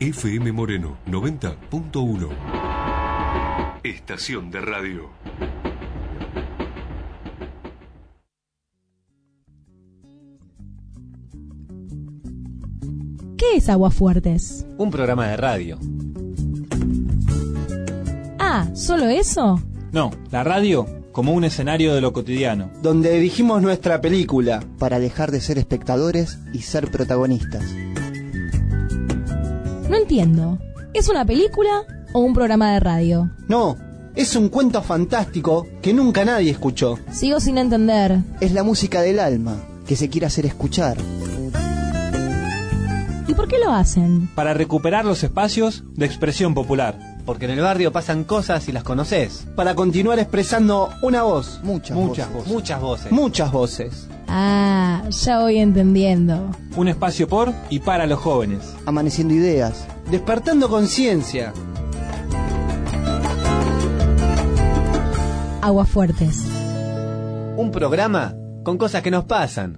FM Moreno 90.1. Estación de radio. ¿Qué es Aguafuertes? Un programa de radio. Ah, ¿solo eso? No, la radio como un escenario de lo cotidiano. Donde dirigimos nuestra película. Para dejar de ser espectadores y ser protagonistas. No entiendo. ¿Es una película o un programa de radio? No, es un cuento fantástico que nunca nadie escuchó. Sigo sin entender. Es la música del alma, que se quiere hacer escuchar. ¿Y por qué lo hacen? Para recuperar los espacios de expresión popular. Porque en el barrio pasan cosas y las conoces. Para continuar expresando una voz. Muchas voces. Muchas voces. Ah, ya voy entendiendo. Un espacio por y para los jóvenes. Amaneciendo ideas. Despertando conciencia. Aguafuertes. Un programa con cosas que nos pasan.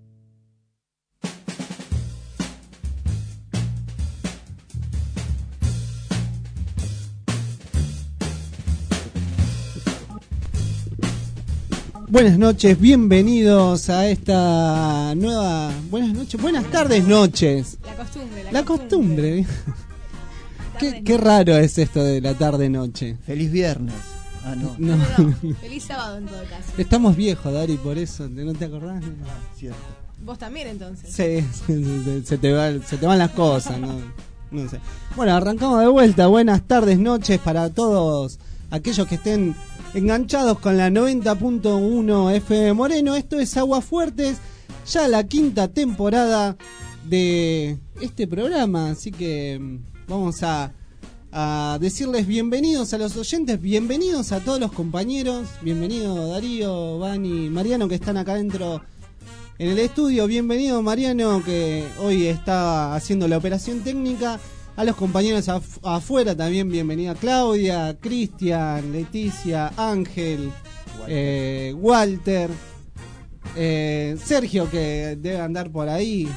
Buenas noches, bienvenidos a esta nueva... buenas tardes, noches. La costumbre. Qué raro es esto de la tarde-noche. Feliz viernes. Ah, no. No. Feliz sábado en todo caso. Estamos viejos, Dari, por eso. ¿No te acordás? Cierto. ¿Vos también entonces? Sí, se te van las cosas, no sé. Bueno, arrancamos de vuelta. Buenas tardes, noches para todos aquellos que estén enganchados con la 90.1 FM Moreno. Esto es Aguafuertes, ya la quinta temporada de este programa, así que vamos a decirles bienvenidos a los oyentes, bienvenidos a todos los compañeros, bienvenido Darío, Vani, Mariano, que están acá adentro en el estudio, bienvenido Mariano, que hoy está haciendo la operación técnica. A los compañeros afuera también, bienvenida Claudia, Cristian, Leticia, Ángel, Walter, Sergio, que debe andar por ahí.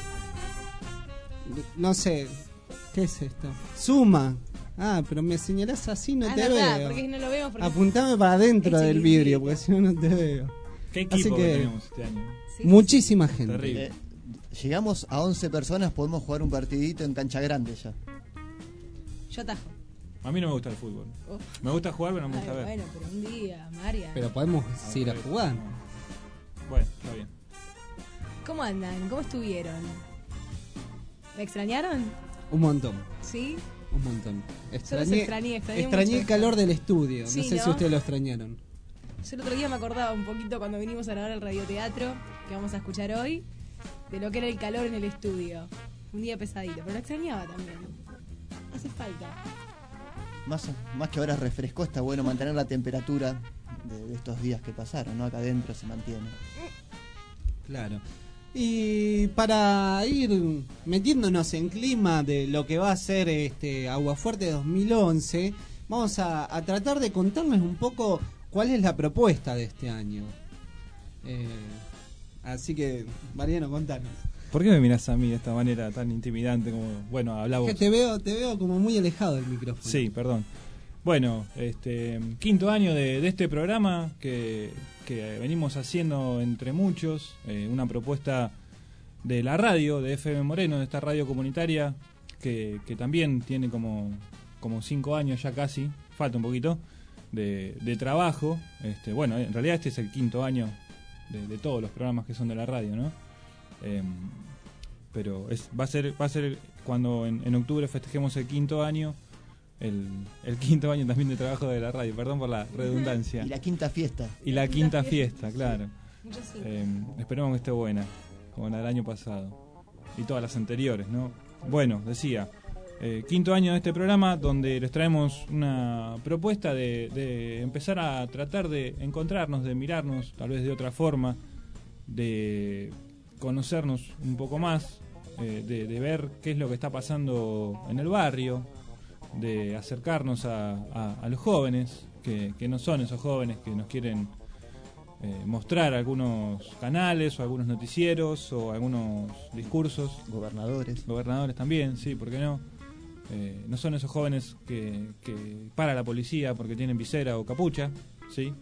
No sé, ¿qué es esto? Suma. Ah, pero me señalás así, no te veo. Porque no lo vemos porque... Apuntame para adentro del vidrio, porque si no, no te veo. ¿Qué equipo así que tenemos este año? Sí, muchísima gente. Terrible. Llegamos a 11 personas, podemos jugar un partidito en cancha grande ya. Yo atajo. A mí no me gusta el fútbol. Me gusta jugar, pero no me gusta ver. Bueno, pero un día, María. Pero podemos ir a jugar. Bueno, está bien. ¿Cómo andan? ¿Cómo estuvieron? ¿Me extrañaron? Un montón. ¿Sí? Un montón. Yo los extrañé Extrañé el calor del estudio. Sí, no sé ¿no? si ustedes lo extrañaron. Yo el otro día me acordaba un poquito cuando vinimos a grabar el radioteatro que vamos a escuchar hoy, de lo que era el calor en el estudio. Un día pesadito, pero lo extrañaba también. Hace falta. Más que ahora refrescó, está bueno mantener la temperatura de estos días que pasaron, ¿no? Acá adentro se mantiene. Claro. Y para ir metiéndonos en clima de lo que va a ser este Aguafuerte 2011, vamos a tratar de contarles un poco cuál es la propuesta de este año. Así que, Mariano, contanos. ¿Por qué me mirás a mí de esta manera tan intimidante como, bueno, habla vos? Es que te veo como muy alejado del micrófono. Sí, perdón. Bueno, quinto año de este programa que venimos haciendo entre muchos, una propuesta de la radio, de FM Moreno, de esta radio comunitaria, que también tiene como 5 años ya casi, falta un poquito, de trabajo. Bueno, en realidad este es el quinto año de todos los programas que son de la radio, ¿no? Pero va a ser cuando en octubre festejemos el quinto año, el quinto año también de trabajo de la radio, perdón por la redundancia. Y la quinta fiesta. Y la quinta fiesta, claro. Sí. Esperemos que esté buena, como la del año pasado y todas las anteriores, ¿no? Bueno, decía, quinto año de este programa donde les traemos una propuesta de empezar a tratar de encontrarnos, de mirarnos tal vez de otra forma, de conocernos un poco más, de ver qué es lo que está pasando en el barrio, de acercarnos a los jóvenes, que no son esos jóvenes que nos quieren mostrar algunos canales o algunos noticieros o algunos discursos. Gobernadores también, sí, ¿por qué no? no son esos jóvenes que para la policía porque tienen visera o capucha, ¿sí?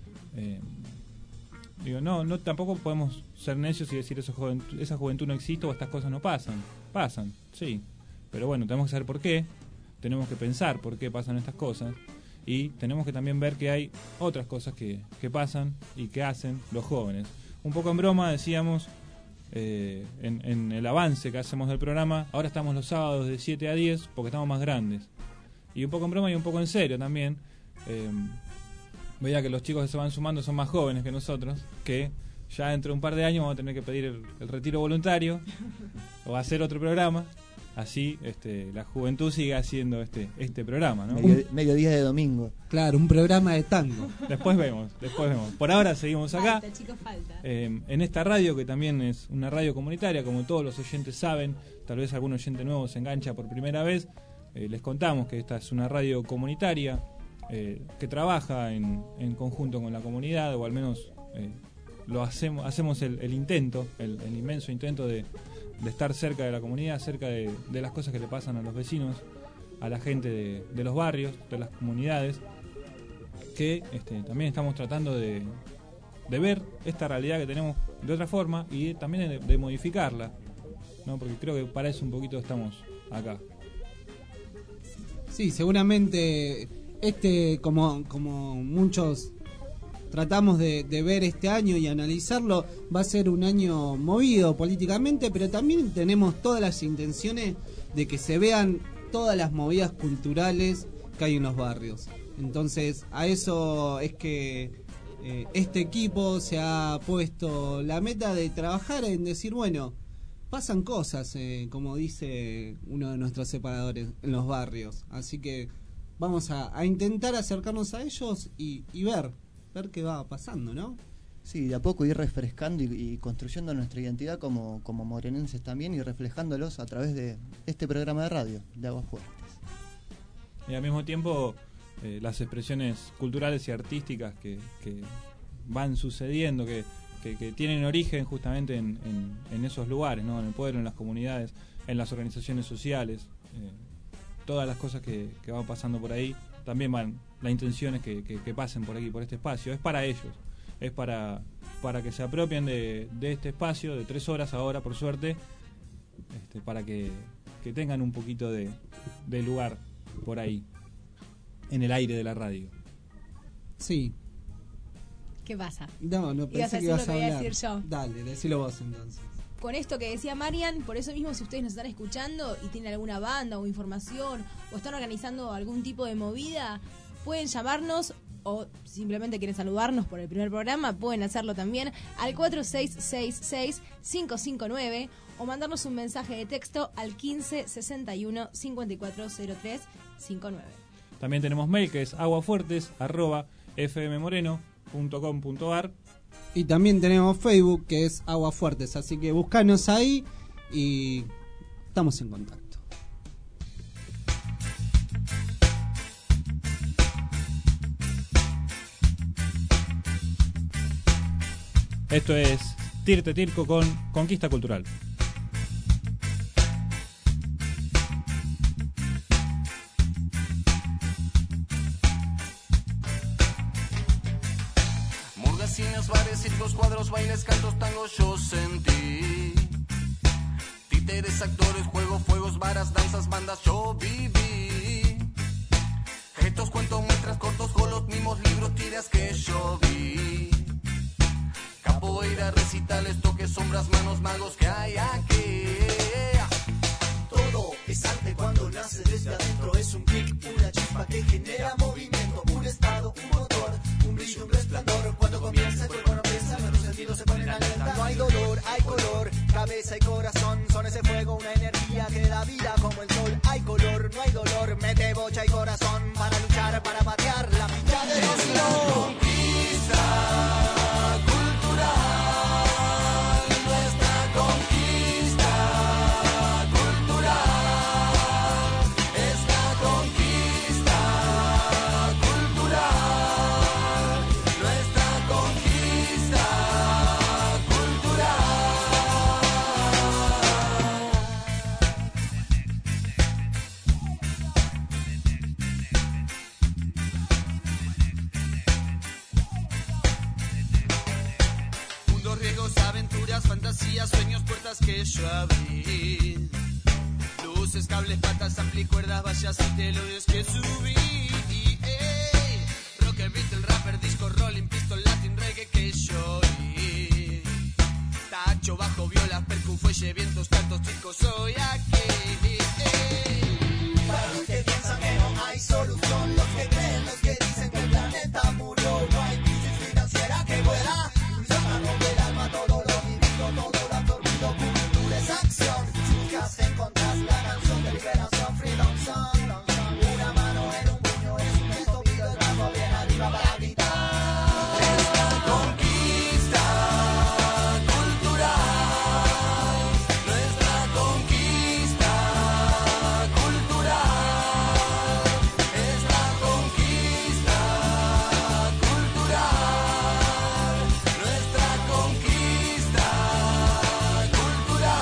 No, tampoco podemos ser necios y decir esa juventud no existe o estas cosas no pasan. Pasan, sí. Pero bueno, tenemos que saber por qué, tenemos que pensar por qué pasan estas cosas y tenemos que también ver que hay otras cosas que pasan y que hacen los jóvenes. Un poco en broma decíamos, en el avance que hacemos del programa, ahora estamos los sábados de 7 a 10 porque estamos más grandes. Y un poco en broma y un poco en serio también. Veía que los chicos que se van sumando son más jóvenes que nosotros, que ya dentro de un par de años vamos a tener que pedir el retiro voluntario o hacer otro programa. Así la juventud sigue haciendo este programa, ¿no? Mediodía de domingo. Claro, un programa de tango. Después vemos. Por ahora seguimos acá. Falta, chicos, falta. En esta radio, que también es una radio comunitaria, como todos los oyentes saben, tal vez algún oyente nuevo se engancha por primera vez. Les contamos que esta es una radio comunitaria que trabaja en conjunto con la comunidad, o al menos hacemos el intento, el inmenso intento de estar cerca de la comunidad, cerca de las cosas que le pasan a los vecinos, a la gente de los barrios, de las comunidades, que también estamos tratando de ver esta realidad que tenemos de otra forma y también de modificarla, ¿no? Porque creo que para eso un poquito estamos acá. Sí, seguramente como muchos tratamos de ver este año y analizarlo, va a ser un año movido políticamente, pero también tenemos todas las intenciones de que se vean todas las movidas culturales que hay en los barrios. Entonces, a eso es que este equipo se ha puesto la meta de trabajar en decir, bueno, pasan cosas, como dice uno de nuestros separadores, en los barrios. Así que vamos a intentar acercarnos a ellos y ver qué va pasando, ¿no? Sí, de a poco ir refrescando y construyendo nuestra identidad como morenenses también, y reflejándolos a través de este programa de radio, de Aguas Fuertes. Y al mismo tiempo, las expresiones culturales y artísticas que van sucediendo, que tienen origen justamente en esos lugares, ¿no? En el pueblo, en las comunidades, en las organizaciones sociales, todas las cosas que van pasando por ahí, también la intención es que pasen por aquí, por este espacio. Es para ellos, es para que se apropien de este espacio de 3 horas ahora, por suerte, para que tengan un poquito de lugar por ahí, en el aire de la radio. Sí. ¿Qué pasa? No pensé que ibas a hablar. Decir yo. Dale, decilo vos entonces. Con esto que decía Marian, por eso mismo, si ustedes nos están escuchando y tienen alguna banda o información o están organizando algún tipo de movida, pueden llamarnos, o simplemente quieren saludarnos por el primer programa, pueden hacerlo también al 4666-559 o mandarnos un mensaje de texto al 1561-540359. También tenemos mail, que es aguafuertes@fmmoreno.com.ar. Y también tenemos Facebook, que es Aguas Fuertes, así que buscanos ahí y estamos en contacto. Esto es Tirte Tirco con Conquista Cultural. Cines, bares, circos, cuadros, bailes, cantos, tangos, yo sentí. Títeres, actores, juegos, fuegos, varas, danzas, bandas, yo viví. Gestos, cuentos, muestras, cortos, golos, mimos, libros, tiras que yo vi. Capoeira, recitales, toques, sombras, manos, magos que hay aquí. Todo es arte cuando nace desde adentro. Es un clic, una chispa que genera movimiento. Un estado, un motor, un brillo, un resplandor. Cuando comienza el cuerpo no piensa, nuestros sentidos se ponen alerta. No hay dolor, hay color, cabeza y corazón. Son ese fuego, una energía que da vida como el sol. Hay color, no hay dolor, mete bocha y corazón. Para luchar, para patear la ficha de los conquista cultural, nuestra conquista cultural, esta conquista cultural, nuestra conquista cultural. que yo abrí. Luces, cables, patas, amplicuerdas, vallas y telonios que subí. Rocker, beat, el rapper, disco, rolling, pistol, latin, reggae que yo oí. Tacho, bajo, viola, percu, fuelle, vientos, tantos chicos, soy aquí. Para los que piensan que no hay solución, los que creen, los que dicen que el planeta murió, no hay crisis financiera que pueda sacarnos del alma todo lo vivido, todo lo absorbido, cultura es acción. Si buscas encontrás la canción de liberación, freedom song. Una mano en un puño es un gesto, pido el brazo bien arriba para gritar. Esta conquista cultural, nuestra conquista cultural. Esta conquista cultural, nuestra conquista cultural.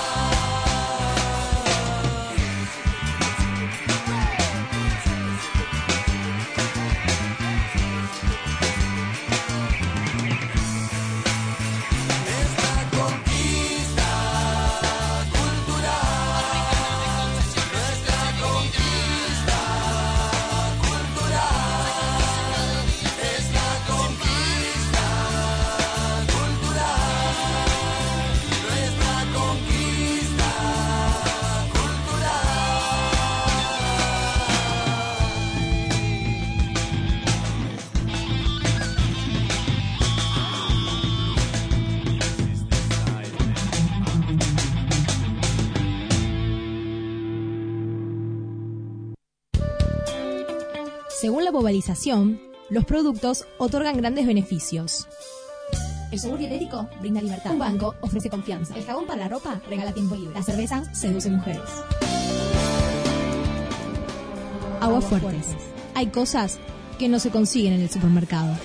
Esta conquista cultural, nuestra conquista cultural, esta conquista cultural, nuestra conquista Según la globalización, los productos otorgan grandes beneficios. El yogur dietético brinda libertad. Un banco ofrece confianza. El jabón para la ropa regala tiempo libre. La cerveza seduce mujeres. Aguas Fuertes. Hay cosas que no se consiguen en el supermercado.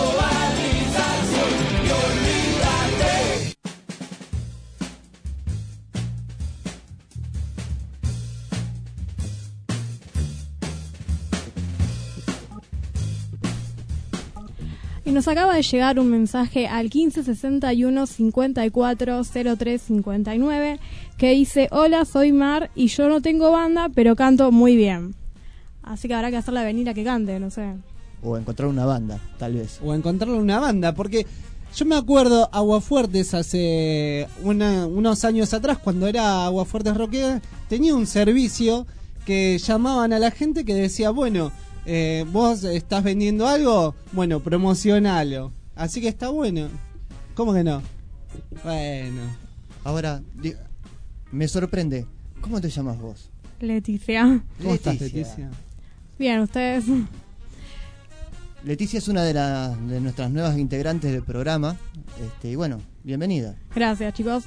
Y nos acaba de llegar un mensaje al 1561 54 03 59 que dice: hola, soy Mar y yo no tengo banda, pero canto muy bien. Así que habrá que hacerla venir a que cante, no sé. O encontrar una banda, tal vez. O encontrarle una banda, porque yo me acuerdo Aguafuertes hace unos años atrás, cuando era Aguafuertes Rockera, tenía un servicio que llamaban a la gente que decía, bueno, vos estás vendiendo algo, bueno, promocionalo. Así que está bueno. ¿Cómo que no? Bueno. Ahora, me sorprende. ¿Cómo te llamas vos? Leticia. ¿Cómo estás, Leticia? Bien, ¿ustedes? Leticia es una de nuestras nuevas integrantes del programa. Y bueno, bienvenida. Gracias, chicos.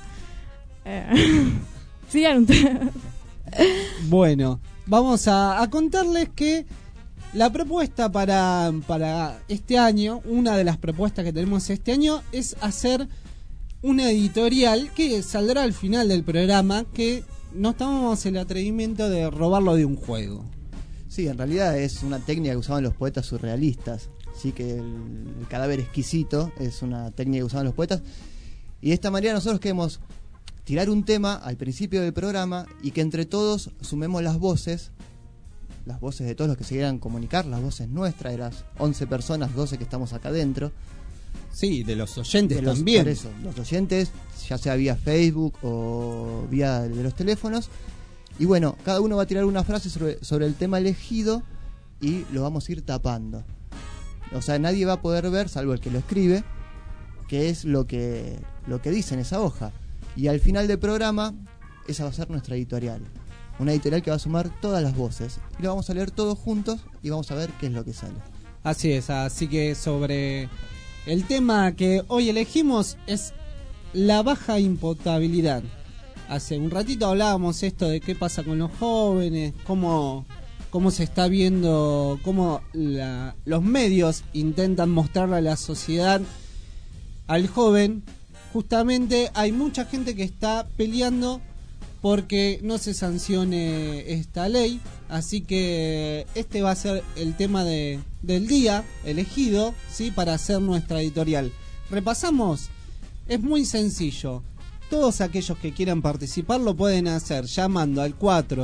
Sigan ustedes. Bueno, vamos a contarles que la propuesta para este año, una de las propuestas que tenemos este año, es hacer una editorial que saldrá al final del programa, que nos tomamos el atrevimiento de robarlo de un juego. Sí, en realidad es una técnica que usaban los poetas surrealistas. Sí, que el cadáver exquisito es una técnica que usaban los poetas. Y de esta manera nosotros queremos tirar un tema al principio del programa y que entre todos sumemos las voces de todos los que se quieran comunicar, las voces nuestras, de las 11 personas, 12 que estamos acá adentro. Sí, de los oyentes también. Por eso, los oyentes, ya sea vía Facebook o vía de los teléfonos. Y bueno, cada uno va a tirar una frase sobre el tema elegido y lo vamos a ir tapando. O sea, nadie va a poder ver, salvo el que lo escribe, qué es lo que dice en esa hoja. Y al final del programa, esa va a ser nuestra editorial. Una editorial que va a sumar todas las voces. Y lo vamos a leer todos juntos y vamos a ver qué es lo que sale. Así es, así que sobre el tema que hoy elegimos es la baja imputabilidad. Hace un ratito hablábamos esto de qué pasa con los jóvenes, cómo se está viendo, cómo los medios intentan mostrarle a la sociedad, al joven. Justamente hay mucha gente que está peleando porque no se sancione esta ley, así que este va a ser el tema del día elegido, ¿sí?, para hacer nuestra editorial. Repasamos, es muy sencillo. todos aquellos que quieran participar lo pueden hacer llamando al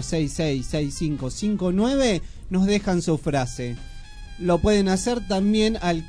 466-6559, nos dejan su frase. Lo pueden hacer también al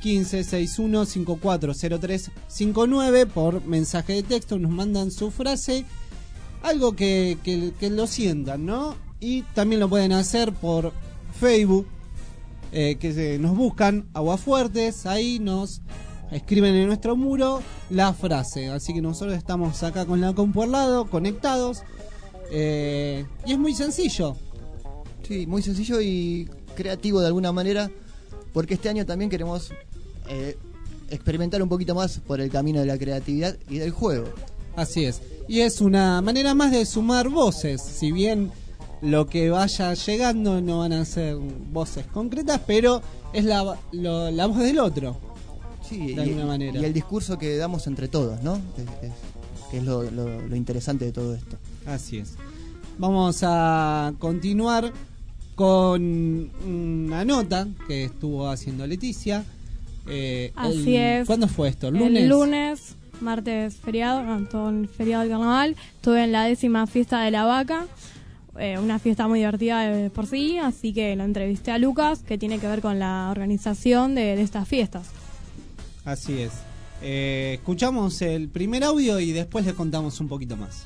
1561-540359 por mensaje de texto, nos mandan su frase, algo que lo sientan, ¿no? Y también lo pueden hacer por Facebook, que nos buscan Aguafuertes, ahí nos escriben en nuestro muro la frase. Así que nosotros estamos acá con la compu al lado, conectados, y es muy sencillo. Sí, muy sencillo y creativo de alguna manera, porque este año también queremos experimentar un poquito más por el camino de la creatividad y del juego. Así es, y es una manera más de sumar voces, si bien lo que vaya llegando no van a ser voces concretas, pero es la voz del otro. Sí, de alguna manera. Y el discurso que damos entre todos, ¿no? Que es lo interesante de todo esto. Así es. Vamos a continuar con una nota que estuvo haciendo Leticia. Así es. ¿Cuándo fue esto? ¿Lunes? El lunes, martes feriado, todo el feriado del carnaval. Estuve en la 10ª fiesta de la vaca. Una fiesta muy divertida de por sí, así que lo entrevisté a Lucas, que tiene que ver con la organización de estas fiestas. Así es. Escuchamos el primer audio y después le contamos un poquito más.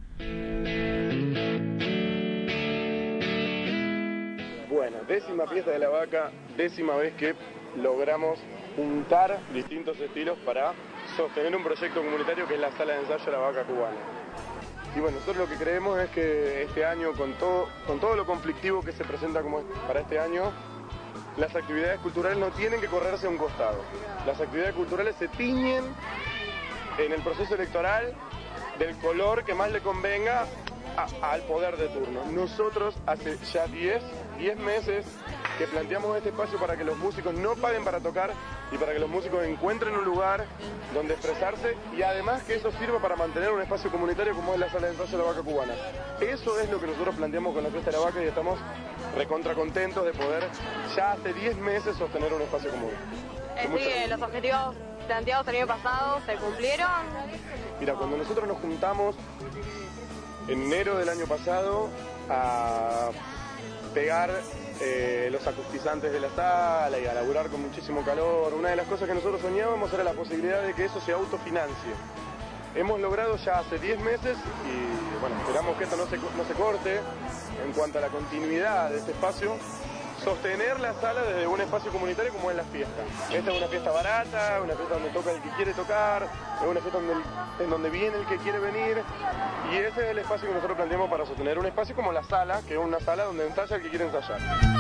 Bueno, 10ª fiesta de la vaca, 10ª vez que logramos juntar distintos estilos para sostener un proyecto comunitario que es la sala de ensayo La Vaca Cubana. Y bueno, nosotros lo que creemos es que este año, con todo lo conflictivo que se presenta como para este año, las actividades culturales no tienen que correrse a un costado. Las actividades culturales se tiñen en el proceso electoral del color que más le convenga al poder de turno. Nosotros hace ya 10 meses que planteamos este espacio para que los músicos no paguen para tocar y para que los músicos encuentren un lugar donde expresarse, y además que eso sirva para mantener un espacio comunitario como es la sala de ensayo de La Vaca Cubana. Eso es lo que nosotros planteamos con la fiesta de la vaca y estamos recontra contentos de poder ya hace 10 meses sostener un espacio común. Sí, los objetivos planteados el año pasado se cumplieron. Mira, cuando nosotros nos juntamos en enero del año pasado a pegar los acustizantes de la sala y a laburar con muchísimo calor, una de las cosas que nosotros soñábamos era la posibilidad de que eso se autofinancie. Hemos logrado ya hace 10 meses y bueno, esperamos que esto no se corte en cuanto a la continuidad de este espacio, sostener la sala desde un espacio comunitario como es la fiesta. Esta es una fiesta barata, una fiesta donde toca el que quiere tocar, es una fiesta en donde viene el que quiere venir, y ese es el espacio que nosotros planteamos para sostener un espacio como la sala, que es una sala donde ensaya el que quiere ensayar.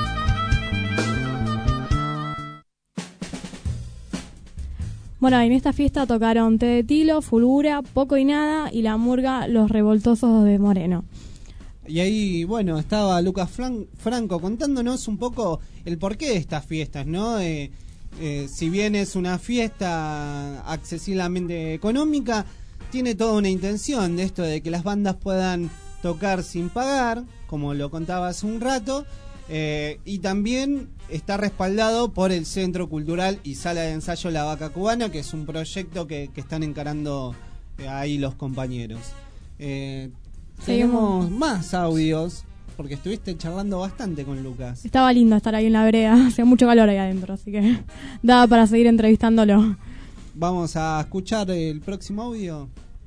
Bueno, en esta fiesta tocaron Té de Tilo, Fulgura, Poco y Nada y la murga Los Revoltosos de Moreno. Y ahí, bueno, estaba Lucas Franco contándonos un poco el porqué de estas fiestas, ¿no? Si bien es una fiesta accesiblemente económica, tiene toda una intención de esto de que las bandas puedan tocar sin pagar, como lo contaba hace un rato, y también está respaldado por el Centro Cultural y Sala de Ensayo La Vaca Cubana, que es un proyecto que están encarando ahí los compañeros. Tenemos más audios, porque estuviste charlando bastante con Lucas. Estaba lindo estar ahí en la vereda, hacía mucho calor ahí adentro, así que daba para seguir entrevistándolo. Vamos a escuchar el próximo audio.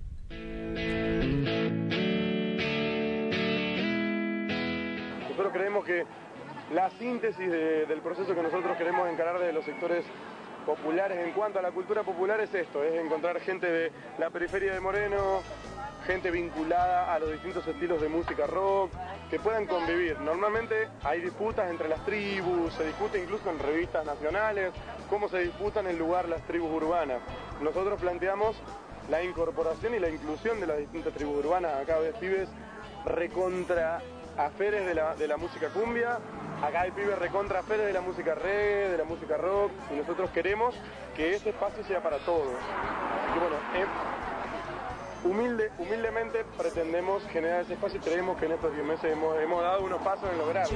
Nosotros creemos que la síntesis del proceso que nosotros queremos encarar desde los sectores populares en cuanto a la cultura popular es esto, es encontrar gente de la periferia de Moreno, gente vinculada a los distintos estilos de música rock, que puedan convivir. Normalmente hay disputas entre las tribus, se discute incluso en revistas nacionales, cómo se disputan el lugar las tribus urbanas. Nosotros planteamos la incorporación y la inclusión de las distintas tribus urbanas. Acá ves pibes recontra aferes de la música cumbia, acá hay pibes recontra aferes de la música reggae, de la música rock, y nosotros queremos que este espacio sea para todos. Y bueno, humildemente pretendemos generar ese espacio y creemos que en estos 10 meses hemos dado unos pasos en lograrlo.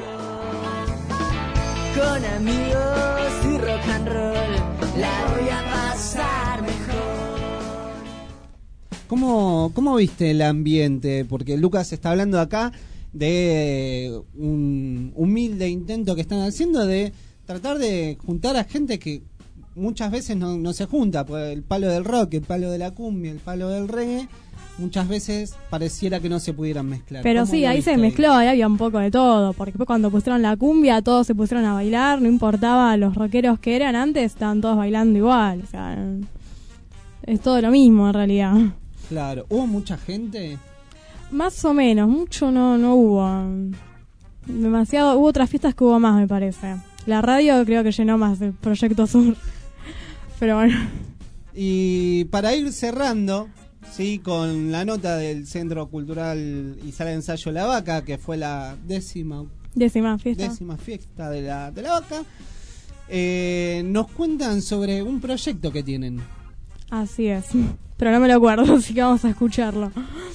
Con amigos y rock and roll, la voy a pasar mejor. ¿Cómo viste el ambiente? Porque Lucas está hablando acá de un humilde intento que están haciendo de tratar de juntar a gente que muchas veces no se junta, pues el palo del rock, el palo de la cumbia, el palo del reggae, muchas veces pareciera que no se pudieran mezclar. Pero sí, ahí se mezcló, ahí había un poco de todo, porque después cuando pusieron la cumbia todos se pusieron a bailar, no importaba los rockeros que eran antes, estaban todos bailando igual, o sea, es todo lo mismo en realidad. Claro, ¿hubo mucha gente? Más o menos, mucho no hubo. Demasiado, hubo otras fiestas que hubo más, me parece. La radio creo que llenó más el Proyecto Sur. Pero bueno. Y para ir cerrando, sí, con la nota del Centro Cultural y Sala de Ensayo La Vaca, que fue la décima fiesta de la Vaca, nos cuentan sobre un proyecto que tienen. Así es, pero no me lo acuerdo, así que vamos a escucharlo.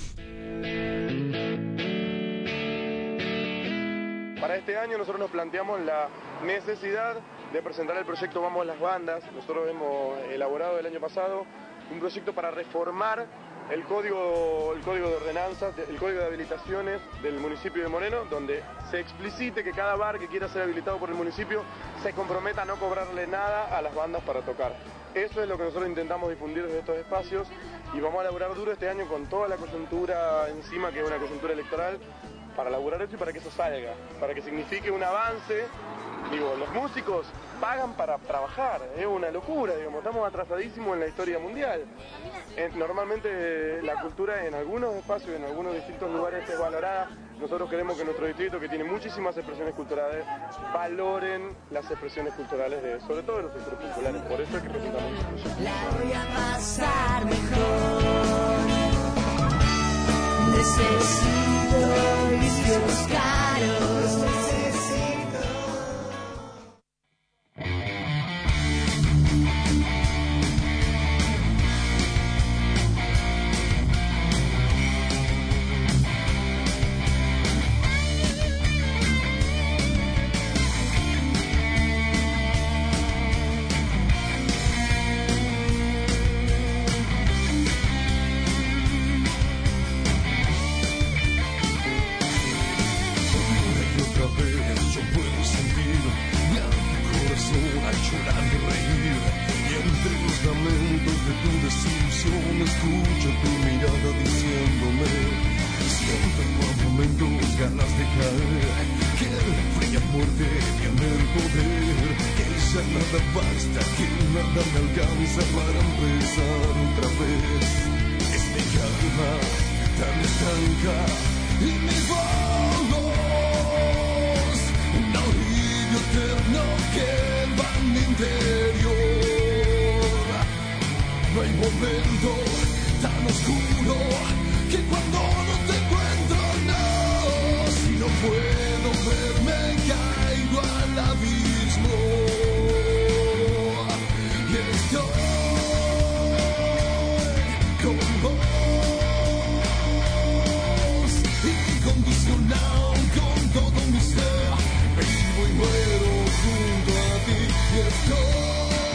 Para este año nosotros nos planteamos la necesidad de presentar el proyecto Vamos las Bandas. Nosotros hemos elaborado el año pasado un proyecto para reformar el código de ordenanzas, el código de habilitaciones del municipio de Moreno, donde se explicite que cada bar que quiera ser habilitado por el municipio se comprometa a no cobrarle nada a las bandas para tocar. Eso es lo que nosotros intentamos difundir desde estos espacios y vamos a laburar duro este año con toda la coyuntura encima, que es una coyuntura electoral, para laburar esto y para que eso salga, para que signifique un avance. Digo, los músicos pagan para trabajar, es una locura, digamos, estamos atrasadísimos en la historia mundial. Normalmente la cultura en algunos espacios, en algunos distintos lugares es valorada. Nosotros queremos que nuestro distrito, que tiene muchísimas expresiones culturales, valoren las expresiones culturales sobre todo de los sectores populares. Por eso es que presentamos este proyecto. La voy a pasar mejor. Necesito vicios caros. Escucho tu mirada diciéndome, siento por momentos ganas de caer, que la fría muerte tiene el poder, que ya nada basta, que nada me alcanza para empezar otra vez. Es mi calma tan estanca y mi voz, un alivio eterno que va en mi interior. No hay momento tan oscuro que cuando no te encuentro, no. Si no puedo verme, caigo al abismo. Y estoy con vos, incondicional, con todo mi ser. Vivo y muero junto a ti. Y estoy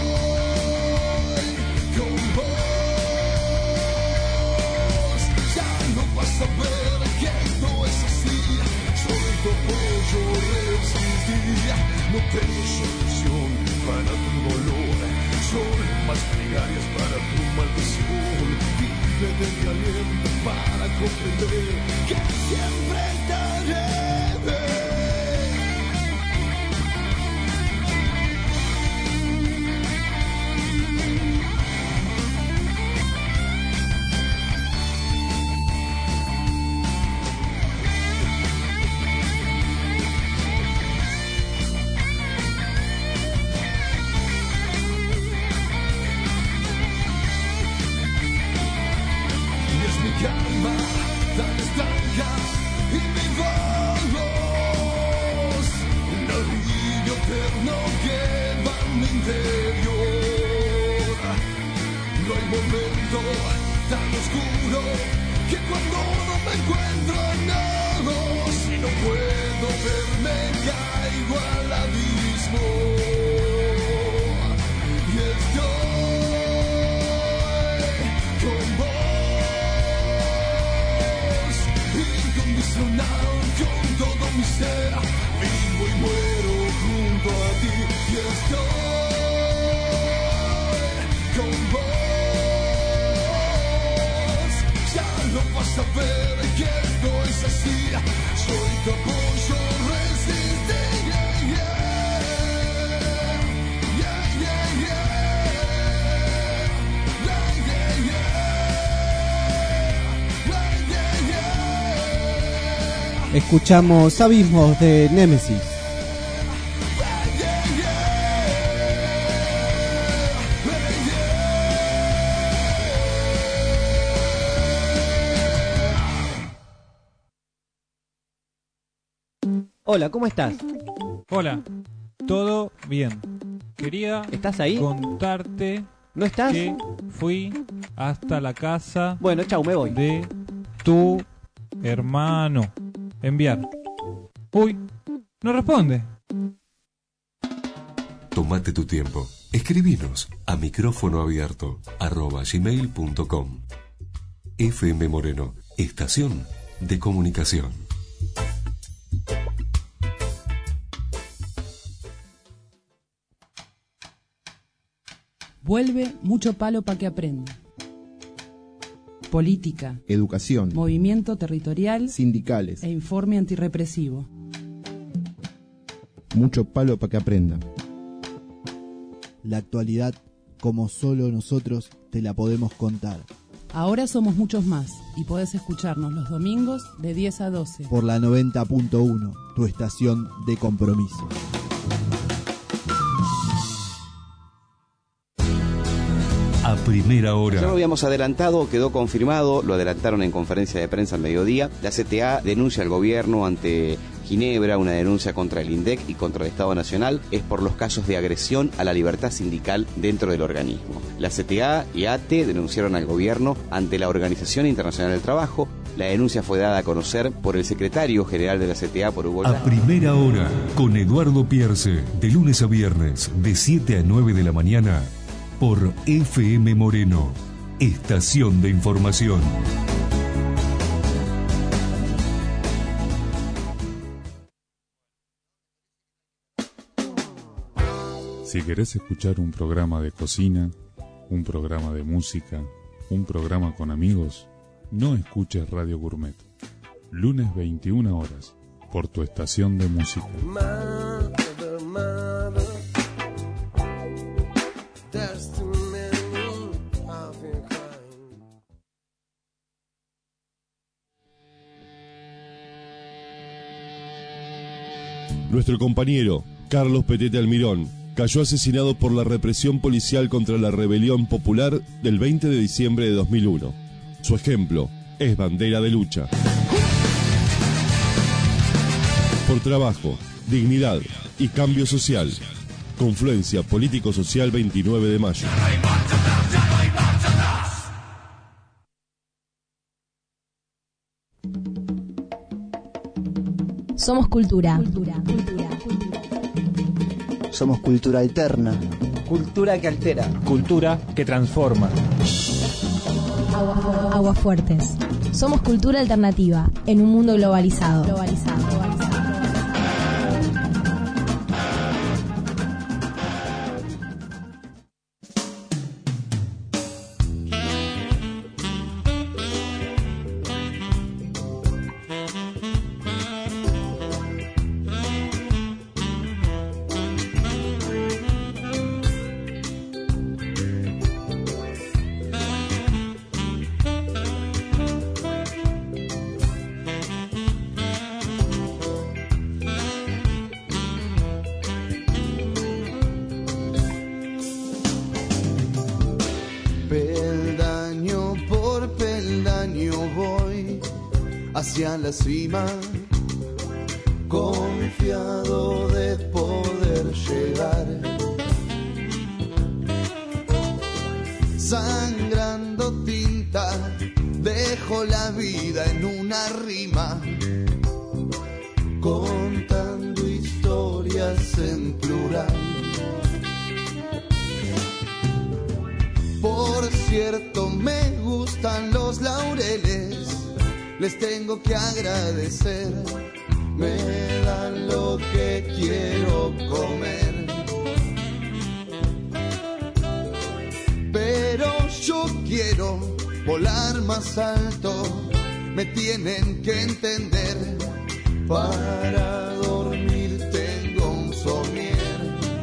saber que no es así, solo tu apoyo resistí. No tengo solución para tu dolor, solo más plegarias para tu maldición. Vive de mi aliento para comprender que siempre estaré. Tan oscuro que cuando no me encuentro, no. Si no puedo verme, caigo al abismo. Y estoy con vos. Soy tu apoyo, resiste, yeah, yeah. Yeah, yeah, yeah. Yeah, yeah, yeah. Yeah, yeah, yeah. Escuchamos Abismos de Némesis. Hola, ¿cómo estás? Hola, todo bien. Quería ¿Estás ahí? contarte ¿No estás? que fui hasta la casa Bueno, chau, me voy. de tu hermano. Enviar. Uy, no responde. Tómate tu tiempo. Escribinos a micrófonoabierto@gmail.com. FM Moreno, estación de comunicación. Vuelve Mucho Palo para que aprenda. Política, educación, movimiento territorial, sindicales e informe antirrepresivo. Mucho palo para que aprenda. La actualidad, como solo nosotros te la podemos contar. Ahora somos muchos más y podés escucharnos los domingos de 10 a 12. Por la 90.1, tu estación de compromiso. A primera hora. Ya lo habíamos adelantado, quedó confirmado, lo adelantaron en conferencia de prensa al mediodía. La CTA denuncia al gobierno ante Ginebra, una denuncia contra el INDEC y contra el Estado Nacional, es por los casos de agresión a la libertad sindical dentro del organismo. La CTA y ATE denunciaron al gobierno ante la Organización Internacional del Trabajo. La denuncia fue dada a conocer por el secretario general de la CTA, por Hugo. A primera hora, con Eduardo Pierce, de lunes a viernes, de 7 a 9 de la mañana, por FM Moreno, estación de información. Si querés escuchar un programa de cocina, un programa de música, un programa con amigos, no escuches Radio Gourmet. Lunes 21 horas, por tu estación de música. Nuestro compañero, Carlos Petete Almirón, cayó asesinado por la represión policial contra la rebelión popular del 20 de diciembre de 2001. Su ejemplo es bandera de lucha. Por trabajo, dignidad y cambio social. Confluencia Político-Social 29 de mayo. Somos cultura. Somos cultura alterna. Cultura que altera. Cultura que transforma. Aguafuertes. Somos cultura alternativa en un mundo globalizado. Peldaño por peldaño voy hacia la cima, confiado de poder llegar. Sangrando tinta, dejo la vida en una rima, contando historias en plural. Por cierto, me gustan los laureles, les tengo que agradecer, me dan lo que quiero comer. Pero yo quiero volar más alto, me tienen que entender. Para dormir tengo un somier.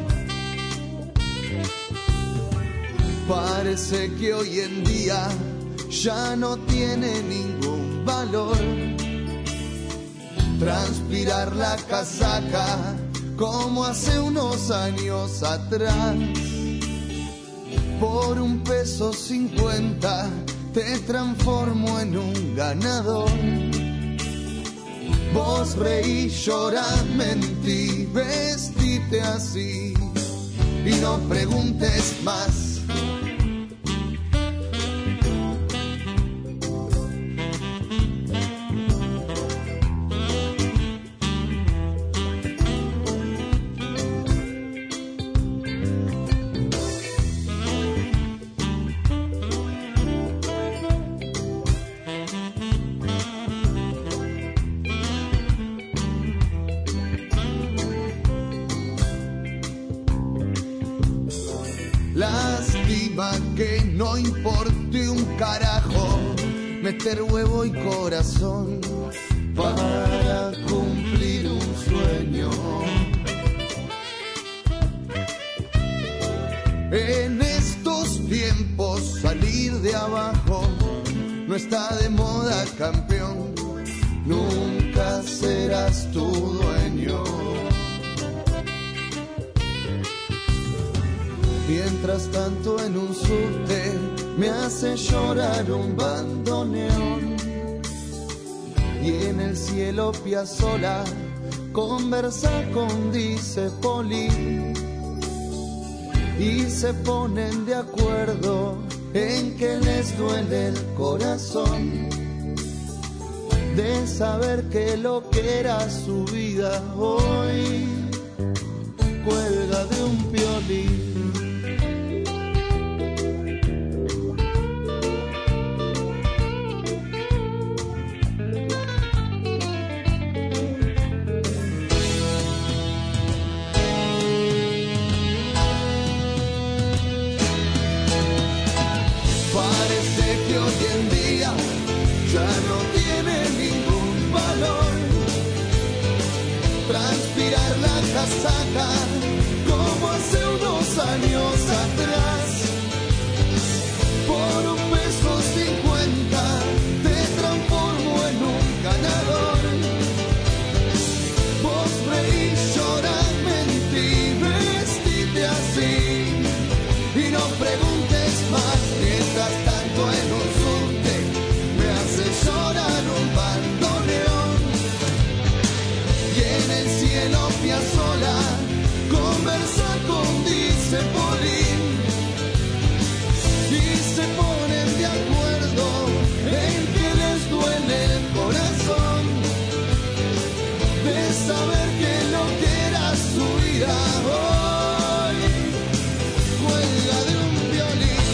Parece que hoy en día ya no tiene ningún valor transpirar la casaca como hace unos años atrás. Por $1.50 te transformo en un ganador. Vos reí, llorás, mentí, vestite así y no preguntes más. Lástima que no importe un carajo meter huevo y corazón para cumplir un sueño. En estos tiempos salir de abajo no está de moda, campeón. Nunca serás tu dueño. Mientras tanto en un subte me hace llorar un bandoneón. Y en el cielo Piazzolla conversa con Dice Poli. Y se ponen de acuerdo en que les duele el corazón de saber que lo que era su vida hoy cuelga de un violín. Como hace unos años atrás, por $1.50 te transformo en un ganador. Vos reí, llorás, mentí, vestite así y no preguntes más. Mientras tanto en un subte me hace llorar un bandoneón. Y en el cielo Piazzolla conversa con Dice Polín y se ponen de acuerdo en que les duele el corazón de saber que lo que era su vida hoy cuelga de un violín.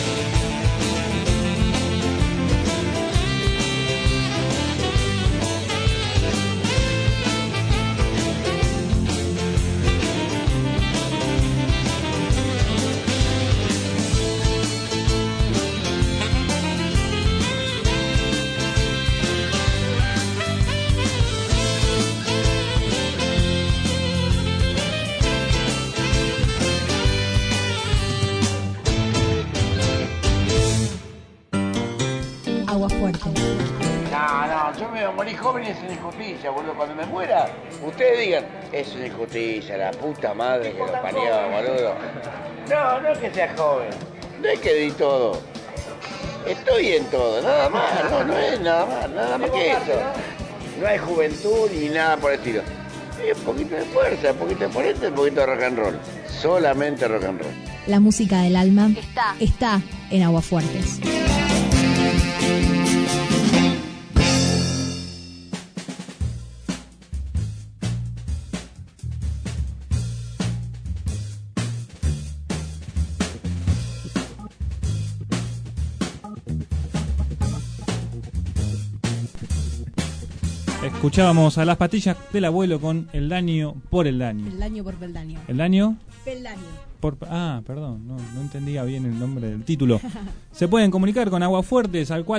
Fuerte. No, yo me voy a morir joven y es una injusticia, boludo. Cuando me muera, ustedes digan, es una injusticia, la puta madre que lo parió, boludo. No es que sea joven, no es que di todo. Estoy en todo, nada más, no es nada más que eso. No hay juventud ni nada por el estilo. Hay un poquito de fuerza, un poquito de ponente, un poquito de rock and roll. Solamente rock and roll. La música del alma está en Aguafuertes. Escuchábamos a Las Pastillas del Abuelo con El Daño por el Daño. El daño por peldaño. ¿El daño? Peldaño. Perdón, no entendía bien el nombre del título. Se pueden comunicar con Aguafuertes al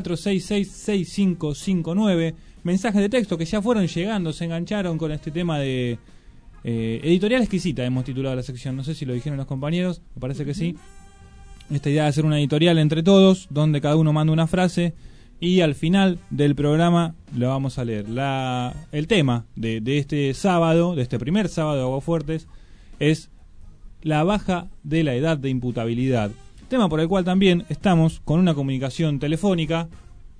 466-6559. Mensajes de texto que ya fueron llegando, se engancharon con este tema de editorial exquisita, hemos titulado la sección. No sé si lo dijeron los compañeros, me parece que sí. Esta idea de hacer una editorial entre todos, donde cada uno manda una frase y al final del programa lo vamos a leer. El tema de este sábado, de este primer sábado de Aguafuertes, es la baja de la edad de imputabilidad. Tema por el cual también estamos con una comunicación telefónica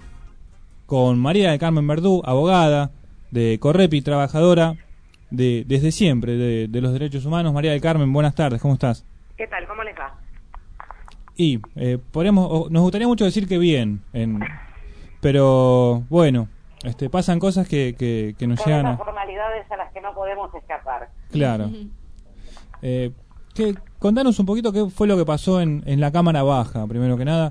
con María del Carmen Verdú, abogada de Correpi, trabajadora desde siempre de los derechos humanos. María del Carmen, buenas tardes, ¿cómo estás? ¿Qué tal? ¿Cómo les va? Y nos gustaría mucho decir que bien, pero bueno, pasan cosas que nos Son llegan esas formalidades a las que no podemos escapar. Claro. Contanos un poquito qué fue lo que pasó en la Cámara Baja, primero que nada,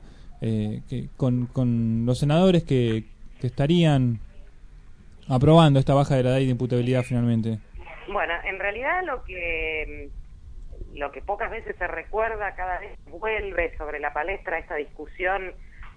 con los senadores que estarían aprobando esta baja de la edad de imputabilidad finalmente. Bueno, en realidad lo que pocas veces se recuerda, cada vez vuelve sobre la palestra esta discusión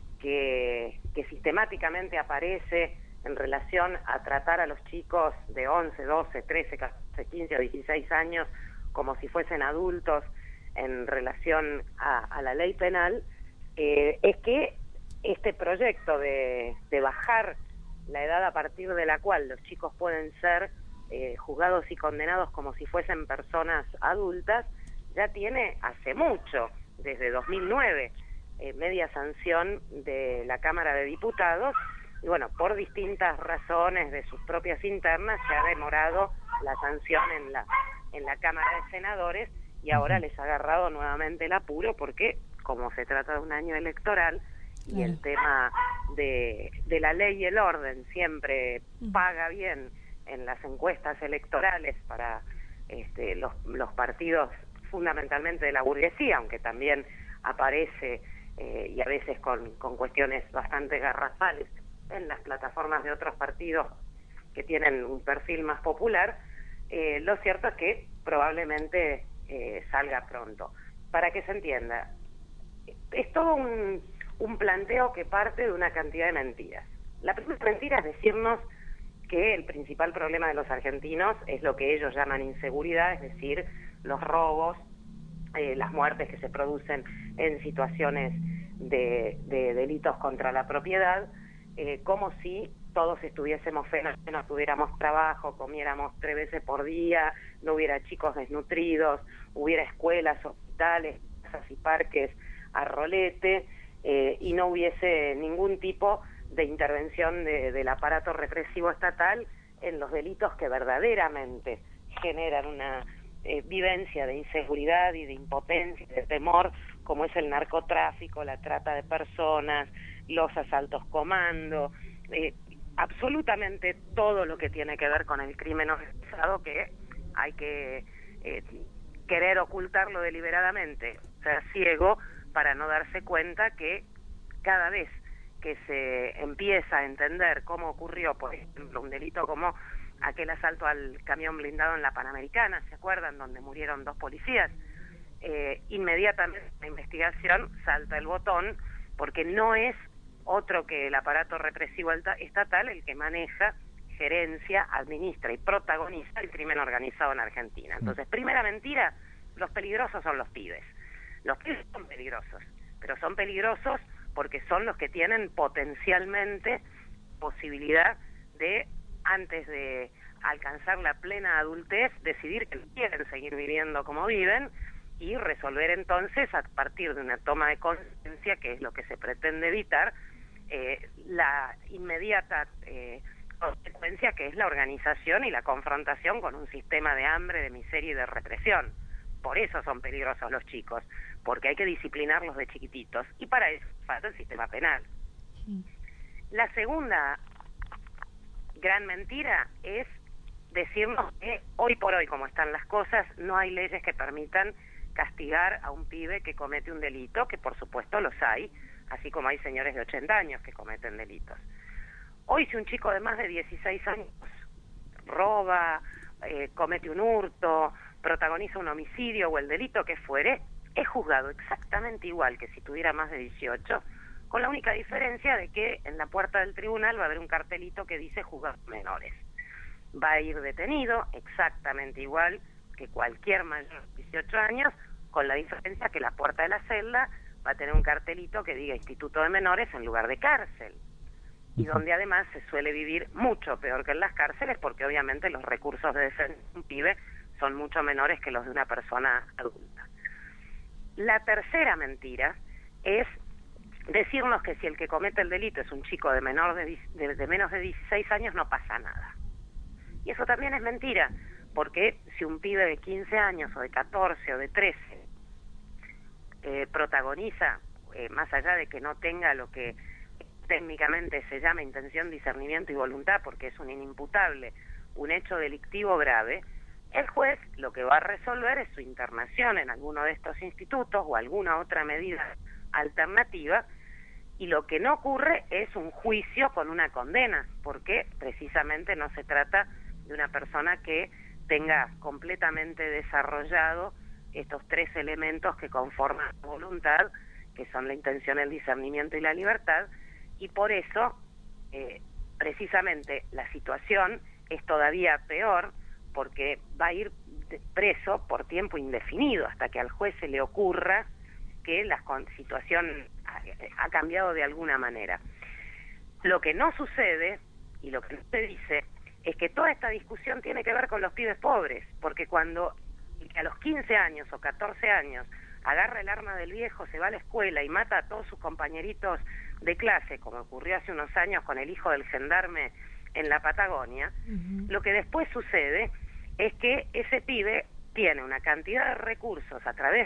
que sistemáticamente aparece en relación a tratar a los chicos de 11, 12, 13, 14, 15 o 16 años como si fuesen adultos en relación a la ley penal, es que este proyecto de bajar la edad a partir de la cual los chicos pueden ser juzgados y condenados como si fuesen personas adultas, ya tiene hace mucho, desde 2009, media sanción de la Cámara de Diputados, y bueno, por distintas razones de sus propias internas se ha demorado la sanción en la Cámara de Senadores, y ahora les ha agarrado nuevamente el apuro porque, como se trata de un año electoral y el tema de la ley y el orden siempre paga bien en las encuestas electorales para los partidos fundamentalmente de la burguesía, aunque también aparece y a veces con cuestiones bastante garrafales en las plataformas de otros partidos que tienen un perfil más popular, lo cierto es que probablemente salga pronto. Para que se entienda, es todo un planteo que parte de una cantidad de mentiras. La primera mentira es decirnos que el principal problema de los argentinos es lo que ellos llaman inseguridad, es decir, los robos, las muertes que se producen en situaciones de delitos contra la propiedad, como si todos estuviésemos fenómenos, tuviéramos trabajo, comiéramos 3 veces por día, no hubiera chicos desnutridos, hubiera escuelas, hospitales, casas y parques a rolete, y no hubiese ningún tipo de intervención del aparato represivo estatal en los delitos que verdaderamente generan una vivencia de inseguridad y de impotencia y de temor, como es el narcotráfico, la trata de personas, los asaltos comando, absolutamente todo lo que tiene que ver con el crimen organizado, que hay que querer ocultarlo deliberadamente, ser ciego para no darse cuenta que cada vez que se empieza a entender cómo ocurrió, por ejemplo, un delito como aquel asalto al camión blindado en la Panamericana, ¿se acuerdan?, donde murieron 2 policías, inmediatamente la investigación salta el botón, porque no es otro que el aparato represivo estatal el que maneja, gerencia, administra y protagoniza el crimen organizado en Argentina. Entonces, primera mentira, los peligrosos son los pibes. Los pibes son peligrosos, pero son peligrosos porque son los que tienen potencialmente posibilidad de, antes de alcanzar la plena adultez, decidir que quieren seguir viviendo como viven y resolver entonces, a partir de una toma de conciencia, que es lo que se pretende evitar, la inmediata consecuencia, que es la organización y la confrontación con un sistema de hambre, de miseria y de represión. Por eso son peligrosos los chicos, porque hay que disciplinarlos de chiquititos, y para eso falta el sistema penal. La segunda gran mentira es decirnos que hoy por hoy, como están las cosas, no hay leyes que permitan castigar a un pibe que comete un delito, que por supuesto los hay, así como hay señores de 80 años que cometen delitos. Hoy si un chico de más de 16 años roba, comete un hurto, protagoniza un homicidio o el delito que fuere, es juzgado exactamente igual que si tuviera más de 18, con la única diferencia de que en la puerta del tribunal va a haber un cartelito que dice juzgados menores. Va a ir detenido exactamente igual que cualquier mayor de 18 años, con la diferencia que la puerta de la celda va a tener un cartelito que diga Instituto de Menores en lugar de cárcel, y donde además se suele vivir mucho peor que en las cárceles, porque obviamente los recursos de defensa de un pibe son mucho menores que los de una persona adulta. La tercera mentira es decirnos que si el que comete el delito es un chico de menos de 16 años no pasa nada. Y eso también es mentira, porque si un pibe de 15 años o de 14 o de 13 protagoniza, más allá de que no tenga lo que técnicamente se llama intención, discernimiento y voluntad, porque es un inimputable, un hecho delictivo grave, el juez lo que va a resolver es su internación en alguno de estos institutos o alguna otra medida alternativa, y lo que no ocurre es un juicio con una condena, porque precisamente no se trata de una persona que tenga completamente desarrollado estos tres elementos que conforman la voluntad, que son la intención, el discernimiento y la libertad, y por eso precisamente la situación es todavía peor, porque va a ir preso por tiempo indefinido hasta que al juez se le ocurra que la situación ha cambiado de alguna manera. Lo que no sucede y lo que no se dice es que toda esta discusión tiene que ver con los pibes pobres, porque cuando a los 15 años o 14 años agarra el arma del viejo, se va a la escuela y mata a todos sus compañeritos de clase, como ocurrió hace unos años con el hijo del gendarme en la Patagonia, lo que después sucede es que ese pibe tiene una cantidad de recursos a través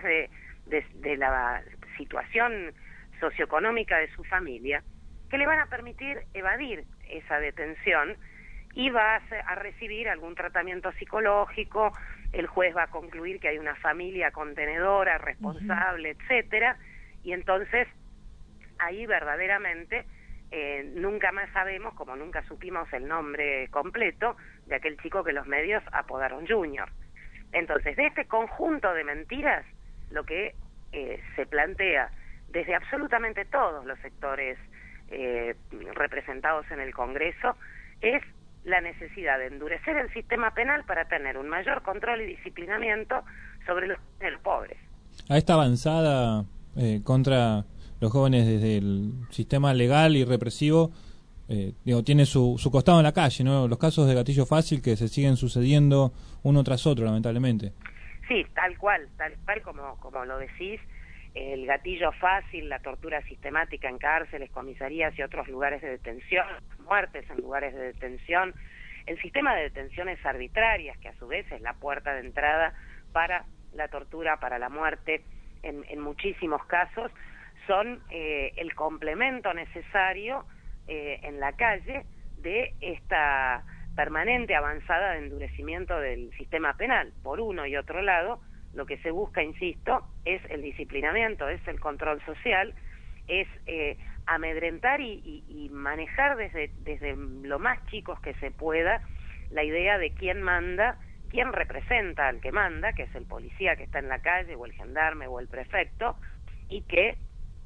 de la situación socioeconómica de su familia que le van a permitir evadir esa detención y va a recibir algún tratamiento psicológico, el juez va a concluir que hay una familia contenedora, responsable, etcétera, y entonces ahí verdaderamente nunca más sabemos, como nunca supimos el nombre completo de aquel chico que los medios apodaron Junior. Entonces, de este conjunto de mentiras, lo que se plantea desde absolutamente todos los sectores representados en el Congreso es la necesidad de endurecer el sistema penal para tener un mayor control y disciplinamiento sobre los pobres. A esta avanzada contra los jóvenes desde el sistema legal y represivo, tiene su costado en la calle, ¿no? Los casos de gatillo fácil que se siguen sucediendo uno tras otro, lamentablemente. Sí, tal cual como lo decís, el gatillo fácil, la tortura sistemática en cárceles, comisarías y otros lugares de detención, muertes en lugares de detención, el sistema de detenciones arbitrarias, que a su vez es la puerta de entrada para la tortura, para la muerte, en muchísimos casos, son el complemento necesario en la calle de esta permanente avanzada de endurecimiento del sistema penal. Por uno y otro lado, lo que se busca, insisto, es el disciplinamiento, es el control social, es amedrentar y manejar desde lo más chicos que se pueda la idea de quién manda, quién representa al que manda, que es el policía que está en la calle, o el gendarme, o el prefecto, y que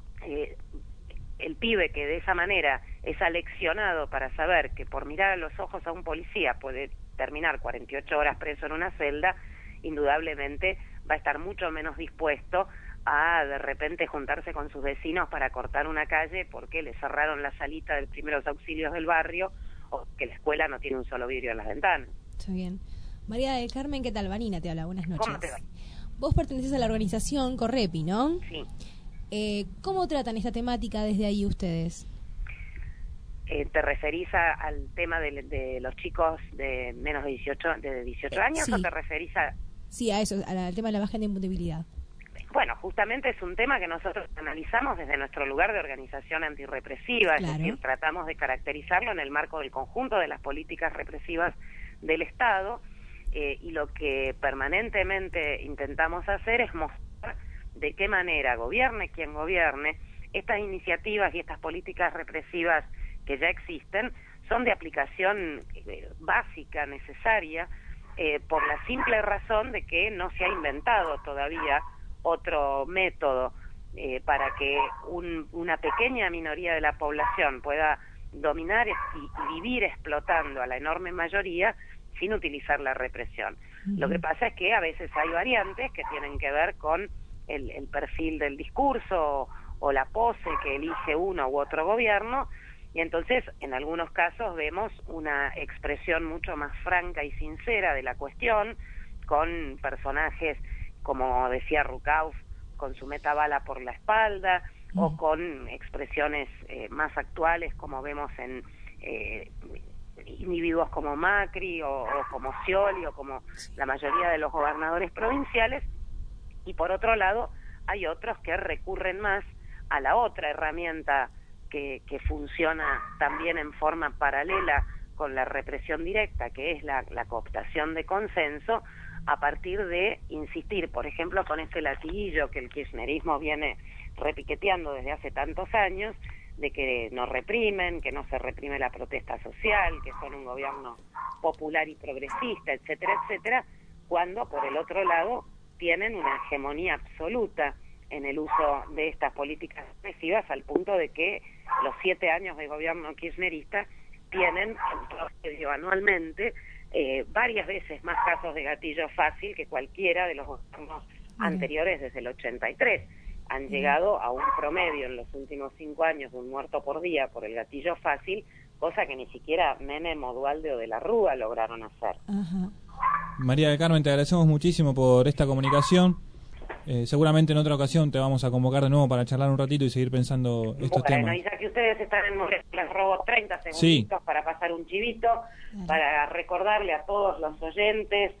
el pibe que de esa manera es aleccionado para saber que por mirar a los ojos a un policía puede terminar 48 horas preso en una celda, indudablemente va a estar mucho menos dispuesto a de repente juntarse con sus vecinos para cortar una calle porque le cerraron la salita de primeros auxilios del barrio o que la escuela no tiene un solo vidrio en las ventanas. Está bien. María del Carmen, ¿qué tal? Vanina te habla, buenas noches. ¿Cómo te va? Vos perteneces a la organización Correpi, ¿no? Sí. ¿Cómo tratan esta temática desde ahí ustedes? ¿Te referís al tema de los chicos de menos de 18 años sí. o te referís a...? Sí, a eso, al tema de la baja imputabilidad. Bueno, justamente es un tema que nosotros analizamos desde nuestro lugar de organización antirrepresiva, claro. Es decir, tratamos de caracterizarlo en el marco del conjunto de las políticas represivas del Estado, y lo que permanentemente intentamos hacer es mostrar de qué manera, gobierne quien gobierne, estas iniciativas y estas políticas represivas que ya existen son de aplicación básica, necesaria, por la simple razón de que no se ha inventado todavía otro método para que una pequeña minoría de la población pueda dominar y vivir explotando a la enorme mayoría sin utilizar la represión. Lo que pasa es que a veces hay variantes que tienen que ver con el perfil del discurso o la pose que elige uno u otro gobierno, y entonces en algunos casos vemos una expresión mucho más franca y sincera de la cuestión, con personajes como decía Rukauf, con su metabala por la espalda, o con expresiones más actuales como vemos en individuos como Macri o como Scioli o como la mayoría de los gobernadores provinciales. Y por otro lado hay otros que recurren más a la otra herramienta que funciona también en forma paralela con la represión directa, que es la cooptación de consenso, a partir de insistir, por ejemplo, con este latiguillo que el kirchnerismo viene repiqueteando desde hace tantos años, de que no reprimen, que no se reprime la protesta social, que son un gobierno popular y progresista, etcétera, etcétera, cuando por el otro lado tienen una hegemonía absoluta en el uso de estas políticas represivas, al punto de que los 7 años de gobierno kirchnerista tienen en promedio anualmente varias veces más casos de gatillo fácil que cualquiera de los gobiernos anteriores desde el 83. Han llegado a un promedio en los últimos 5 años de un muerto por día por el gatillo fácil, cosa que ni siquiera Menem, Duhalde o de la Rúa lograron hacer. María del Carmen, te agradecemos muchísimo por esta comunicación. Seguramente en otra ocasión te vamos a convocar de nuevo para charlar un ratito y seguir pensando estos temas. Y ya que ustedes están en Moreno, les robo 30 segunditos para pasar un chivito, para recordarle a todos los oyentes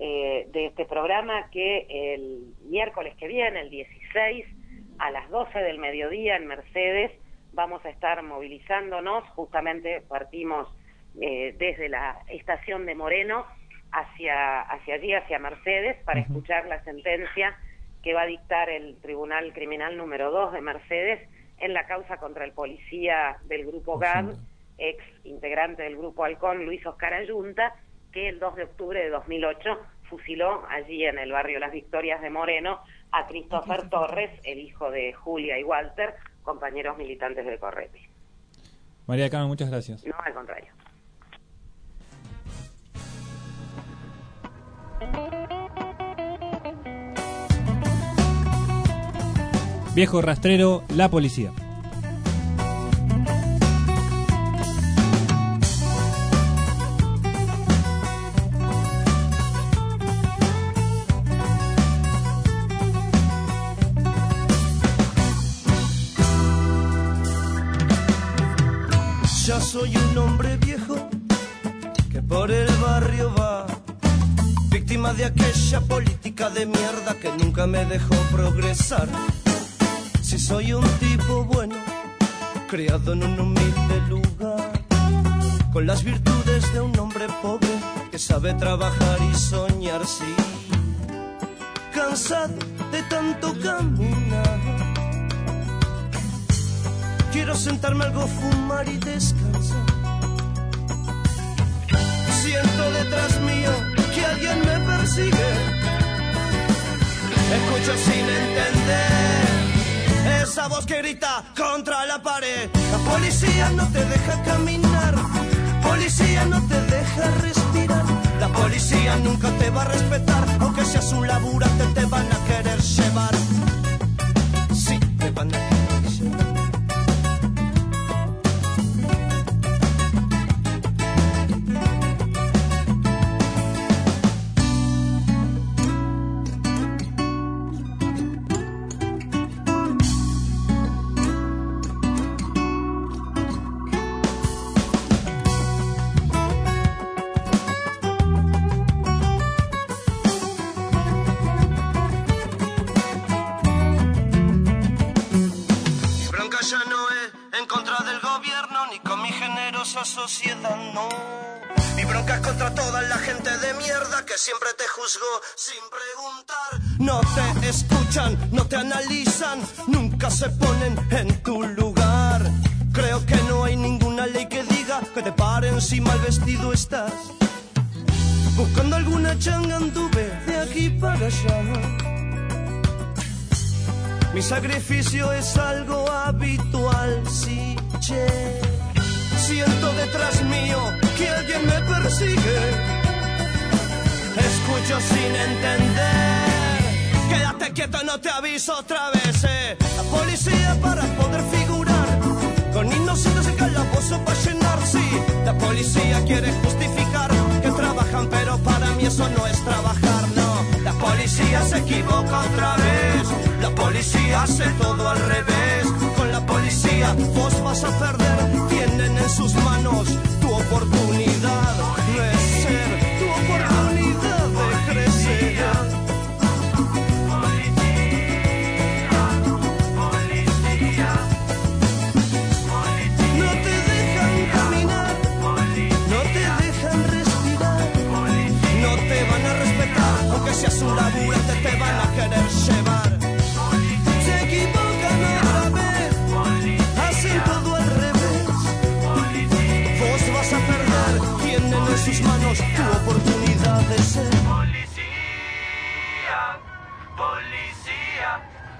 de este programa que el miércoles que viene, el 16, a las 12 del mediodía en Mercedes, vamos a estar movilizándonos. Justamente partimos desde la estación de Moreno hacia allí, hacia Mercedes, para escuchar la sentencia que va a dictar el Tribunal Criminal número 2 de Mercedes en la causa contra el policía del Grupo GAD, ex integrante del Grupo Halcón, Luis Oscar Ayunta, que el 2 de octubre de 2008 fusiló allí en el barrio Las Victorias de Moreno a Christopher Torres, el hijo de Julia y Walter, compañeros militantes de Correpi. María del Carmen, muchas gracias. No, al contrario. Viejo rastrero, la policía. Ya soy un hombre viejo que por el barrio va, víctima de aquella política de mierda que nunca me dejó progresar. Si soy un tipo bueno, criado en un humilde lugar, con las virtudes de un hombre pobre que sabe trabajar y soñar, sí. Cansado de tanto caminar, quiero sentarme algo, fumar y descansar. Siento detrás mío que alguien me persigue, escucho sin entender esa voz que grita contra la pared. La policía no te deja caminar, policía no te deja respirar. La policía nunca te va a respetar, aunque seas un laburante te van a querer llevar. Sí, te van a querer llevar. Sociedad, no. Mi bronca es contra toda la gente de mierda que siempre te juzgó sin preguntar. No te escuchan, no te analizan, nunca se ponen en tu lugar. Creo que no hay ninguna ley que diga que te paren si mal vestido estás. Buscando alguna changa anduve de aquí para allá. Mi sacrificio es algo habitual, sí, che. Siento detrás mío que alguien me persigue. Escucho sin entender. Quédate quieto, no te aviso otra vez, La policía para poder figurar, con inocentes en calabozo para llenar, sí. La policía quiere justificar que trabajan, pero para mí eso no es trabajar, no. La policía se equivoca otra vez. La policía hace todo al revés. Con la policía vos vas a perder. Tienen en sus manos tu oportunidad de ser, tu oportunidad de crecer. Que seas un laburante te van a querer llevar. Se equivocan otra vez, hacen todo al revés. Vos vas a perder, tienen en sus manos tu oportunidad de ser. Policía, policía,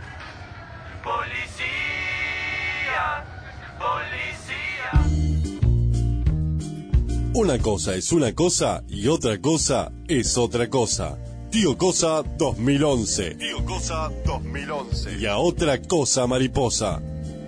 policía, policía. Una cosa es una cosa y otra cosa es otra cosa. Tío Cosa 2011. Tío Cosa 2011. Y a otra cosa mariposa.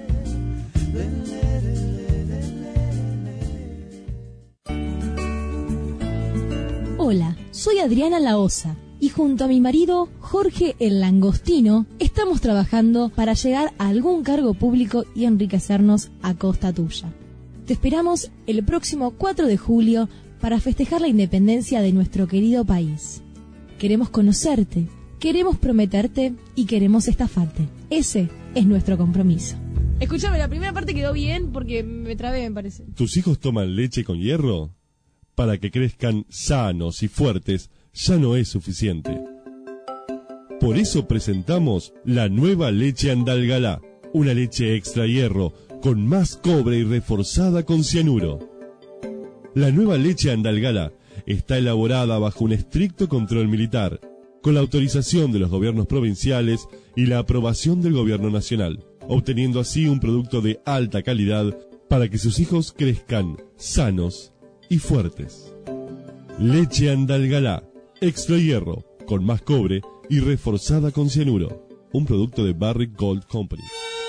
Hola, soy Adriana La Osa y junto a mi marido Jorge el Langostino estamos trabajando para llegar a algún cargo público y enriquecernos a costa tuya. Te esperamos el próximo 4 de julio para festejar la independencia de nuestro querido país. Queremos conocerte, queremos prometerte y queremos estafarte. Ese es nuestro compromiso. Escúchame, la primera parte quedó bien porque me trabé, me parece. ¿Tus hijos toman leche con hierro? Para que crezcan sanos y fuertes, ya no es suficiente. Por eso presentamos la nueva leche Andalgalá, una leche extra hierro, con más cobre y reforzada con cianuro. La nueva leche Andalgalá está elaborada bajo un estricto control militar, con la autorización de los gobiernos provinciales y la aprobación del gobierno nacional, obteniendo así un producto de alta calidad para que sus hijos crezcan sanos y fuertes. Leche Andalgalá, extra hierro, con más cobre y reforzada con cianuro, un producto de Barrick Gold Company.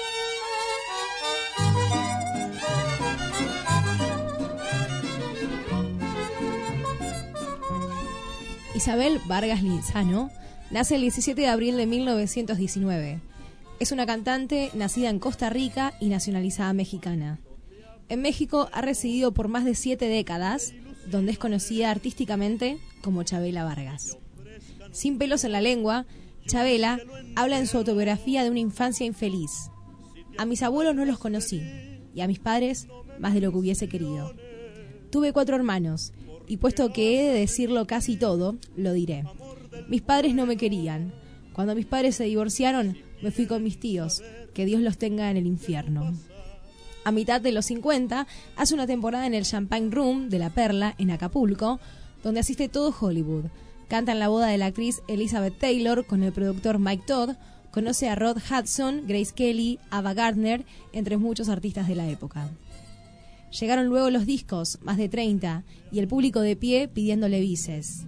Isabel Vargas Lizano nace el 17 de abril de 1919. Es una cantante nacida en Costa Rica y nacionalizada mexicana. En México ha residido por más de 7 décadas, donde es conocida artísticamente como Chabela Vargas. Sin pelos en la lengua, Chabela habla en su autobiografía de una infancia infeliz. A mis abuelos no los conocí, y a mis padres más de lo que hubiese querido. Tuve 4 hermanos, y puesto que he de decirlo casi todo, lo diré. Mis padres no me querían. Cuando mis padres se divorciaron, me fui con mis tíos, que Dios los tenga en el infierno. A mitad de los 50, hace una temporada en el Champagne Room de La Perla, en Acapulco, donde asiste todo Hollywood. Canta en la boda de la actriz Elizabeth Taylor con el productor Mike Todd, conoce a Rod Hudson, Grace Kelly, Ava Gardner, entre muchos artistas de la época. Llegaron luego los discos, más de 30, y el público de pie pidiéndole bises,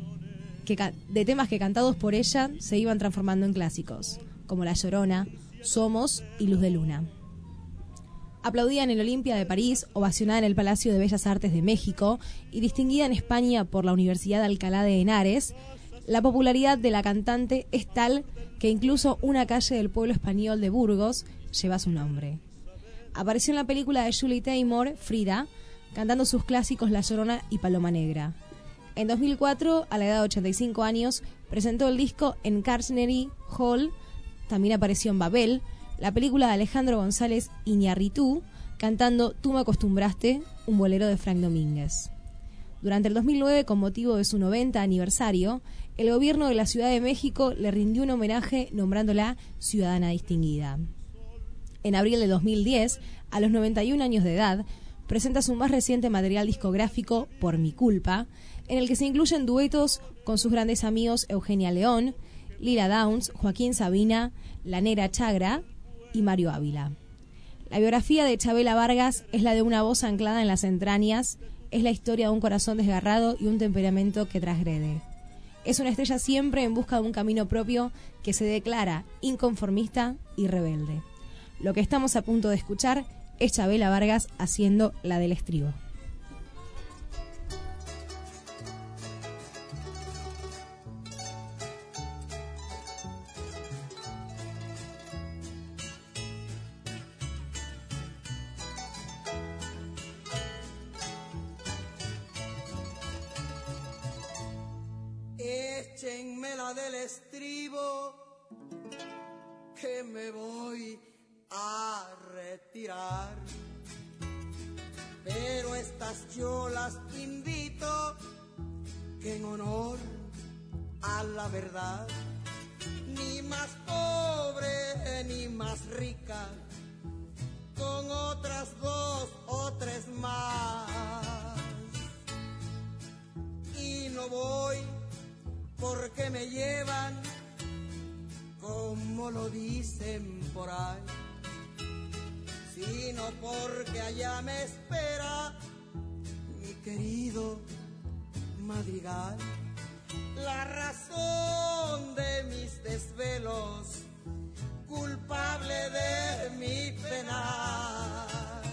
de temas que cantados por ella se iban transformando en clásicos, como La Llorona, Somos y Luz de Luna. Aplaudida en el Olimpia de París, ovacionada en el Palacio de Bellas Artes de México y distinguida en España por la Universidad de Alcalá de Henares, la popularidad de la cantante es tal que incluso una calle del pueblo español de Burgos lleva su nombre. Apareció en la película de Julie Taymor, Frida, cantando sus clásicos La Llorona y Paloma Negra. En 2004, a la edad de 85 años, presentó el disco en Carnegie Hall. También apareció en Babel, la película de Alejandro González Iñárritu, cantando Tú me acostumbraste, un bolero de Frank Domínguez. Durante el 2009, con motivo de su 90 aniversario, el gobierno de la Ciudad de México le rindió un homenaje nombrándola ciudadana distinguida. En abril de 2010, a los 91 años de edad, presenta su más reciente material discográfico, Por mi culpa, en el que se incluyen duetos con sus grandes amigos Eugenia León, Lila Downs, Joaquín Sabina, La Negra Chagra y Mario Ávila. La biografía de Chabela Vargas es la de una voz anclada en las entrañas, es la historia de un corazón desgarrado y un temperamento que transgrede. Es una estrella siempre en busca de un camino propio que se declara inconformista y rebelde. Lo que estamos a punto de escuchar es Chabela Vargas haciendo La del Estribo. Échenme la del estribo, que me voy a retirar. Pero estas yo las invito, que en honor a la verdad, ni más pobre ni más rica, con otras 2 o 3 más. Y no voy porque me llevan, como lo dicen por ahí, sino porque allá me espera mi querido Madrigal. La razón de mis desvelos, culpable de mi penar.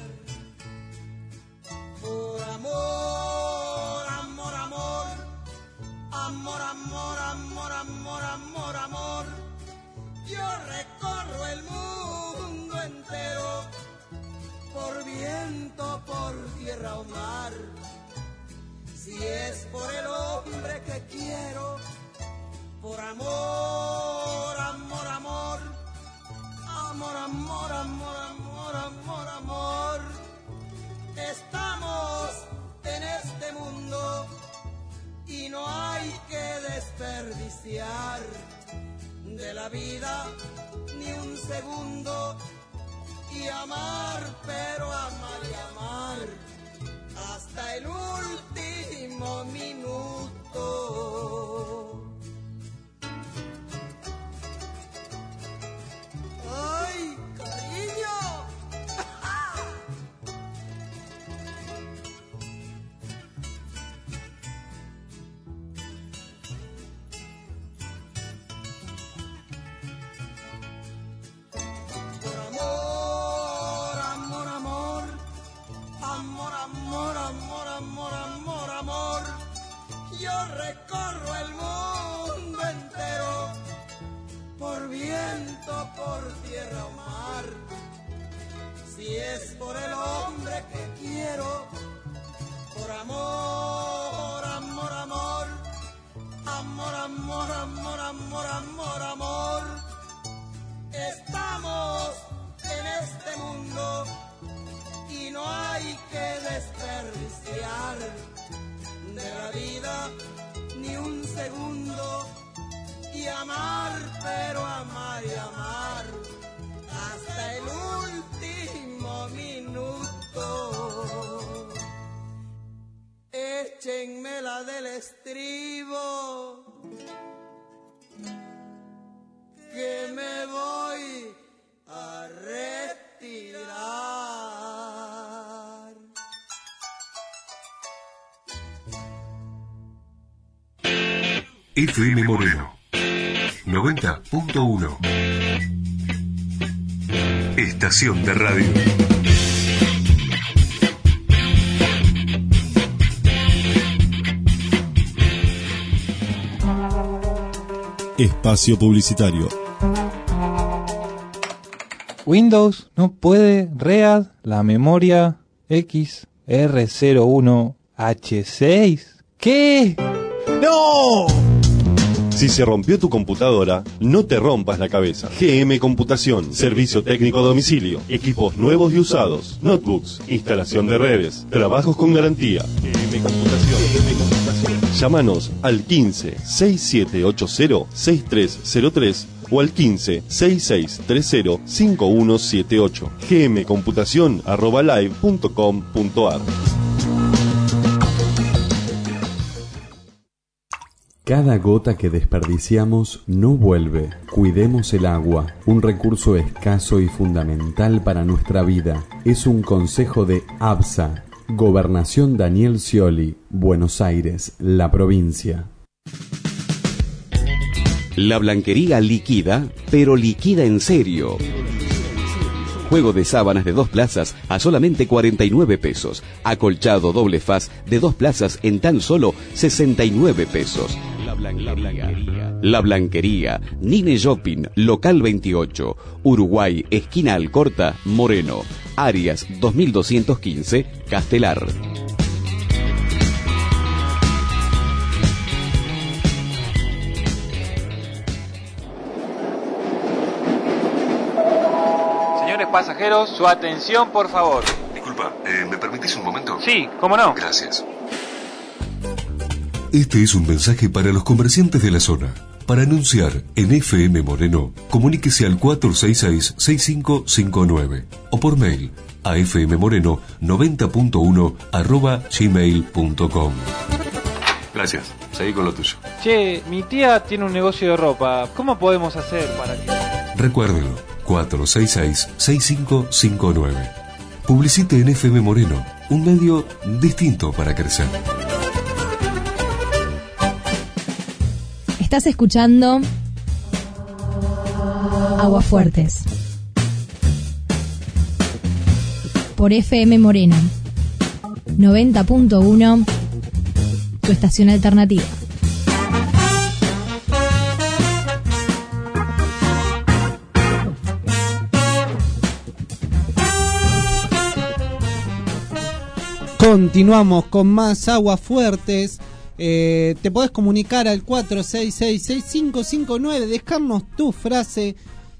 Por amor, amor, amor, amor, amor, amor, amor, amor, amor, yo recorro el mundo entero, por viento, por tierra o mar. Si es por el hombre que quiero, por amor, amor, amor, amor, amor, amor, amor, amor, amor, estamos en este mundo y no hay que desperdiciar de la vida ni un segundo, y amar, pero amar y amar hasta el último minuto. ¡Ay, cariño! Yo recorro el mundo entero, por viento, por tierra o mar. Si es por el hombre que quiero, por amor, amor, amor, amor, amor, amor, amor, amor, amor, estamos en este mundo y no hay que desperdiciar de la vida ni un segundo, y amar, pero amar y amar hasta el último minuto. Échenme la del estribo, que me voy a retirar. FM Moreno 90.1. Estación de radio. Espacio publicitario. Windows no puede READ la memoria XR01H6. ¿Qué? ¡No! Si se rompió tu computadora, no te rompas la cabeza. GM Computación, servicio técnico a domicilio, equipos nuevos y usados, notebooks, instalación de redes, trabajos con garantía. GM Computación. Llámanos al 15 6780 6303 o al 15 6630 5178. gmcomputacion@live.com.ar. Cada gota que desperdiciamos no vuelve. Cuidemos el agua, un recurso escaso y fundamental para nuestra vida. Es un consejo de ABSA, Gobernación Daniel Scioli, Buenos Aires, la provincia. La Blanquería liquida, pero liquida en serio. Juego de sábanas de 2 plazas a solamente 49 pesos. Acolchado doble faz de 2 plazas en tan solo 69 pesos. La Blanquería, Nine Shopping, local 28, Uruguay, esquina Alcorta, Moreno, Arias 2215, Castelar. Señores pasajeros, su atención, por favor. Disculpa, ¿me permitís un momento? Sí, ¿cómo no? Gracias. Este es un mensaje para los comerciantes de la zona. Para anunciar en FM Moreno, comuníquese al 466-6559 o por mail a fmmoreno90.1@gmail.com. Gracias, seguí con lo tuyo. Che, mi tía tiene un negocio de ropa. ¿Cómo podemos hacer para que...? Recuérdelo, 466-6559. Publicite en FM Moreno, un medio distinto para crecer. Estás escuchando Aguafuertes por FM Moreno 90.1, tu estación alternativa. Continuamos con más Aguafuertes. Te podés comunicar al 466-6559, dejarnos tu frase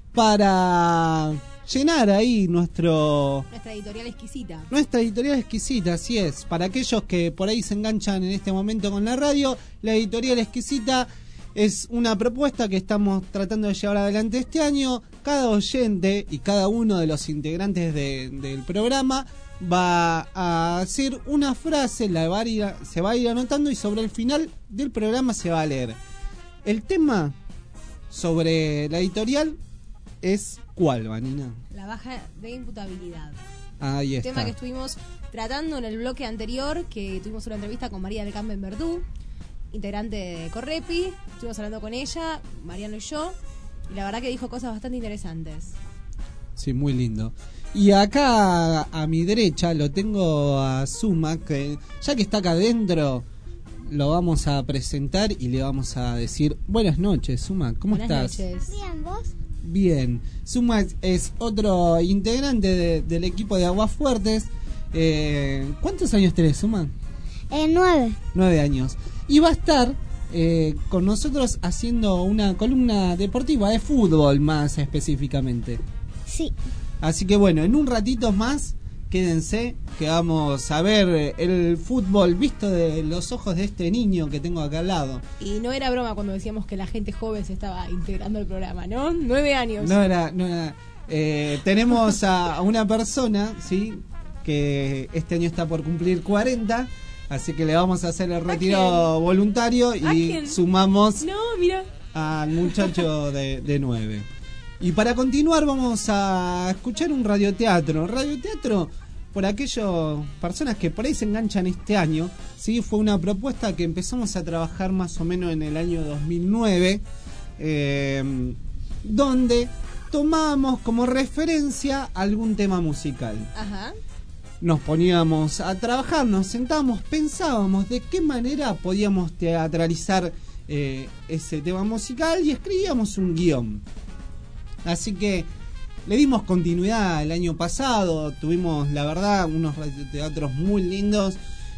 para llenar ahí nuestra editorial exquisita. Nuestra editorial exquisita, así es. Para aquellos que por ahí se enganchan en este momento con la radio, la editorial exquisita es una propuesta que estamos tratando de llevar adelante este año. Cada oyente y cada uno de los integrantes del programa va a decir una frase, se va a ir anotando y sobre el final del programa se va a leer. El tema sobre la editorial es ¿cuál, Vanina? La baja de imputabilidad. Ahí está. Tema que estuvimos tratando en el bloque anterior, que tuvimos una entrevista con María del Campen Verdú, integrante de Correpi. Estuvimos hablando con ella, Mariano y yo, y la verdad que dijo cosas bastante interesantes. Sí, muy lindo. Y acá a mi derecha lo tengo a Suma, que ya que está acá adentro, lo vamos a presentar y le vamos a decir buenas noches, Suma, ¿cómo estás? Buenas noches. Bien, ¿vos? Bien. Suma es otro integrante del equipo de Aguafuertes. ¿Cuántos años tenés, Suma? 9. 9 años. Y va a estar con nosotros haciendo una columna deportiva de fútbol más específicamente. Sí. Así que bueno, en un ratito más, quédense que vamos a ver el fútbol visto de los ojos de este niño que tengo acá al lado. Y no era broma cuando decíamos que la gente joven se estaba integrando al programa, ¿no? 9 años. No era. Tenemos a una persona, ¿sí? Que este año está por cumplir 40, así que le vamos a hacer el retiro voluntario y sumamos al muchacho de 9. Y para continuar vamos a escuchar un radioteatro. Radioteatro, por aquellas personas que por ahí se enganchan este año, ¿sí? Fue una propuesta que empezamos a trabajar más o menos en el año 2009, donde tomábamos como referencia algún tema musical. Ajá. Nos poníamos a trabajar, nos sentábamos, pensábamos de qué manera podíamos teatralizar ese tema musical y escribíamos un guión. Así que le dimos continuidad el año pasado, tuvimos la verdad unos radioteatros muy lindos,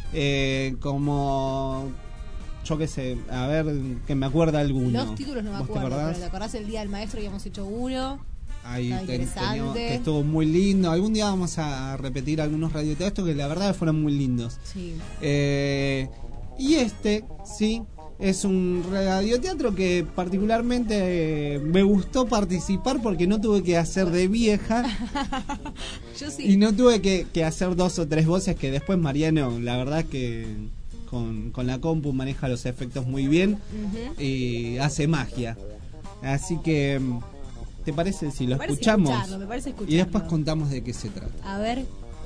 como yo qué sé, a ver que me acuerda alguno. Los títulos no me acuerdo, pero ¿te acordás el Día del Maestro? Habíamos hecho uno. Ahí interesante. Que estuvo muy lindo. Algún día vamos a repetir algunos radioteatros que la verdad fueron muy lindos. Sí. Y sí, Es un radioteatro que particularmente me gustó participar porque no tuve que hacer de vieja. Yo sí. Y no tuve que hacer 2 o 3 voces, que después Mariano, la verdad que con la compu maneja los efectos muy bien y hace magia. Así que, ¿te parece si lo escuchamos? Me parece escucharlo. Y después contamos de qué se trata. A ver.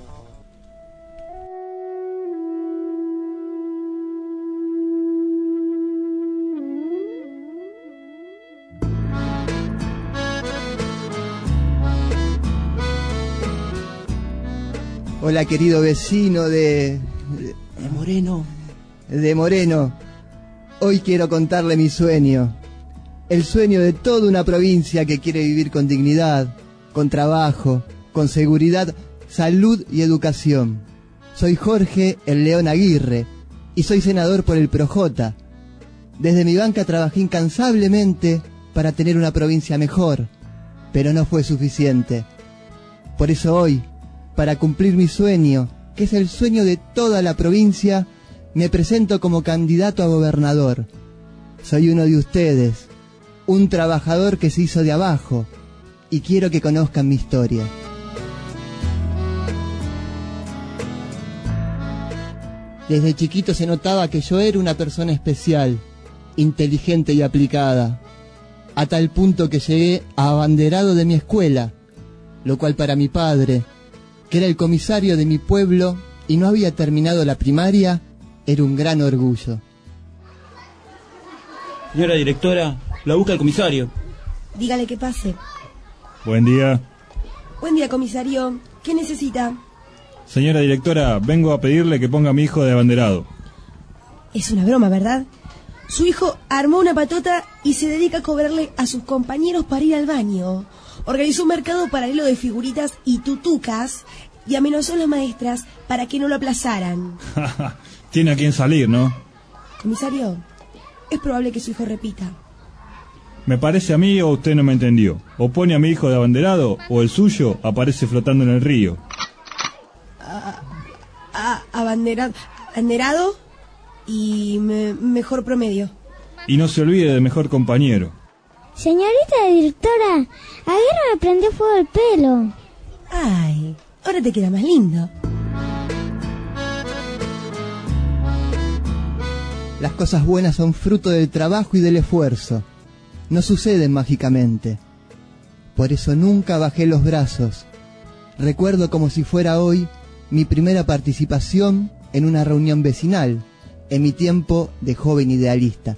Hola, querido vecino de Moreno. De Moreno. Hoy quiero contarle mi sueño. El sueño de toda una provincia que quiere vivir con dignidad, con trabajo, con seguridad, salud y educación. Soy Jorge el León Aguirre y soy senador por el ProJ. Desde mi banca trabajé incansablemente para tener una provincia mejor, pero no fue suficiente. Por eso hoy, para cumplir mi sueño, que es el sueño de toda la provincia, me presento como candidato a gobernador. Soy uno de ustedes, un trabajador que se hizo de abajo, y quiero que conozcan mi historia. Desde chiquito se notaba que yo era una persona especial, inteligente y aplicada, a tal punto que llegué a abanderado de mi escuela, lo cual para mi padre, que era el comisario de mi pueblo y no había terminado la primaria, era un gran orgullo. Señora directora, la busca el comisario. Dígale que pase. Buen día. Buen día, comisario. ¿Qué necesita? Señora directora, vengo a pedirle que ponga a mi hijo de abanderado. Es una broma, ¿verdad? Su hijo armó una patota y se dedica a cobrarle a sus compañeros para ir al baño. Organizó un mercado paralelo de figuritas y tutucas y amenazó a las maestras para que no lo aplazaran. Tiene a quién salir, ¿no? Comisario, es probable que su hijo repita. Me parece a mí o usted no me entendió. O pone a mi hijo de abanderado o el suyo aparece flotando en el río. Abanderado y mejor promedio. Y no se olvide de mejor compañero. Señorita directora, Aguirre me prendió fuego el pelo. Ay, ahora te queda más lindo. Las cosas buenas son fruto del trabajo y del esfuerzo. No suceden mágicamente. Por eso nunca bajé los brazos. Recuerdo como si fuera hoy mi primera participación en una reunión vecinal, en mi tiempo de joven idealista.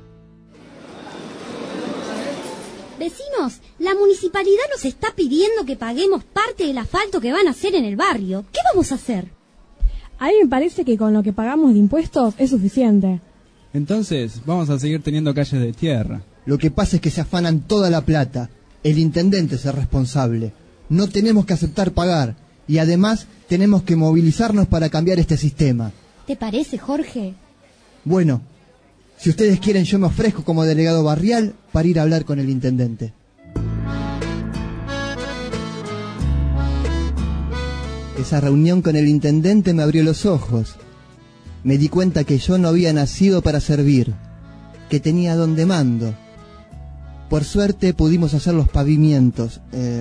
Vecinos, la municipalidad nos está pidiendo que paguemos parte del asfalto que van a hacer en el barrio. ¿Qué vamos a hacer? A mí me parece que con lo que pagamos de impuestos es suficiente. Entonces, vamos a seguir teniendo calles de tierra. Lo que pasa es que se afanan toda la plata. El intendente es el responsable. No tenemos que aceptar pagar. Y además, tenemos que movilizarnos para cambiar este sistema. ¿Te parece, Jorge? Bueno, si ustedes quieren, yo me ofrezco como delegado barrial para ir a hablar con el intendente. Esa reunión con el intendente me abrió los ojos. Me di cuenta que yo no había nacido para servir, que tenía don de mando. Por suerte pudimos hacer los pavimentos,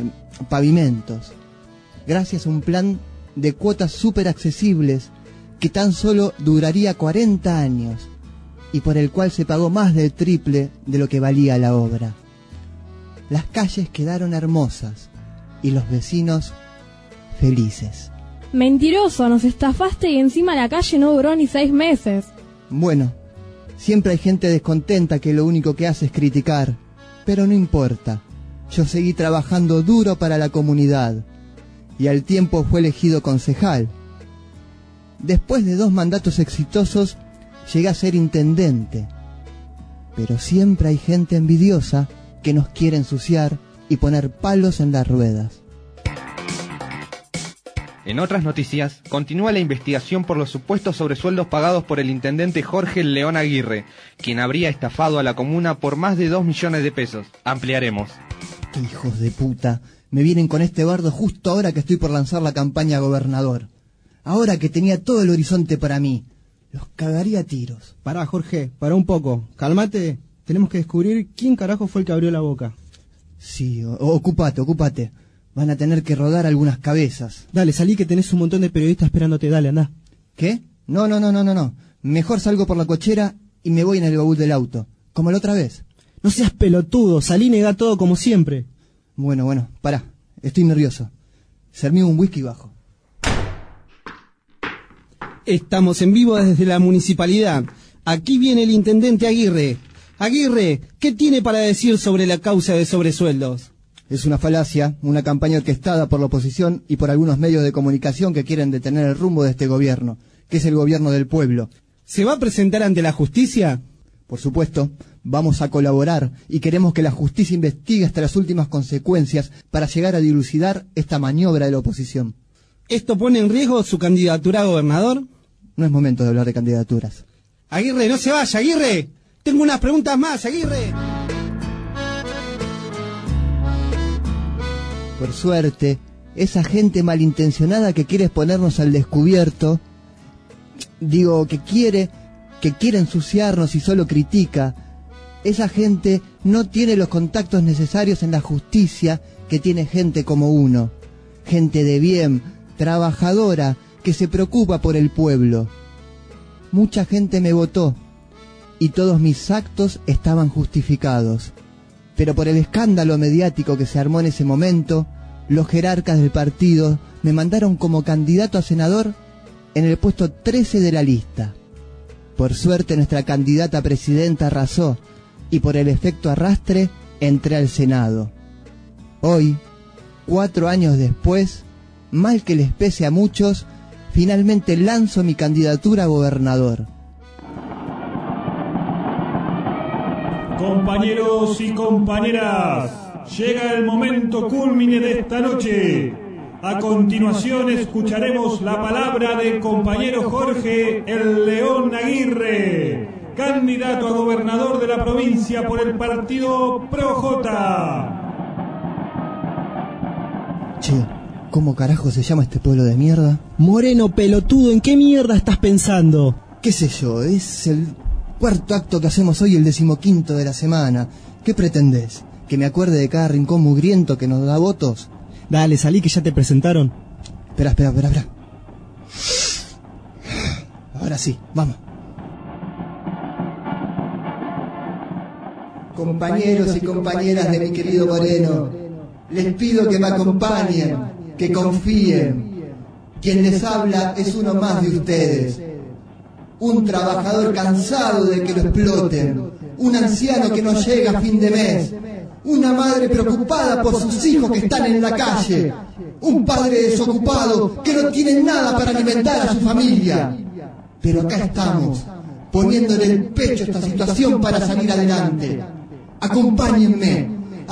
gracias a un plan de cuotas súper accesibles que tan solo duraría 40 años y por el cual se pagó más del triple de lo que valía la obra. Las calles quedaron hermosas y los vecinos felices. Mentiroso, nos estafaste y encima la calle no duró ni 6 meses. Bueno, siempre hay gente descontenta que lo único que hace es criticar, pero no importa. Yo seguí trabajando duro para la comunidad y al tiempo fue elegido concejal. Después de 2 mandatos exitosos, llegué a ser intendente. Pero siempre hay gente envidiosa que nos quiere ensuciar y poner palos en las ruedas. En otras noticias, continúa la investigación por los supuestos sobresueldos pagados por el intendente Jorge León Aguirre, quien habría estafado a la comuna por más de 2 millones de pesos. Ampliaremos. ¡Qué hijos de puta! Me vienen con este bardo justo ahora que estoy por lanzar la campaña a gobernador. Ahora que tenía todo el horizonte para mí. Los cagaría a tiros. Pará, Jorge, pará un poco. Cálmate. Tenemos que descubrir quién carajo fue el que abrió la boca. Sí, ocúpate. Van a tener que rodar algunas cabezas. Dale, salí que tenés un montón de periodistas esperándote. Dale, andá. ¿Qué? No. Mejor salgo por la cochera y me voy en el baúl del auto. Como la otra vez. No seas pelotudo. Salí y negá todo como siempre. Bueno, pará. Estoy nervioso. Serví un whisky bajo. Estamos en vivo desde la municipalidad. Aquí viene el intendente Aguirre. Aguirre, ¿qué tiene para decir sobre la causa de sobresueldos? Es una falacia, una campaña orquestada por la oposición y por algunos medios de comunicación que quieren detener el rumbo de este gobierno, que es el gobierno del pueblo. ¿Se va a presentar ante la justicia? Por supuesto, vamos a colaborar y queremos que la justicia investigue hasta las últimas consecuencias para llegar a dilucidar esta maniobra de la oposición. ¿Esto pone en riesgo su candidatura a gobernador? No es momento de hablar de candidaturas. Aguirre, no se vaya, Aguirre. Tengo unas preguntas más, Aguirre. Por suerte, esa gente malintencionada que quiere exponernos al descubierto, que quiere ensuciarnos y solo critica, esa gente no tiene los contactos necesarios en la justicia que tiene gente como uno, gente de bien, trabajadora, que se preocupa por el pueblo. Mucha gente me votó y todos mis actos estaban justificados. Pero por el escándalo mediático que se armó en ese momento, los jerarcas del partido me mandaron como candidato a senador en el puesto 13 de la lista. Por suerte nuestra candidata a presidenta arrasó y por el efecto arrastre entré al Senado. Hoy, 4 años después, mal que les pese a muchos, finalmente lanzo mi candidatura a gobernador. Compañeros y compañeras, llega el momento cúlmine de esta noche. A continuación escucharemos la palabra del compañero Jorge el León Aguirre, candidato a gobernador de la provincia por el partido ProJ. Che, ¿cómo carajo se llama este pueblo de mierda? Moreno pelotudo, ¿en qué mierda estás pensando? ¿Qué sé yo? Es el 4º acto que hacemos hoy, el 15º de la semana. ¿Qué pretendés? ¿Que me acuerde de cada rincón mugriento que nos da votos? Dale, salí que ya te presentaron. Espera. Ahora sí, vamos. Compañeros y compañeras de mi querido Moreno, les pido que me acompañen, que confíen. Quien les habla es uno más de ustedes. Un trabajador cansado de que lo exploten, un anciano que no llega a fin de mes, una madre preocupada por sus hijos que están en la calle, un padre desocupado que no tiene nada para alimentar a su familia. Pero acá estamos, poniéndole el pecho a esta situación para salir adelante. Acompáñenme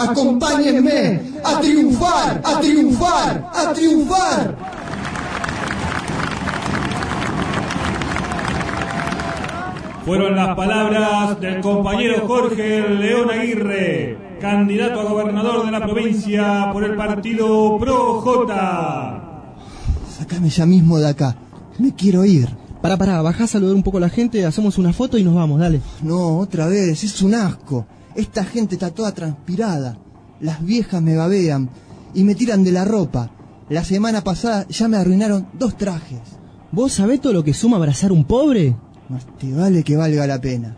a triunfar, a triunfar, a triunfar. Fueron las palabras del compañero Jorge el León Aguirre, candidato a gobernador de la provincia por el partido ProJ. Sácame ya mismo de acá, me quiero ir. Pará, bajá a saludar un poco a la gente, hacemos una foto y nos vamos, dale. No, otra vez, es un asco. Esta gente está toda transpirada. Las viejas me babean y me tiran de la ropa. La semana pasada ya me arruinaron 2 trajes. ¿Vos sabés todo lo que suma abrazar a un pobre? Más te vale que valga la pena.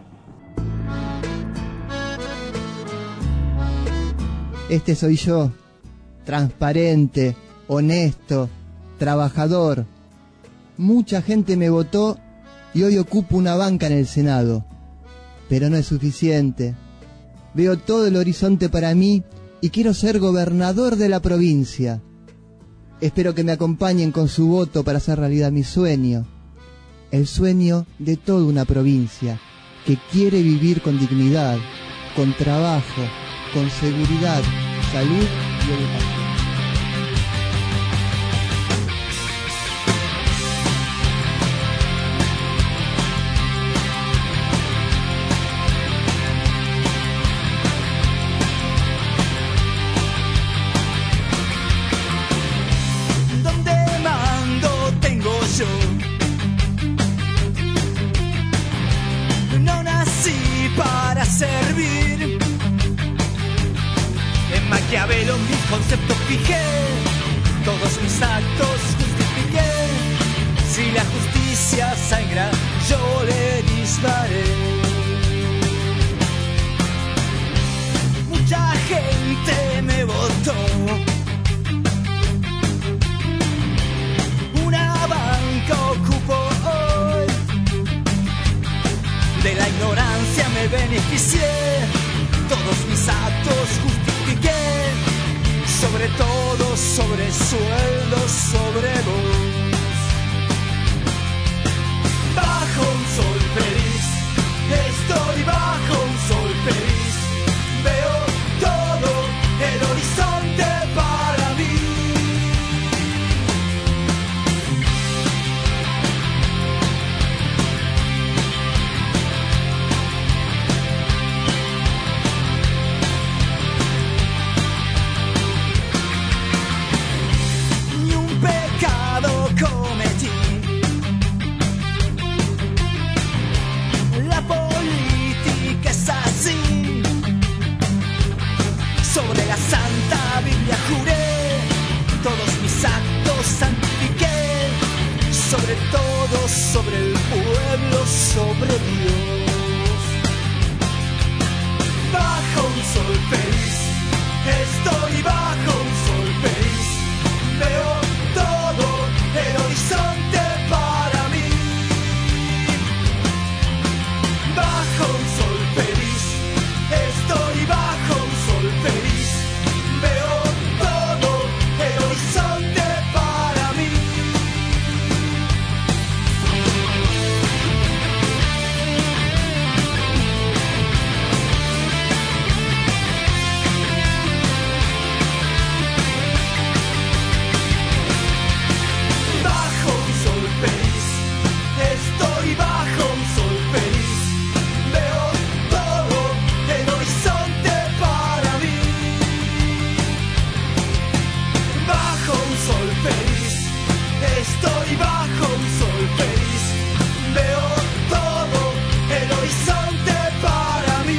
Este soy yo, transparente, honesto, trabajador. Mucha gente me votó y hoy ocupo una banca en el Senado. Pero no es suficiente. Veo todo el horizonte para mí y quiero ser gobernador de la provincia. Espero que me acompañen con su voto para hacer realidad mi sueño. El sueño de toda una provincia que quiere vivir con dignidad, con trabajo, con seguridad, salud y educación. Donde mando tengo yo. Maquiavelo mis conceptos fijé, todos mis actos justifiqué. Si la justicia sangra, yo le disparé. Mucha gente me votó, una banca ocupó hoy. De la ignorancia me beneficié, todos mis actos justifiqué. Sobre todo, sobre sueldos, sobre vos. Bajo un sol feliz, estoy bajo un sol feliz. Veo todo el horizonte para mí. Ni un pecado cometí. La política es así. Sobre la Santa Biblia juré, todos mis actos santifiqué. Sobre todo, sobre el pueblo, sobre Dios. Bajo un sol feliz, estoy bajo un sol feliz. Veo todo el horizonte para mí. Bajo un sol feliz, estoy bajo un sol feliz. Veo todo el horizonte para mí. Bajo un sol feliz, estoy bajo un sol feliz. Veo todo el horizonte para mí. Bajo un sol feliz, estoy bajo un sol feliz. Veo todo el horizonte para mí.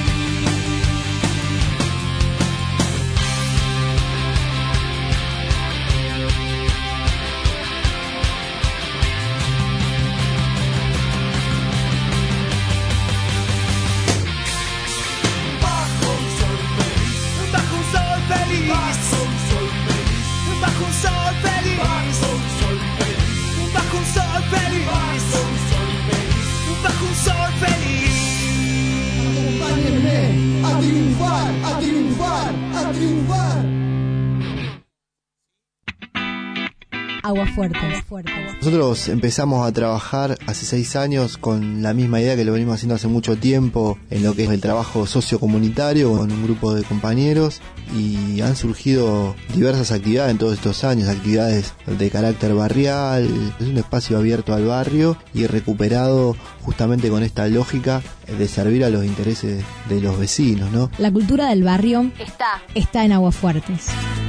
Bajo un sol feliz, bajo un sol feliz, bajo un sol feliz, bajo un sol feliz, bajo un sol feliz, bajo un sol feliz. Acompáñenme a triunfar, a triunfar, a triunfar. Agua fuerte. Nosotros empezamos a trabajar hace 6 años con la misma idea que lo venimos haciendo hace mucho tiempo en lo que es el trabajo sociocomunitario con un grupo de compañeros, y han surgido diversas actividades en todos estos años, actividades de carácter barrial. Es un espacio abierto al barrio y recuperado justamente con esta lógica de servir a los intereses de los vecinos, ¿no? La cultura del barrio está en Aguafuertes.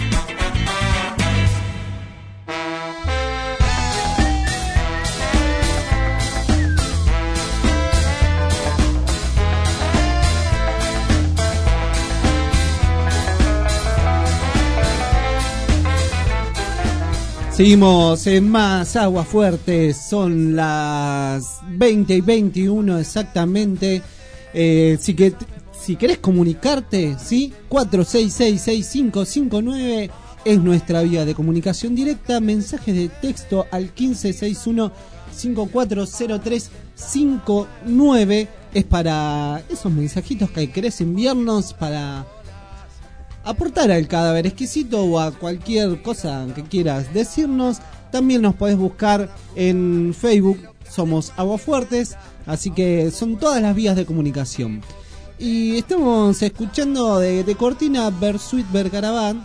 Seguimos en más Aguafuertes, son las 20:21 exactamente. Si querés comunicarte, ¿sí? 46665559 es nuestra vía de comunicación directa. Mensajes de texto al 1561-540359 es para esos mensajitos que querés enviarnos para aportar al cadáver exquisito o a cualquier cosa que quieras decirnos. También nos podés buscar en Facebook, somos Aguafuertes, así que son todas las vías de comunicación. Y estamos escuchando de cortina Bersuit Bergarabat,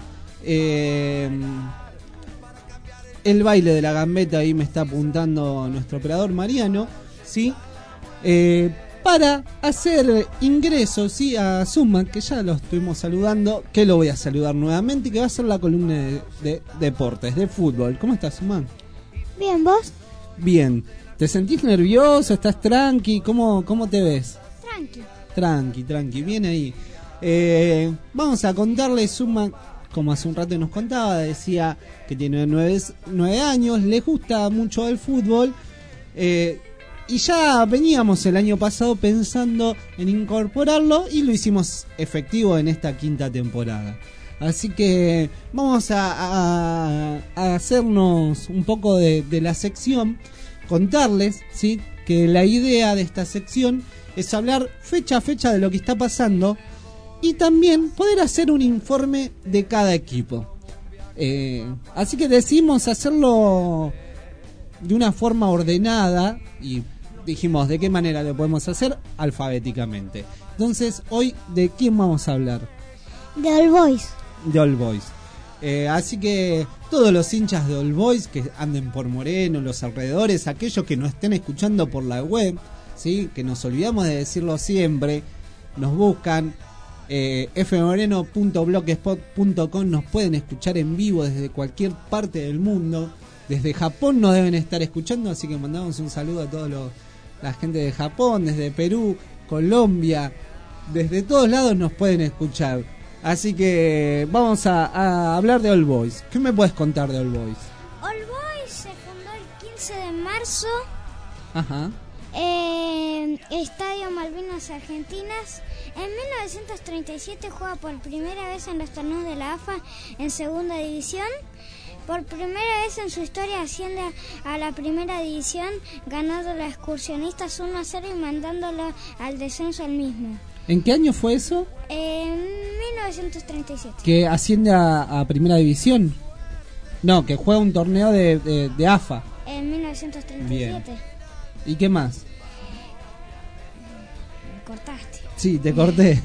el baile de la gambeta. Ahí me está apuntando nuestro operador Mariano, ¿sí? Para hacer ingresos, ¿sí? A Zuma, que ya lo estuvimos saludando, que lo voy a saludar nuevamente, y que va a ser la columna de deportes, de fútbol. ¿Cómo estás, Zuma? Bien, ¿vos? Bien. ¿Te sentís nervioso? ¿Estás tranqui? ¿Cómo te ves? Tranqui. Tranqui, bien ahí. Vamos a contarles, Zuma, como hace un rato nos contaba, decía que tiene 9 años, le gusta mucho el fútbol, y ya veníamos el año pasado pensando en incorporarlo y lo hicimos efectivo en esta 5ª temporada. Así que vamos a hacernos un poco de la sección, contarles, ¿sí?, que la idea de esta sección es hablar fecha a fecha de lo que está pasando y también poder hacer un informe de cada equipo. Así que decidimos hacerlo de una forma ordenada y dijimos de qué manera lo podemos hacer, alfabéticamente. Entonces, hoy, ¿de quién vamos a hablar? De All Boys. De All Boys. Así que todos los hinchas de All Boys que anden por Moreno, los alrededores, aquellos que nos estén escuchando por la web, ¿sí?, que nos olvidamos de decirlo siempre, nos buscan fmoreno.blogspot.com, nos pueden escuchar en vivo desde cualquier parte del mundo. Desde Japón nos deben estar escuchando, así que mandamos un saludo a toda la gente de Japón, desde Perú, Colombia, desde todos lados nos pueden escuchar. Así que vamos a hablar de All Boys. ¿Qué me puedes contar de All Boys? All Boys se fundó el 15 de marzo. Ajá. Estadio Malvinas Argentinas. En 1937 juega por primera vez en los torneos de la AFA en segunda división. Por primera vez en su historia asciende a la primera división, ganando los excursionistas 1-0 y mandándolo al descenso al mismo. ¿En qué año fue eso? En 1937. ¿Que asciende a primera división? No, que juega un torneo de AFA. En 1937. Bien. ¿Y qué más? Me cortaste. Sí, te corté.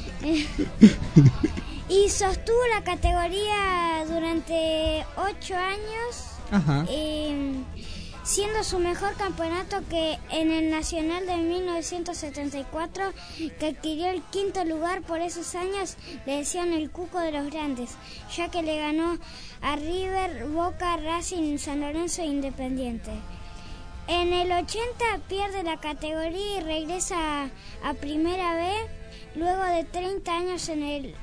Y sostuvo la categoría durante 8 años. Ajá. Siendo su mejor campeonato que en el Nacional de 1974, que adquirió el 5º lugar. Por esos años le decían el Cuco de los Grandes, ya que le ganó a River, Boca, Racing, San Lorenzo e Independiente. En el 80 pierde la categoría y regresa a Primera B. Luego de 30 años en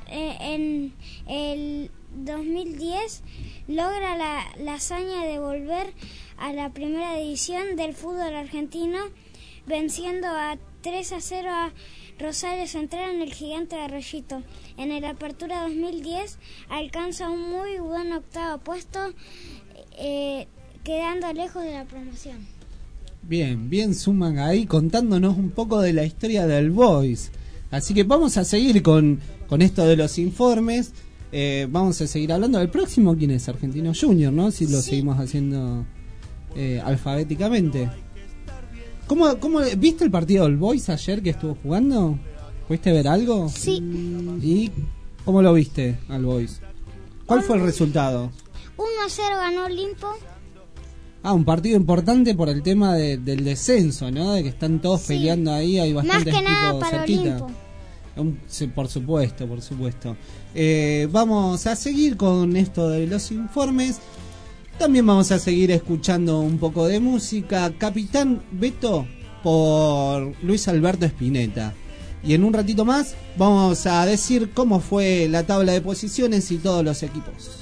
el 2010 logra la hazaña de volver a la primera división del fútbol argentino, venciendo a 3-0 a Rosario Central en el Gigante de Arroyito. En el Apertura 2010 alcanza un muy buen 8º puesto, quedando lejos de la promoción. Bien, Suman ahí contándonos un poco de la historia del Boys. Así que vamos a seguir con esto de los informes. Vamos a seguir hablando. El próximo, ¿quién es? Argentino Junior, ¿no? Si lo seguimos haciendo alfabéticamente. ¿Cómo viste el partido del Boys ayer que estuvo jugando? ¿Pudiste ver algo? Sí. ¿Y cómo lo viste al Boys? ¿Cuál fue el resultado? 1-0 ganó Olimpo. Un partido importante por el tema del descenso, ¿no? De que están todos peleando ahí, hay bastantes más que nada equipos para cerquita. Olimpo. Sí, por supuesto. Vamos a seguir con esto de los informes. También vamos a seguir escuchando un poco de música. Capitán Beto por Luis Alberto Spinetta. Y en un ratito más vamos a decir cómo fue la tabla de posiciones y todos los equipos.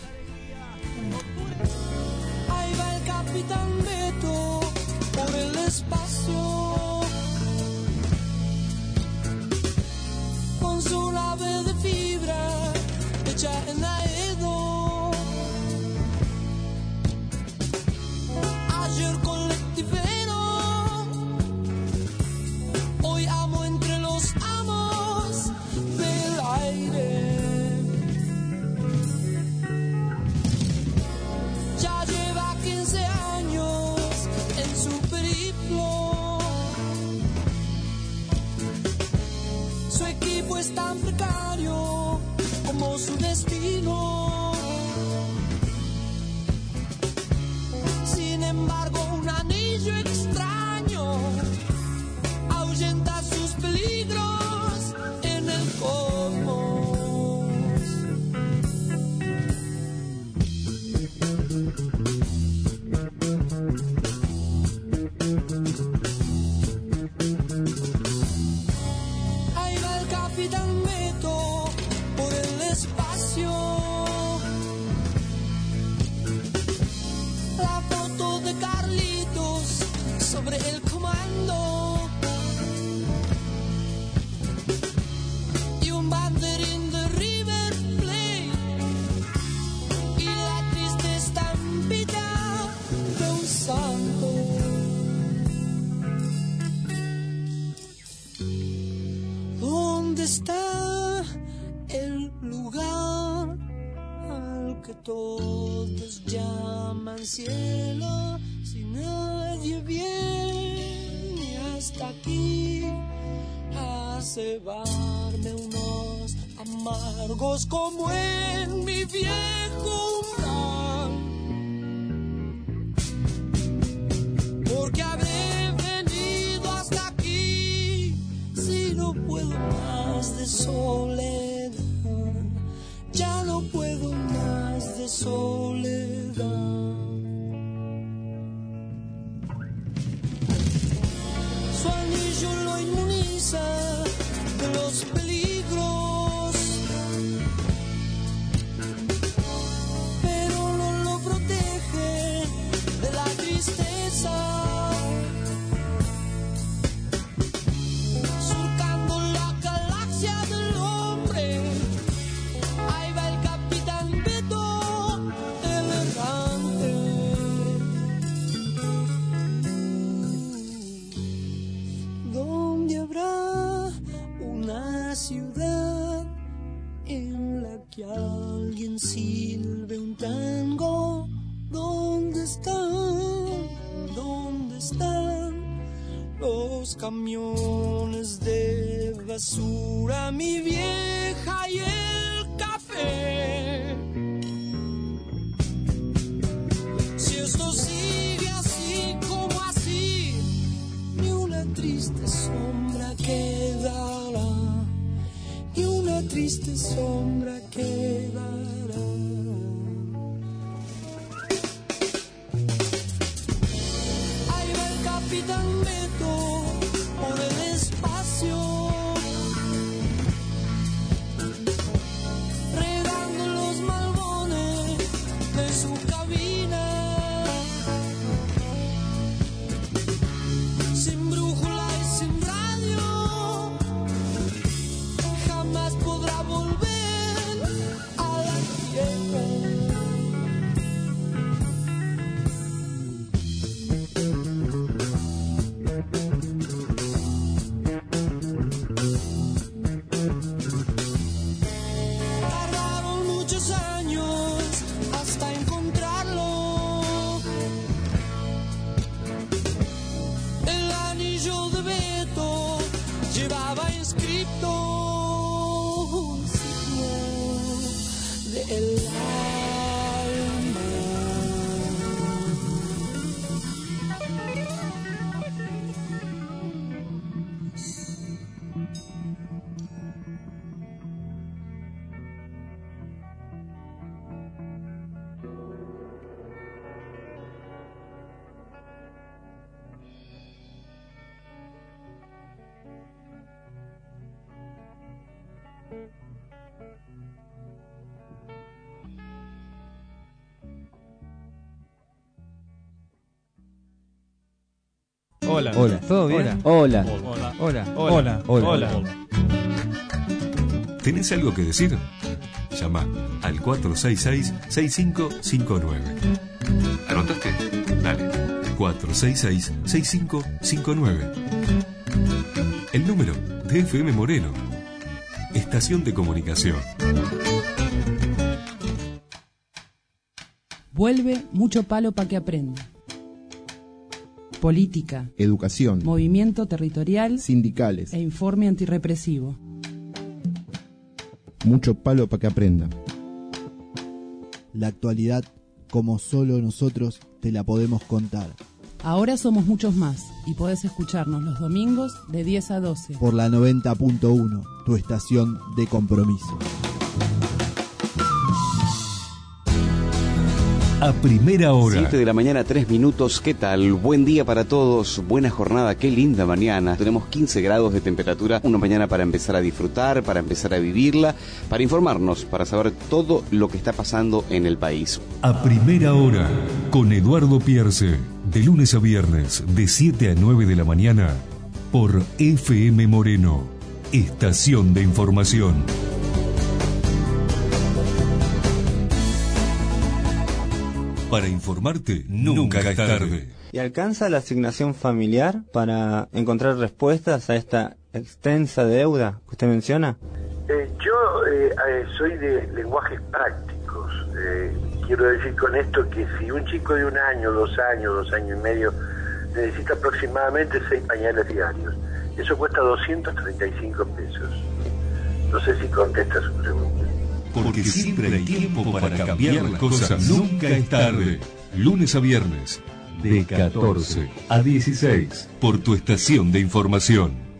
Ahí va el Capitán Beto por el espacio, con su nave de fibra hecha en Aedo. Ayer colectivero, hoy amo entre los amos del aire. Ya lleva 15 años en su periplo. Su equipo es tan precario como su destino. Sin embargo, un anillo extraño ahuyenta sus peligros en el cosmos. Ahí va el Capitán Beto por el espacio, lugar al que todos llaman cielo. Si nadie viene hasta aquí a cebarme unos amargos como en mi viejo umbral, porque habré venido hasta aquí si no puedo más de soledad, ya no puedo más de soledad. Su anillo lo inmuniza de los peligros, pero no lo protege de la tristeza. Surcando la galaxia del hombre, ahí va el Capitán Beto, elegante. ¿Dónde habrá una ciudad en la que alguien silbe un tango? ¿Dónde están los camiones de basura, mi vieja y el café? Si esto sigue así como así, ni una triste sombra quedará, ni una triste sombra quedará. Ahí va el Capitán Beto por el espacio, regando los malbones de su cabina, sin brújula y sin radio, jamás podrá volver a la tierra. Tardaron muchos años hasta encontrarlo. El anillo de Beto llevaba inscrito un signo del alma. Hola. Hola. ¿Todo bien? Hola. Hola. Hola. Hola. Hola. ¿Tenés algo que decir? Llama al 466-6559. ¿Anotaste? Dale. 466-6559. El número de FM Moreno. Estación de comunicación. Vuelve Mucho Palo para que aprenda. Política, Educación, movimiento territorial sindicales, e informe antirrepresivo. Mucho palo para que aprenda. La actualidad, como solo nosotros te la podemos contar. Ahora somos muchos más y podés escucharnos los domingos de 10 a 12. Por la 90.1, tu estación de compromiso. A primera hora. 7 de la mañana, 3 minutos. ¿Qué tal? Buen día para todos. Buena jornada. Qué linda mañana. Tenemos 15 grados de temperatura. Una mañana para empezar a disfrutar, para empezar a vivirla, para informarnos, para saber todo lo que está pasando en el país. A primera hora, con Eduardo Pierce. De lunes a viernes, de 7 a 9 de la mañana, por FM Moreno. Estación de información. Para informarte, nunca es tarde. ¿Y alcanza la asignación familiar para encontrar respuestas a esta extensa de deuda que usted menciona? Yo soy de lenguajes prácticos. Quiero decir con esto que si un chico de 1 año, 2 años, 2 años y medio necesita aproximadamente 6 pañales diarios, eso cuesta 235 pesos. No sé si contesta su pregunta. Porque siempre hay tiempo para cambiar las cosas. Nunca es tarde. Lunes a viernes, de 14 a 16, por tu estación de información.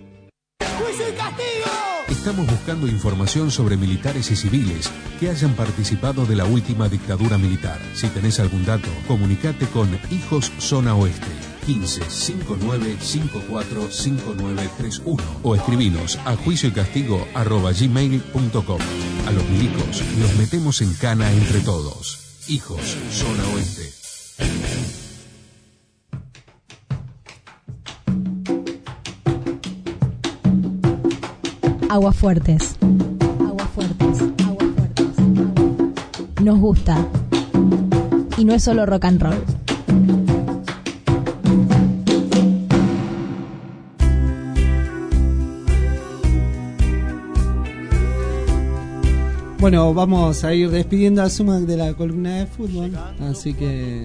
Estamos buscando información sobre militares y civiles que hayan participado de la última dictadura militar. Si tenés algún dato, comunicate con Hijos Zona Oeste 15 59 54 5931 o escribinos a juicioycastigo@gmail.com. A los milicos los metemos en cana entre todos. Hijos Zona Oeste. Aguafuertes. Aguafuertes. Aguafuertes. Nos gusta. Y no es solo rock and roll. Bueno, vamos a ir despidiendo a Sumac de la columna de fútbol, así que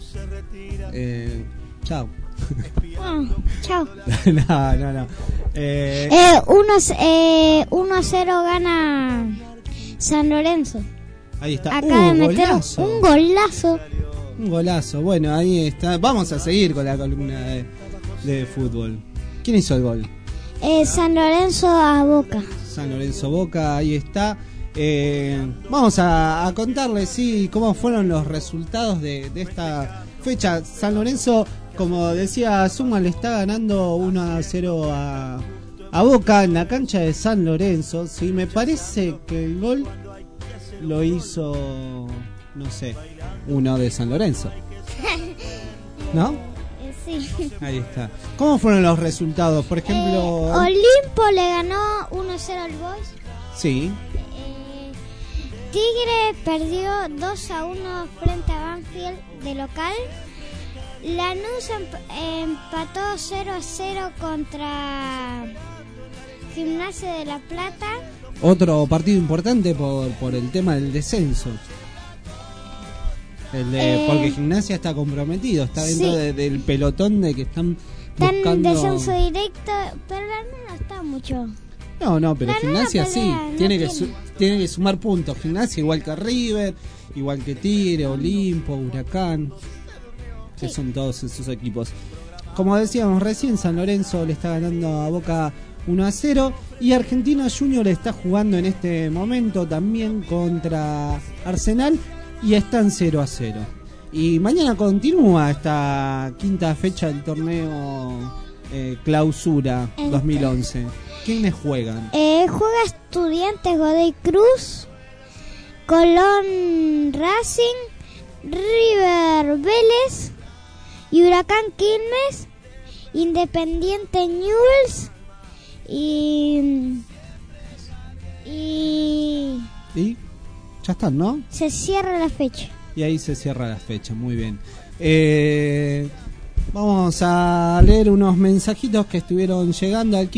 chao. Chao. No. 1-0 gana San Lorenzo. Ahí está. Acaba de meter Golazo. un golazo. Un golazo. Bueno, ahí está. Vamos a seguir con la columna de fútbol. ¿Quién hizo el gol? San Lorenzo a Boca. San Lorenzo Boca, ahí está. Vamos a contarles cómo fueron los resultados de esta fecha. San Lorenzo, como decía Zuma, le está ganando 1-0 a Boca en la cancha de San Lorenzo. Sí, me parece que el gol lo hizo, no sé, uno de San Lorenzo, ¿no? Sí. Ahí está. ¿Cómo fueron los resultados? Por ejemplo, Olimpo le ganó 1-0 al Boys. Sí. Tigre perdió 2-1 frente a Banfield de local. Lanús empató 0-0 contra Gimnasia de La Plata. Otro partido importante por el tema del descenso. Porque Gimnasia está comprometido, está dentro del pelotón de que están buscando... Está en descenso directo, pero Lanús no está mucho. No, pero Gimnasia pelea, sí, tiene que sumar puntos. Gimnasia igual que River, igual que Tigre, Olimpo, Huracán, que son todos esos equipos. Como decíamos recién, San Lorenzo le está ganando a Boca 1-0 y Argentinos Juniors está jugando en este momento también contra Arsenal y están 0-0. Y mañana continúa esta quinta fecha del torneo Clausura 2011. ¿Quiénes juegan? Juega Estudiantes Godoy Cruz, Colón Racing, River Vélez y Huracán Quilmes, Independiente Newell's y ya están, ¿no? Se cierra la fecha. Y ahí se cierra la fecha, muy bien. Vamos a leer unos mensajitos que estuvieron llegando al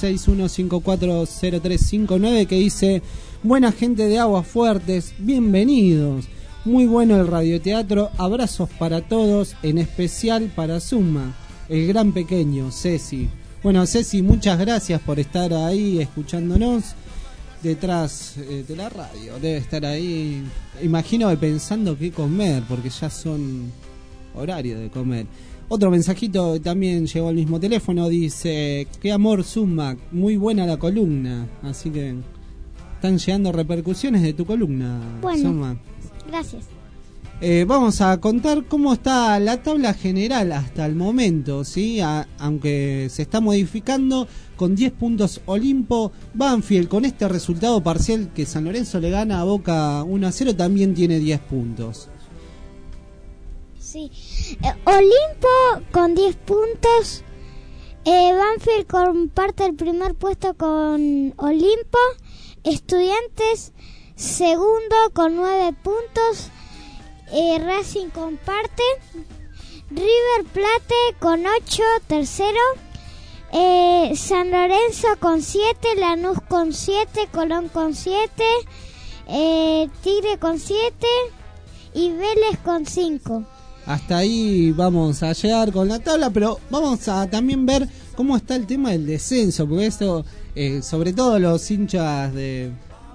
1561540359 que dice: buena gente de Aguafuertes, bienvenidos. Muy bueno el radioteatro, abrazos para todos, en especial para Zuma, el gran pequeño, Ceci. Bueno, Ceci, muchas gracias por estar ahí escuchándonos detrás de la radio. Debe estar ahí, imagino, pensando qué comer, porque ya son horario de comer. Otro mensajito también llegó al mismo teléfono, dice: qué amor Zuma, muy buena la columna. Así que están llegando repercusiones de tu columna, Zuma. Gracias. Vamos a contar cómo está la tabla general hasta el momento, ¿sí? Aunque se está modificando, con 10 puntos Olimpo. Banfield, con este resultado parcial que San Lorenzo le gana a Boca 1-0, también tiene 10 puntos. Sí. Olimpo con 10 puntos. Banfield comparte el primer puesto con Olimpo. Estudiantes segundo con 9 puntos. Racing comparte. River Plate con 8 tercero. San Lorenzo con 7, Lanús con 7, Colón con 7, Tigre con 7 y Vélez con 5. Hasta ahí vamos a llegar con la tabla, pero vamos a también ver cómo está el tema del descenso, porque esto, sobre todo los hinchas de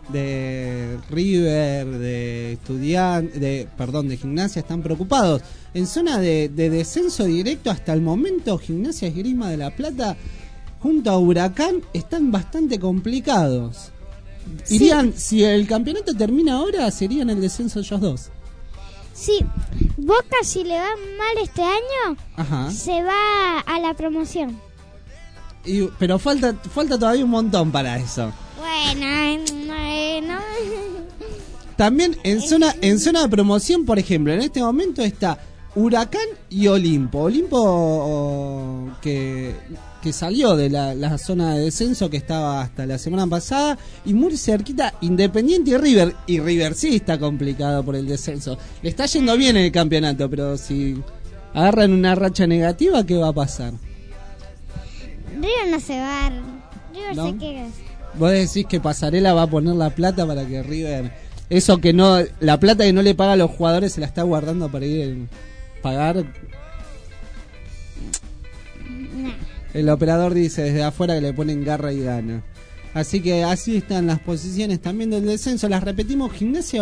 River, de Estudiantes, de Gimnasia están preocupados. En zona de descenso directo hasta el momento, Gimnasia Esgrima de La Plata junto a Huracán están bastante complicados. Irían, si el campeonato termina ahora, serían el descenso ellos dos. Sí, Boca, si le va mal este año, Ajá. se va a la promoción. Pero falta todavía un montón para eso. Bueno. También en zona de promoción, por ejemplo, en este momento está Huracán y Olimpo. Olimpo que salió de la zona de descenso que estaba hasta la semana pasada, y muy cerquita Independiente y River. Y River sí está complicado por el descenso. Le está yendo bien en el campeonato, pero si agarran una racha negativa, ¿qué va a pasar? River no se va, River ¿No? se queda. Vos decís que Pasarela va a poner la plata para que River, eso que no, la plata que no le paga a los jugadores, se la está guardando para ir a pagar. No. El operador dice desde afuera que le ponen garra y gana. Así que así están las posiciones también del descenso. Las repetimos: Gimnasia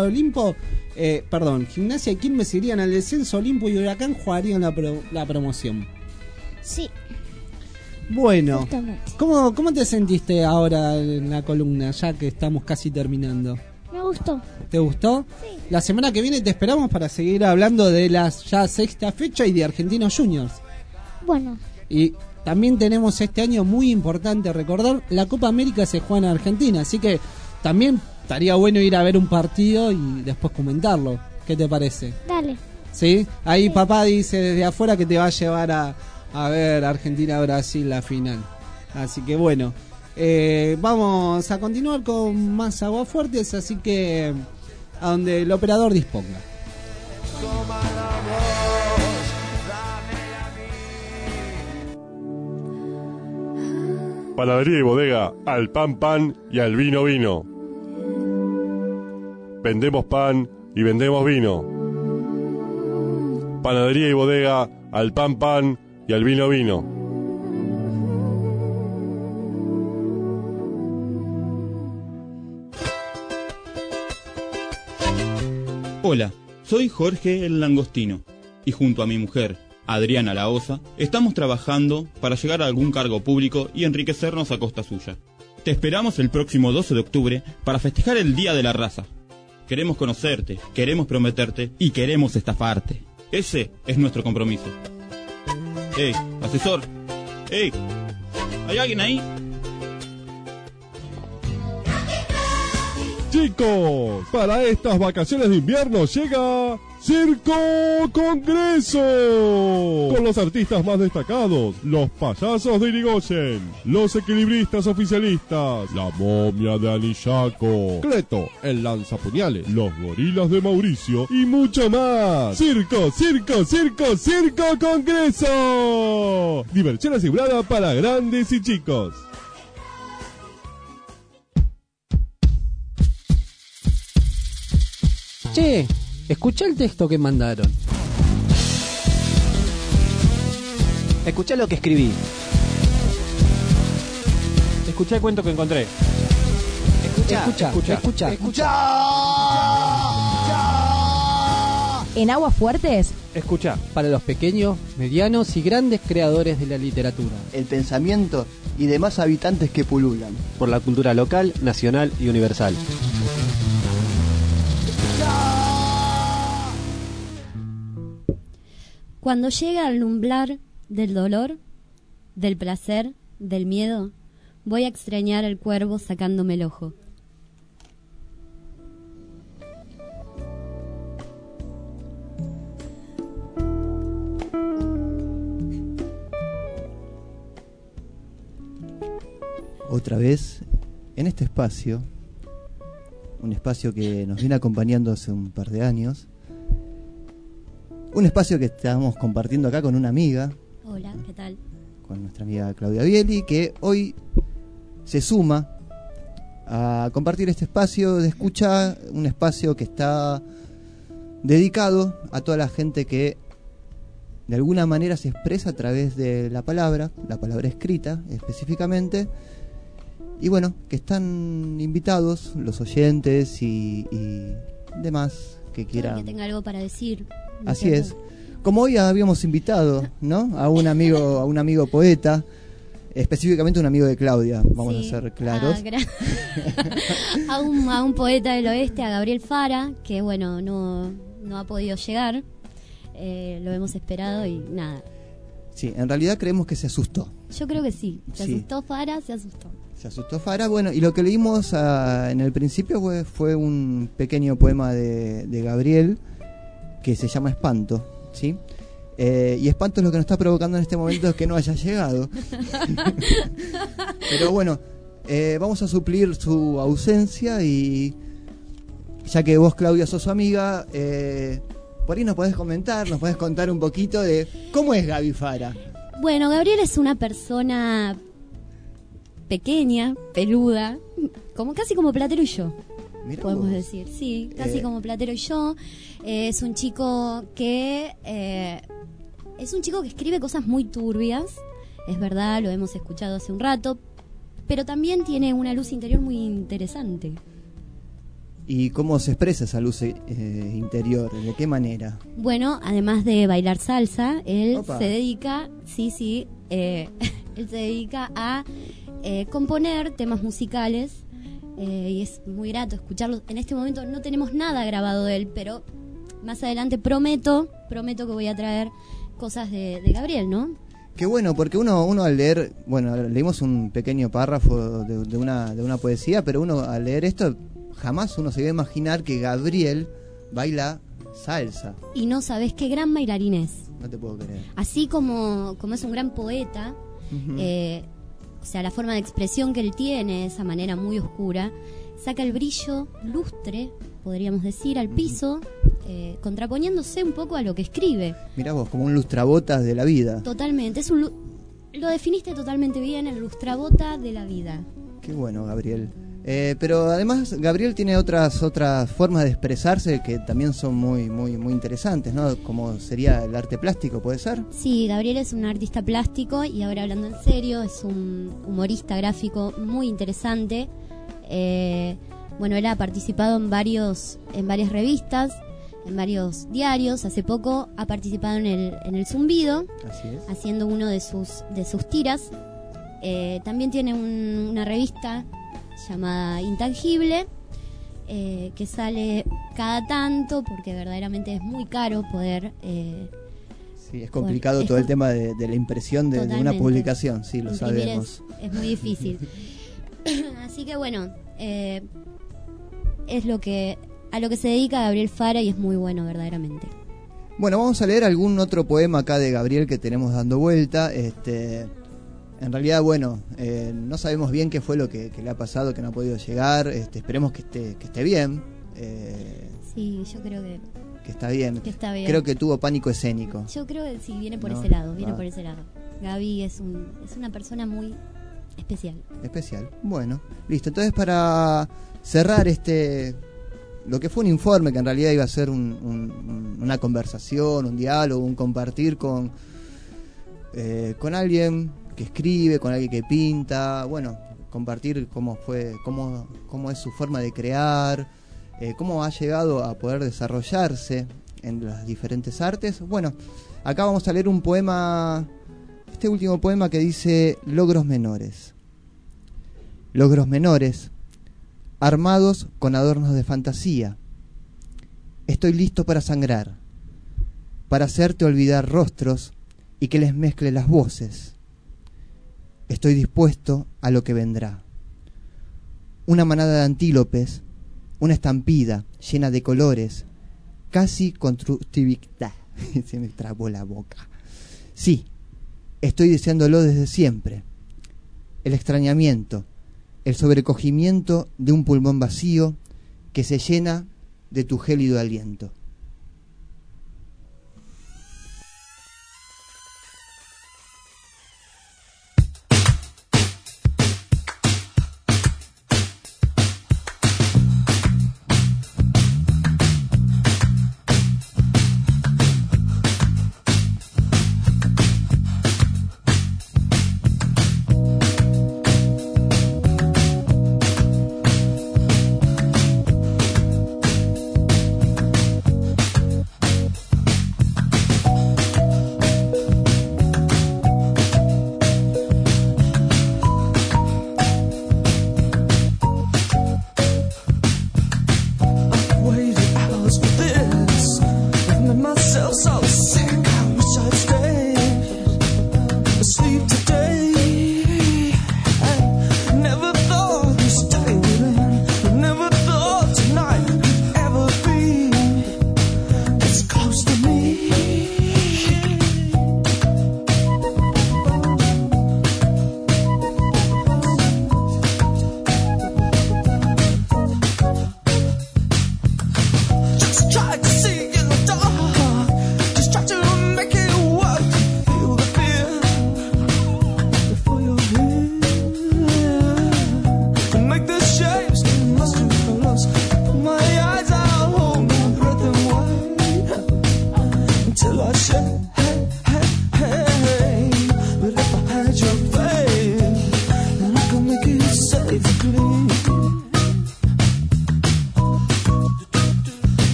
y Quilmes irían al descenso, Olimpo y Huracán jugarían la promoción. Sí. Bueno, ¿cómo te sentiste ahora en la columna, ya que estamos casi terminando? Me gustó. ¿Te gustó? Sí. La semana que viene te esperamos para seguir hablando de la ya sexta fecha y de Argentinos Juniors. Bueno. Y también tenemos este año muy importante recordar, la Copa América se juega en Argentina, así que también estaría bueno ir a ver un partido y después comentarlo. ¿Qué te parece? Dale. ¿Sí? Ahí papá dice desde afuera que te va a llevar a ver Argentina-Brasil la final. Así que bueno, vamos a continuar con más aguafuertes, así que a donde el operador disponga. Panadería y bodega, al pan pan y al vino vino. Vendemos pan y vendemos vino. Panadería y bodega, al pan pan y al vino vino. Hola, soy Jorge el Langostino y junto a mi mujer, Adriana la Osa, estamos trabajando para llegar a algún cargo público y enriquecernos a costa suya. Te esperamos el próximo 12 de octubre para festejar el Día de la Raza. Queremos conocerte, queremos prometerte y queremos estafarte. Ese es nuestro compromiso. ¡Ey, asesor! ¡Ey! ¿Hay alguien ahí? Chicos, para estas vacaciones de invierno llega Circo Congreso, con los artistas más destacados, los payasos de Irigoyen, los equilibristas oficialistas, la momia de Anillaco, Cleto, el lanzapuñales, los gorilas de Mauricio y mucho más. Circo, circo, circo, Circo Congreso. Diversión asegurada para grandes y chicos. Che, escuchá el texto que mandaron. Escuchá lo que escribí. Escuchá el cuento que encontré. Escuchá. En Aguas Fuertes, Escuchá. Para los pequeños, medianos y grandes creadores de la literatura. El pensamiento y demás habitantes que pululan. Por la cultura local, nacional y universal. Cuando llega al umbral del dolor, del placer, del miedo, voy a extrañar al cuervo sacándome el ojo. Otra vez, en este espacio, un espacio que nos viene acompañando hace un par de años, un espacio que estamos compartiendo acá con una amiga. Hola, ¿qué tal? con nuestra amiga Claudia Bieli, que hoy se suma a compartir este espacio de escucha, un espacio que está dedicado a toda la gente que de alguna manera se expresa a través de la palabra escrita específicamente, y bueno, que están invitados los oyentes y demás que quieran. Que tenga algo para decir. Así es. Como hoy habíamos invitado, ¿no? a un amigo poeta, específicamente un amigo de Claudia, vamos a ser claros. A un poeta del oeste, a Gabriel Fara, que bueno, no ha podido llegar. Lo hemos esperado y nada. Sí, en realidad creemos que se asustó. Yo creo que sí. Se asustó Fara, se asustó. Se asustó Fara, bueno, y lo que leímos en el principio fue un pequeño poema de Gabriel que se llama Espanto, ¿sí? Y espanto es lo que nos está provocando en este momento es que no haya llegado. Pero bueno, vamos a suplir su ausencia, y ya que vos, Claudia, sos su amiga, por ahí nos podés comentar, nos podés contar un poquito de cómo es Gaby Fara. Bueno, Gabriel es una persona pequeña, peluda, casi como Platero y yo. Mirá podemos decir, sí, casi como Platero y yo. Es un chico que escribe cosas muy turbias, es verdad, lo hemos escuchado hace un rato, pero también tiene una luz interior muy interesante. ¿Y cómo se expresa esa luz interior? ¿De qué manera? Bueno, además de bailar salsa, él Opa. se dedica, él se dedica a componer temas musicales, y es muy grato escucharlos. En este momento no tenemos nada grabado de él, pero más adelante prometo que voy a traer cosas de Gabriel, ¿no? Qué bueno, porque uno al leer, bueno, leímos un pequeño párrafo de una poesía, pero uno al leer esto jamás uno se iba a imaginar que Gabriel baila salsa. Y no sabes qué gran bailarín es. No te puedo creer. Así como es un gran poeta, o sea, la forma de expresión que él tiene, esa manera muy oscura, saca el brillo lustre, podríamos decir, al piso, contraponiéndose un poco a lo que escribe. Mirá vos, como un lustrabotas de la vida. Totalmente, lo definiste totalmente bien, el lustrabota de la vida. Qué bueno, Gabriel. Pero además Gabriel tiene otras formas de expresarse que también son muy muy muy interesantes, ¿no? Como sería el arte plástico, ¿puede ser? Sí, Gabriel es un artista plástico, y ahora hablando en serio, es un humorista gráfico muy interesante. Bueno, él ha participado en varias revistas, en varios diarios. Hace poco ha participado en el Zumbido. Así es. Haciendo uno de sus tiras. También tiene una revista llamada Intangible, que sale cada tanto, porque verdaderamente es muy caro poder... sí, es complicado todo el tema de la impresión de una publicación, sí, lo imprimir sabemos. Es muy difícil. Así que bueno, es a lo que se dedica Gabriel Fara, y es muy bueno verdaderamente. Bueno, vamos a leer algún otro poema acá de Gabriel que tenemos dando vuelta. En realidad, bueno, no sabemos bien qué fue lo que le ha pasado, que no ha podido llegar. Esperemos que esté bien. Sí, yo creo que está bien. Que está bien. Creo que tuvo pánico escénico. Yo creo que sí, viene por No, ese lado, por ese lado. Gaby es una persona muy especial. Especial. Bueno, listo. Entonces, para cerrar lo que fue un informe, que en realidad iba a ser una conversación, un diálogo, un compartir con alguien que escribe, con alguien que pinta, bueno, compartir cómo es su forma de crear, cómo ha llegado a poder desarrollarse en las diferentes artes. Bueno, acá vamos a leer un poema, este último poema, que dice: Logros menores. Logros menores, armados con adornos de fantasía. Estoy listo para sangrar, para hacerte olvidar rostros y que les mezcle las voces. Estoy dispuesto a lo que vendrá. Una manada de antílopes, una estampida llena de colores, casi constructivista. Se me trabó la boca. Sí, estoy deseándolo desde siempre. El extrañamiento, el sobrecogimiento de un pulmón vacío que se llena de tu gélido aliento.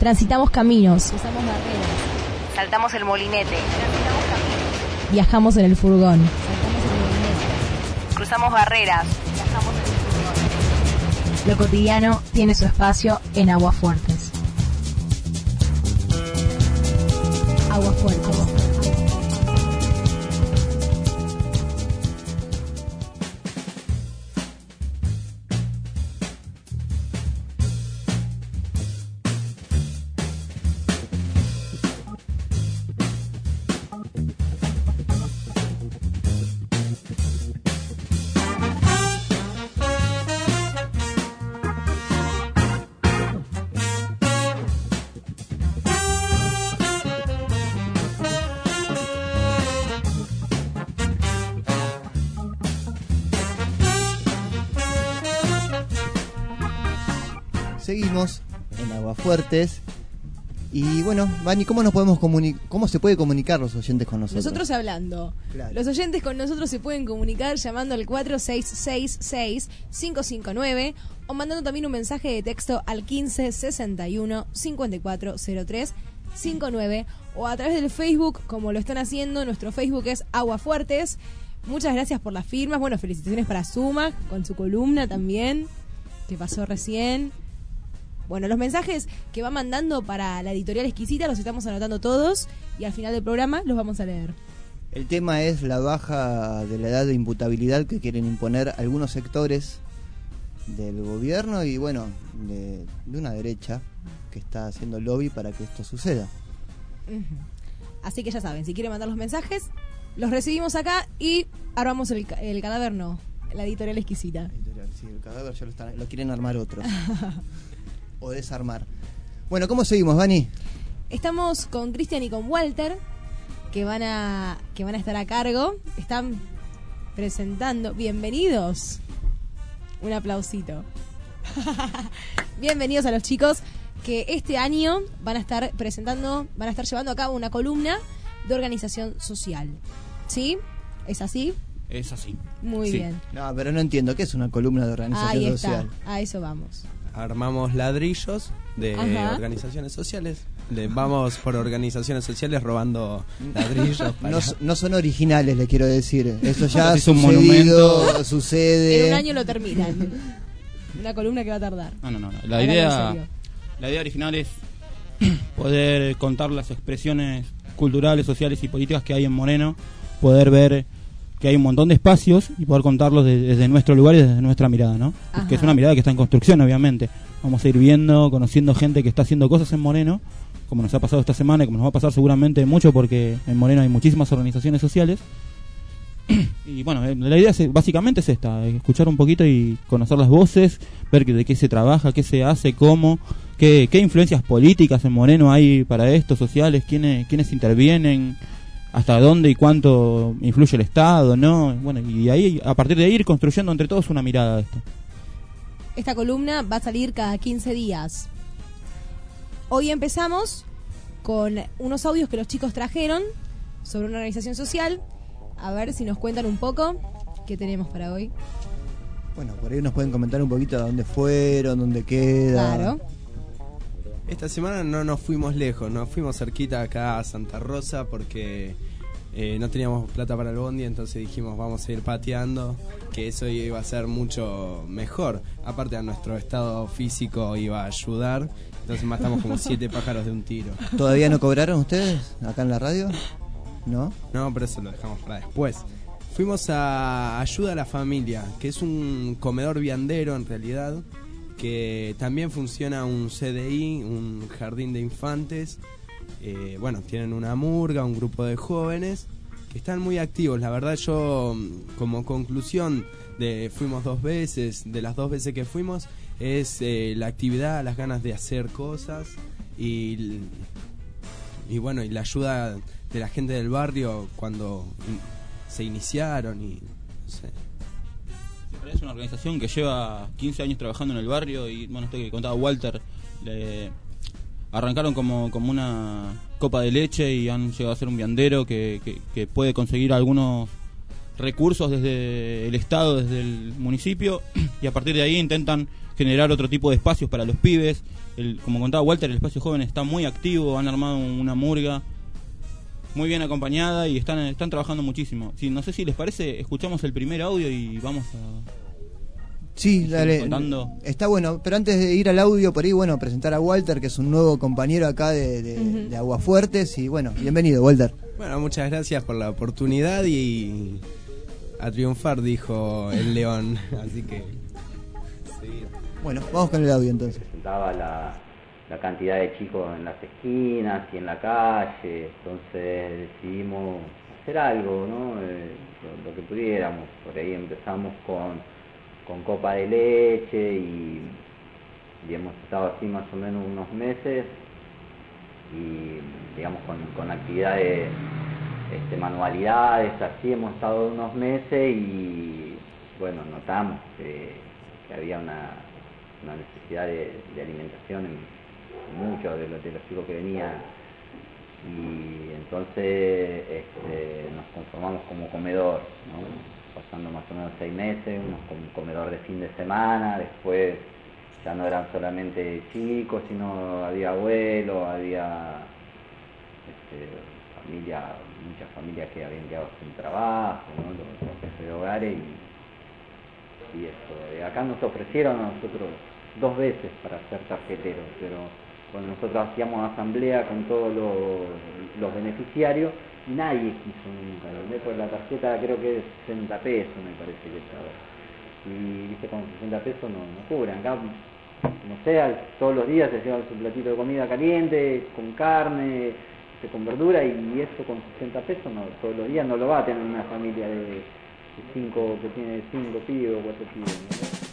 Transitamos caminos. Cruzamos barreras. Saltamos el molinete. Viajamos en el furgón. Cruzamos barreras. Viajamos en el furgón. Lo cotidiano tiene su espacio en Aguafuertes. Aguafuertes. Seguimos en Aguafuertes. Y bueno, Vani, ¿cómo se puede comunicar los oyentes con nosotros? Nosotros hablando. Claro. Los oyentes con nosotros se pueden comunicar llamando al 4666-559 o mandando también un mensaje de texto al 1561-5403-59 o a través del Facebook, como lo están haciendo. Nuestro Facebook es Aguafuertes. Muchas gracias por las firmas. Bueno, felicitaciones para Suma con su columna también, que pasó recién. Bueno, los mensajes que va mandando para la editorial Exquisita los estamos anotando todos y al final del programa los vamos a leer. El tema es la baja de la edad de imputabilidad que quieren imponer algunos sectores del gobierno y bueno, de una derecha que está haciendo lobby para que esto suceda. Así que ya saben, si quieren mandar los mensajes, los recibimos acá y armamos el cadáver, no, la editorial Exquisita. Sí, el cadáver ya lo quieren armar otros. O desarmar. Bueno, ¿cómo seguimos, Vani? Estamos con Cristian y con Walter, que van a estar a cargo. Están presentando. Bienvenidos. Un aplausito. Bienvenidos a los chicos que este año van a estar llevando a cabo una columna de organización social. ¿Sí? ¿Es así? Es así. Muy bien. No, pero no entiendo. ¿Qué es una columna de organización social? A eso vamos. Armamos ladrillos de organizaciones sociales. Vamos por organizaciones sociales robando ladrillos. No son originales, le quiero decir. Eso ya es un monumento. Sucede. En un año lo terminan. Una columna que va a tardar. No. La idea original es poder contar las expresiones culturales, sociales y políticas que hay en Moreno, poder ver que hay un montón de espacios y poder contarlos desde nuestro lugar y desde nuestra mirada, ¿no? Que es una mirada que está en construcción, obviamente. Vamos a ir viendo, conociendo gente que está haciendo cosas en Moreno, como nos ha pasado esta semana y como nos va a pasar seguramente mucho, porque en Moreno hay muchísimas organizaciones sociales. Y bueno, la idea básicamente es esta: escuchar un poquito y conocer las voces, ver de qué se trabaja, qué se hace, cómo, qué influencias políticas en Moreno hay para esto, sociales, quiénes intervienen, hasta dónde y cuánto influye el Estado, ¿no? Bueno, y ahí, a partir de ahí, ir construyendo entre todos una mirada de esto. Esta columna va a salir cada 15 días. Hoy empezamos con unos audios que los chicos trajeron sobre una organización social. A ver si nos cuentan un poco qué tenemos para hoy. Bueno, por ahí nos pueden comentar un poquito de dónde fueron, dónde queda. Claro. Esta semana no nos fuimos lejos, nos fuimos cerquita acá a Santa Rosa porque no teníamos plata para el bondi, entonces dijimos vamos a ir pateando, que eso iba a ser mucho mejor. Aparte a nuestro estado físico iba a ayudar, entonces matamos como 7 pájaros de un tiro. ¿Todavía no cobraron ustedes acá en la radio? ¿No? No, pero eso lo dejamos para después. Fuimos a Ayuda a la Familia, que es un comedor viandero en realidad, que también funciona un CDI, un jardín de infantes. Bueno, tienen una murga, un grupo de jóvenes que están muy activos. La verdad, yo como conclusión fuimos 2 veces, de las 2 veces que fuimos, es la actividad, las ganas de hacer cosas y bueno, y la ayuda de la gente del barrio cuando se iniciaron y no sé. Es una organización que lleva 15 años trabajando en el barrio y bueno, esto que contaba Walter, arrancaron como una copa de leche y han llegado a ser un viandero que puede conseguir algunos recursos desde el Estado, desde el municipio, y a partir de ahí intentan generar otro tipo de espacios para los pibes. Como contaba Walter, el espacio joven está muy activo, han armado una murga muy bien acompañada y están trabajando muchísimo. No sé si les parece, escuchamos el primer audio y vamos a... Sí, dale. Está bueno, pero antes de ir al audio, por ahí, bueno, presentar a Walter, que es un nuevo compañero acá de Aguafuertes. Y bueno, bienvenido, Walter. Bueno, muchas gracias por la oportunidad y a triunfar, dijo el león. Así que... Sí. Bueno, vamos con el audio entonces. Presentaba la cantidad de chicos en las esquinas y en la calle, entonces decidimos hacer algo, ¿no? Lo que pudiéramos. Por ahí empezamos con copa de leche y hemos estado así más o menos unos meses y digamos con actividades, manualidades, así hemos estado unos meses y bueno, notamos que había una necesidad de alimentación en muchos de los chicos que venían y entonces nos conformamos como comedor, ¿no? Pasando más o menos 6 meses, un comedor de fin de semana, después ya no eran solamente chicos, sino había abuelos, había muchas familias que habían quedado sin trabajo, ¿no? Los jefes de hogares y eso. Acá nos ofrecieron a nosotros 2 veces para ser tarjeteros, pero cuando nosotros hacíamos asamblea con todos los beneficiarios, nadie quiso nunca, ¿verdad? Por la tarjeta creo que es 60 pesos, me parece que estaba. Y viste, con 60 pesos no cubren. Acá, no sé, todos los días se llevan su platito de comida caliente, con carne, con verdura, y eso con 60 pesos todos los días no lo va a tener una familia de 5, que tiene 5 pibes o 4 pibes, ¿no?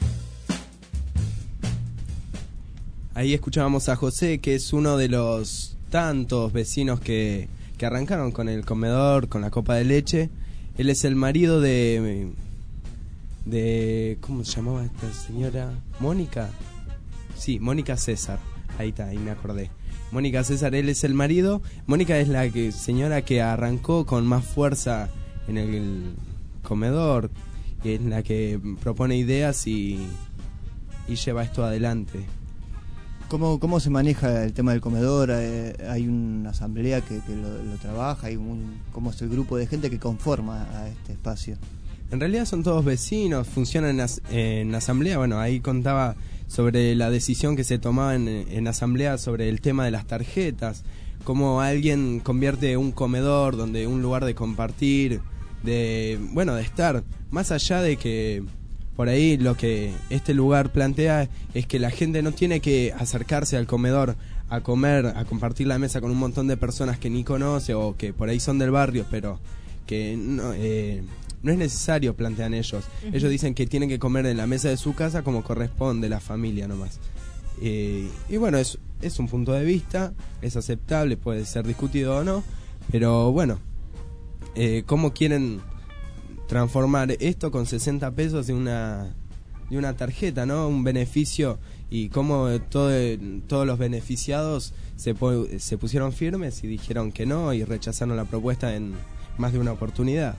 Ahí escuchábamos a José, que es uno de los tantos vecinos que arrancaron con el comedor, con la copa de leche. Él es el marido de ¿cómo se llamaba esta señora? ¿Mónica? Sí, Mónica César. Ahí está, ahí me acordé. Mónica César, él es el marido. Mónica es la señora que arrancó con más fuerza en el comedor, y es la que propone ideas y lleva esto adelante. ¿Cómo se maneja el tema del comedor? ¿Hay una asamblea que lo trabaja? ¿Cómo es el grupo de gente que conforma a este espacio? En realidad son todos vecinos, funcionan en asamblea. Bueno, ahí contaba sobre la decisión que se tomaba en asamblea sobre el tema de las tarjetas. Cómo alguien convierte un comedor, donde un lugar de compartir, de estar, más allá de que... Por ahí lo que este lugar plantea es que la gente no tiene que acercarse al comedor a comer, a compartir la mesa con un montón de personas que ni conoce o que por ahí son del barrio, pero que no es necesario, plantean ellos. Uh-huh. Ellos dicen que tienen que comer en la mesa de su casa como corresponde la familia nomás. Y bueno, es un punto de vista, es aceptable, puede ser discutido o no, pero bueno, ¿cómo quieren transformar esto con 60 pesos de una tarjeta, ¿no? Un beneficio, y cómo todos los beneficiados se pusieron firmes y dijeron que no y rechazaron la propuesta en más de una oportunidad.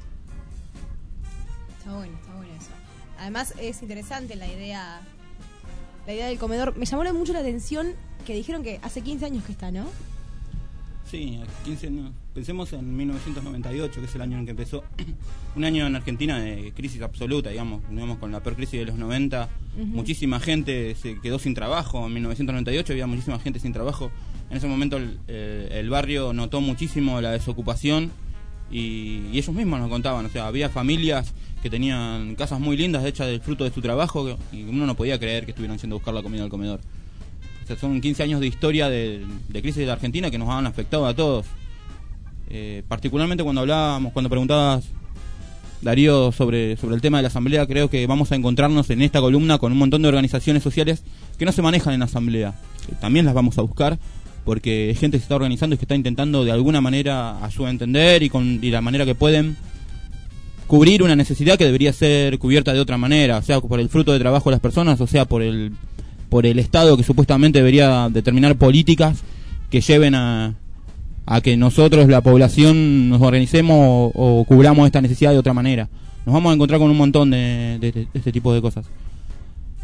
Está bueno eso. Además es interesante la idea del comedor. Me llamó mucho la atención que dijeron que hace 15 años que está, ¿no? Sí, 15 años. Pensemos en 1998, que es el año en que empezó. Un año en Argentina de crisis absoluta, digamos con la peor crisis de los 90. Uh-huh. Muchísima gente se quedó sin trabajo. En 1998 había muchísima gente sin trabajo. En ese momento el barrio notó muchísimo la desocupación y ellos mismos nos contaban. O sea, había familias que tenían casas muy lindas hechas del fruto de su trabajo y uno no podía creer que estuvieran yendo a buscar la comida al comedor. O sea, son 15 años de historia de crisis de la Argentina que nos han afectado a todos. Particularmente cuando preguntabas, Darío, sobre el tema de la asamblea, creo que vamos a encontrarnos en esta columna con un montón de organizaciones sociales que no se manejan en asamblea. También las vamos a buscar porque es gente que se está organizando y que está intentando de alguna manera, a su entender y la manera que pueden, cubrir una necesidad que debería ser cubierta de otra manera, o sea, por el fruto de trabajo de las personas, o sea, por el Estado, que supuestamente debería determinar políticas que lleven a que nosotros, la población, nos organicemos o cubramos esta necesidad de otra manera. Nos vamos a encontrar con un montón de este tipo de cosas.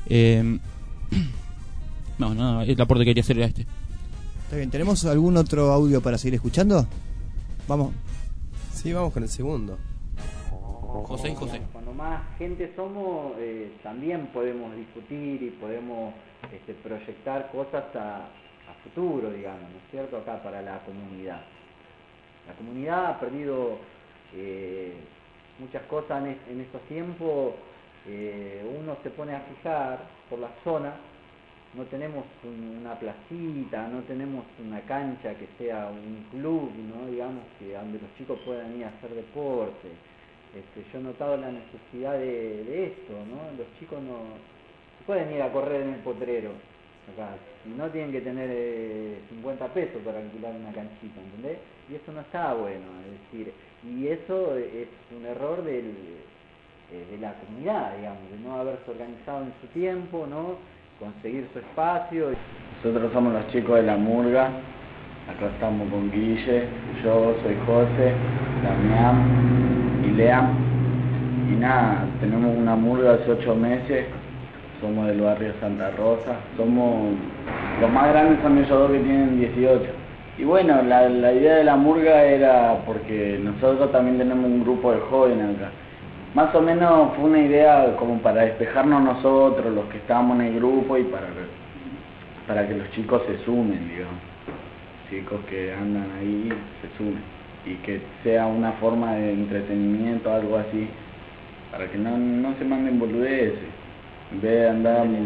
No, el aporte que quería hacer era este. Está bien, ¿tenemos algún otro audio para seguir escuchando? Vamos. Sí, vamos con el segundo. José. Cuando más gente somos, también podemos discutir y podemos proyectar cosas a futuro, digamos, ¿no es cierto? Acá para la comunidad. La comunidad ha perdido muchas cosas en estos tiempos. Uno se pone a fijar por la zona, no tenemos una placita, no tenemos una cancha que sea un club, ¿no? Digamos, que donde los chicos puedan ir a hacer deporte. Yo he notado la necesidad de esto, ¿no? Los chicos no pueden ir a correr en el potrero acá, no tienen que tener 50 pesos para alquilar una canchita, ¿entendés? Y eso no está bueno, es decir, y eso es un error de la comunidad, digamos, de no haberse organizado en su tiempo, ¿no? Conseguir su espacio. Nosotros somos los chicos de la murga, acá estamos con Guille, yo soy José, Damián y Lea, y nada, tenemos una murga hace 8 meses, somos del barrio Santa Rosa, somos los más grandes son ellos dos que tienen 18. Y bueno, la idea de la murga era porque nosotros también tenemos un grupo de jóvenes acá. Más o menos fue una idea como para despejarnos nosotros, los que estábamos en el grupo, y para que los chicos se sumen, digamos. Chicos que andan ahí se sumen. Y que sea una forma de entretenimiento, algo así, para que no se manden boludeces. En vez de andar... En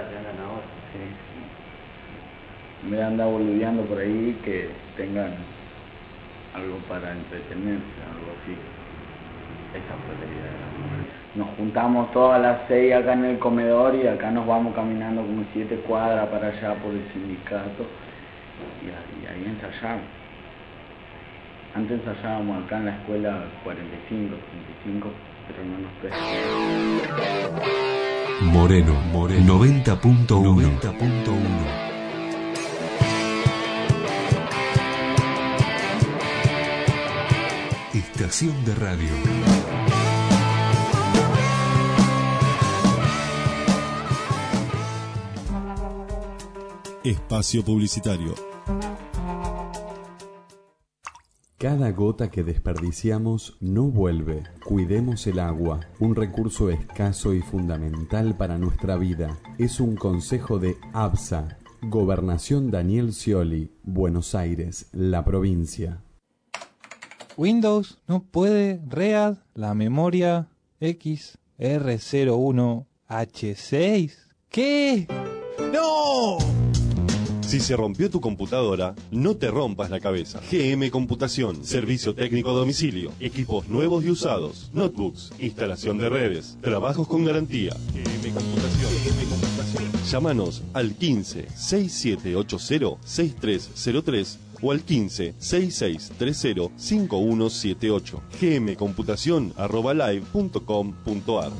vez de andar boludeando por ahí, que tengan algo para entretenerse, algo así. Esa fue la idea de la mujer. Nos juntamos todas las 6 acá en el comedor y acá nos vamos caminando como 7 cuadras para allá por el sindicato y ahí ensayamos. Antes ensayábamos acá en la escuela 45, pero no nos pesca. Moreno 90.1. Estación de radio. Espacio publicitario. Cada gota que desperdiciamos no vuelve. Cuidemos el agua, un recurso escaso y fundamental para nuestra vida. Es un consejo de ABSA, Gobernación Daniel Scioli, Buenos Aires, la provincia. Windows no puede read la memoria XR01H6. ¿Qué? ¡No! Si se rompió tu computadora, no te rompas la cabeza. GM Computación, servicio técnico a domicilio, equipos nuevos y usados, notebooks, instalación de redes, trabajos con garantía. GM Computación. Llámanos al 15-6780-6303 o al 15-6630-5178. gmcomputacion@live.com.ar.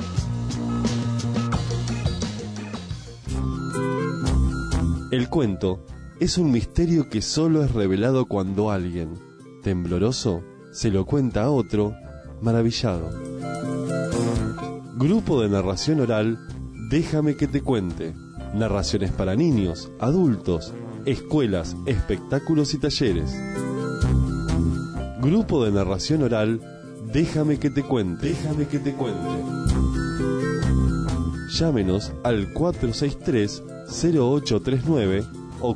El cuento es un misterio que solo es revelado cuando alguien, tembloroso, se lo cuenta a otro, maravillado. Grupo de narración oral, Déjame que te cuente. Narraciones para niños, adultos, escuelas, espectáculos y talleres. Grupo de narración oral, Déjame que te cuente. Déjame que te cuente. Llámenos al 463-0839 o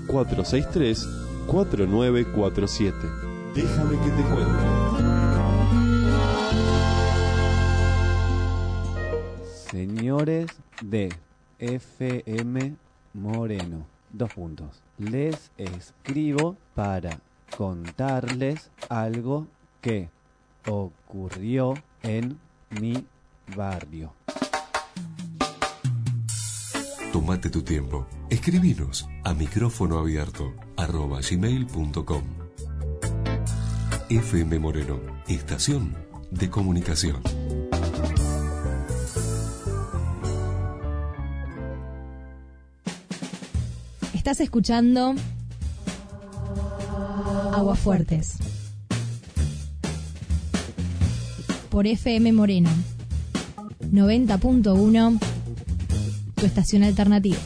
463-4947. Déjame que te cuente. Señores de FM Moreno, 2 puntos. Les escribo para contarles algo que ocurrió en mi barrio. Tómate tu tiempo. Escribinos a micrófonoabierto@gmail.com. FM Moreno, estación de comunicación. Estás escuchando Aguafuertes por FM Moreno 90.1, tu estación alternativa.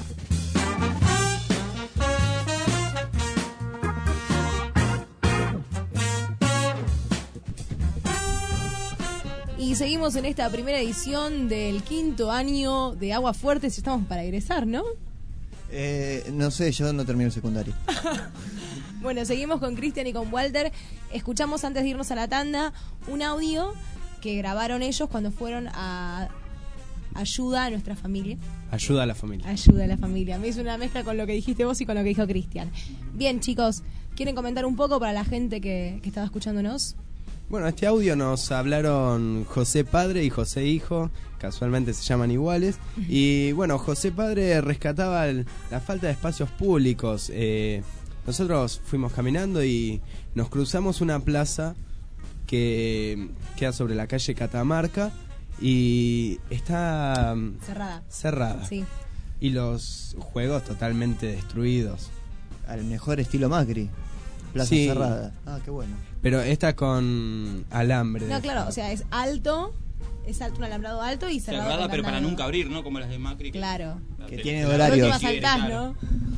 Y seguimos en esta primera edición del 5º año de Aguas Fuertes. Estamos para egresar, ¿no? No sé, yo no termino el secundario. Bueno, seguimos con Cristian y con Walter. Escuchamos antes de irnos a la tanda un audio que grabaron ellos cuando fueron a Ayuda a nuestra familia. Ayuda a la familia. Ayuda a la familia. Me hizo una mezcla con lo que dijiste vos y con lo que dijo Cristian. Bien, chicos, ¿quieren comentar un poco para la gente que estaba escuchándonos? Bueno, este audio nos hablaron José Padre y José Hijo, casualmente se llaman iguales. Y bueno, José Padre rescataba la falta de espacios públicos. Nosotros fuimos caminando y nos cruzamos una plaza que queda sobre la calle Catamarca y está cerrada. Sí. Y los juegos totalmente destruidos. Al mejor estilo Macri. Plaza cerrada. Ah, qué bueno. Pero esta con alambre. No, claro, o sea, es alto, un alambrado alto y cerrado. Cerrada, pero para nunca abrir, ¿no? Como las de Macri. Claro. Que tiene horario. Por última saltás, ¿no?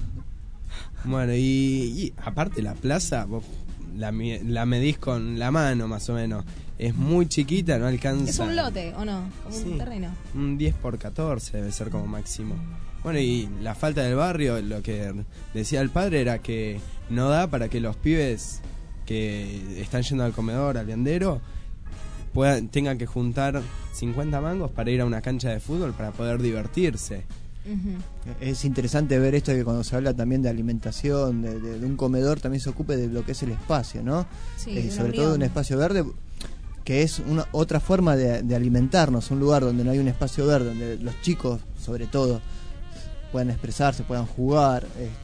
Bueno, y aparte la plaza, vos la medís con la mano más o menos. Es muy chiquita, no alcanza. ¿Es un lote o no? Como un terreno. Un 10x14 debe ser como máximo. Bueno, y la falta del barrio, lo que decía el padre era que no da para que los pibes que están yendo al comedor, al viandero, tengan que juntar 50 mangos para ir a una cancha de fútbol para poder divertirse. Es interesante ver esto, que cuando se habla también de alimentación, de un comedor, también se ocupe de lo que es el espacio, ¿no? Sí, sobre todo de un espacio verde, que es otra forma de alimentarnos, un lugar donde no hay un espacio verde, donde los chicos, sobre todo, puedan expresarse, puedan jugar.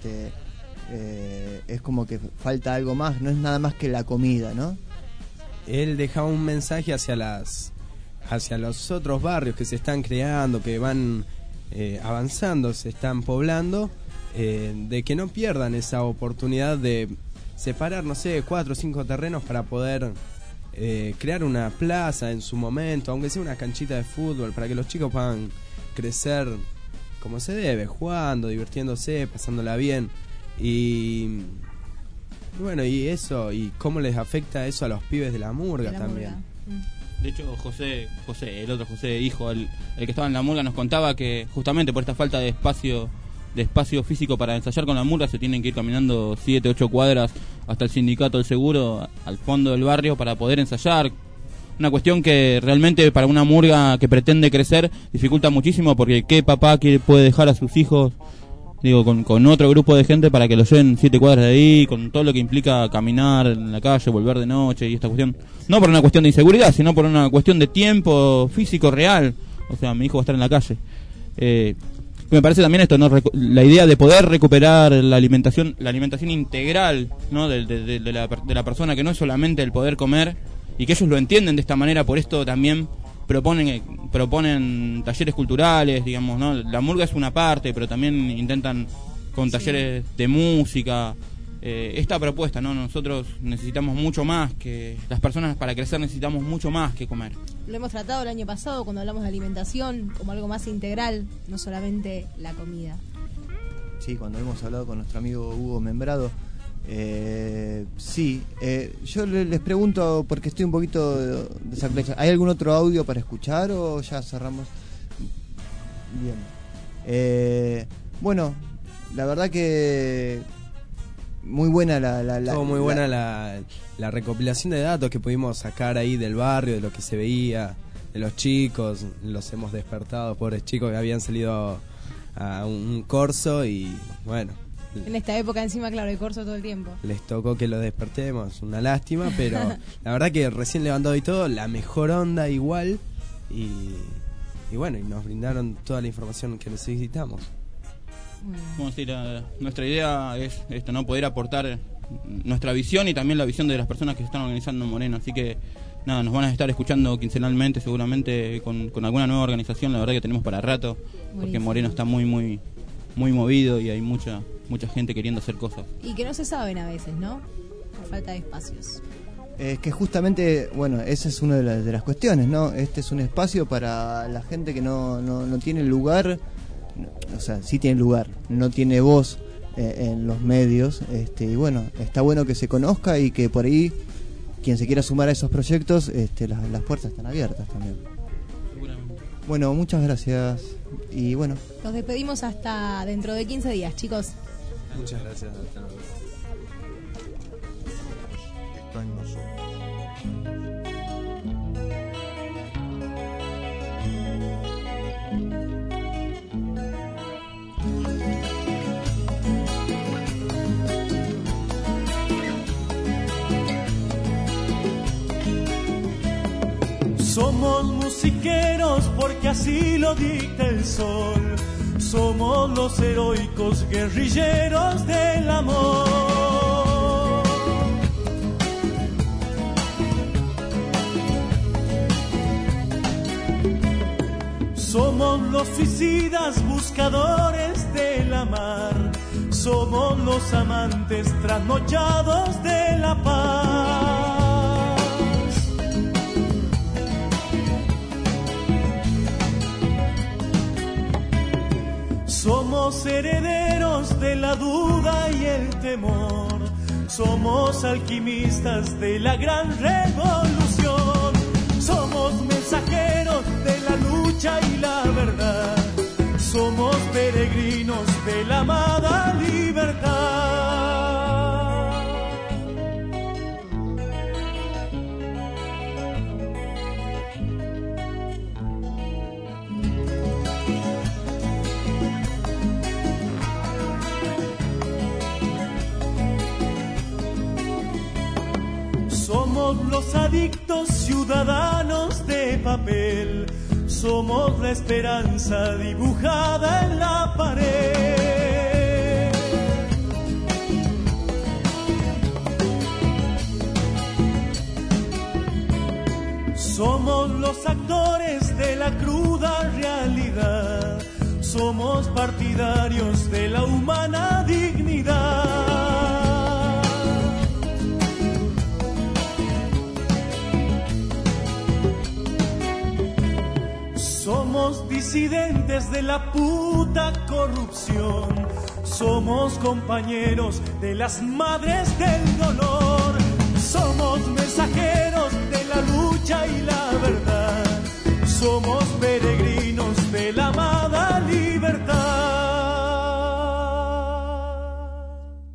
Es como que falta algo más, no es nada más que la comida, ¿no? Él dejaba un mensaje hacia los otros barrios que se están creando, que van avanzando, se están poblando, de que no pierdan esa oportunidad de separar, no sé, 4 o 5 terrenos para poder crear una plaza en su momento, aunque sea una canchita de fútbol, para que los chicos puedan crecer como se debe, jugando, divirtiéndose, pasándola bien. Y bueno, y eso, y cómo les afecta eso a los pibes de la murga también. De hecho, José, el otro José, hijo, el que estaba en la murga, nos contaba que justamente por esta falta de espacio físico para ensayar con la murga, se tienen que ir caminando 7, 8 cuadras hasta el sindicato del seguro, al fondo del barrio, para poder ensayar. Una cuestión que realmente para una murga que pretende crecer dificulta muchísimo, porque ¿qué papá puede dejar a sus hijos, digo, con otro grupo de gente para que lo lleven 7 cuadras de ahí, con todo lo que implica caminar en la calle, volver de noche y esta cuestión? No por una cuestión de inseguridad, sino por una cuestión de tiempo físico real. O sea, mi hijo va a estar en la calle. Me parece también esto, ¿no? La idea de poder recuperar la alimentación integral, ¿no? de la persona, que no es solamente el poder comer, y que ellos lo entienden de esta manera. Por esto también proponen talleres culturales, digamos, ¿no? La murga es una parte, pero también intentan con talleres de música. Esta propuesta, ¿no? Nosotros necesitamos mucho más que las personas. Para crecer necesitamos mucho más que comer. Lo hemos tratado el año pasado cuando hablamos de alimentación como algo más integral, no solamente la comida. Sí, cuando hemos hablado con nuestro amigo Hugo Membrado, yo les pregunto, porque estoy un poquito desactualizado, ¿hay algún otro audio para escuchar o ya cerramos? Bien. Bueno, la verdad que muy buena la recopilación de datos que pudimos sacar ahí del barrio, de lo que se veía, de los chicos. Los hemos despertado, pobres chicos que habían salido a un corso y bueno, en esta época encima, claro, hay corso todo el tiempo. Les tocó que lo despertemos, una lástima, pero la verdad que recién levantado y todo, la mejor onda igual, y bueno, y nos brindaron toda la información que necesitamos. Bueno, sí, nuestra idea es esto, ¿no? Poder aportar nuestra visión y también la visión de las personas que se están organizando en Moreno. Así que nada, nos van a estar escuchando quincenalmente, seguramente con alguna nueva organización. La verdad que tenemos para rato. Buenísimo. Porque Moreno está muy muy muy movido y hay mucha gente queriendo hacer cosas. Y que no se saben a veces, ¿no? Por falta de espacios. Es que justamente, bueno, esa es una de las cuestiones, ¿no? Este es un espacio para la gente que no tiene lugar o sea, sí tiene lugar, no tiene voz en los medios, y bueno, está bueno que se conozca y que por ahí quien se quiera sumar a esos proyectos, las puertas están abiertas también. Bueno, muchas gracias y bueno. Nos despedimos hasta dentro de 15 días, chicos. Muchas gracias. Hasta luego. Está en nosotros. Somos musiqueros porque así lo dicta el sol. Somos los heroicos guerrilleros del amor. Somos los suicidas buscadores de la mar. Somos los amantes trasnochados de la paz. Somos herederos de la duda y el temor. Somos alquimistas de la gran revolución. Somos mensajeros de la lucha y la verdad. Somos peregrinos de la amada libertad. Somos los adictos ciudadanos de papel. Somos la esperanza dibujada en la pared. Somos los actores de la cruda realidad. Somos partidarios de la humana dignidad. Somos disidentes de la puta corrupción. Somos compañeros de las madres del dolor. Somos mensajeros de la lucha y la verdad. Somos peregrinos de la amada libertad.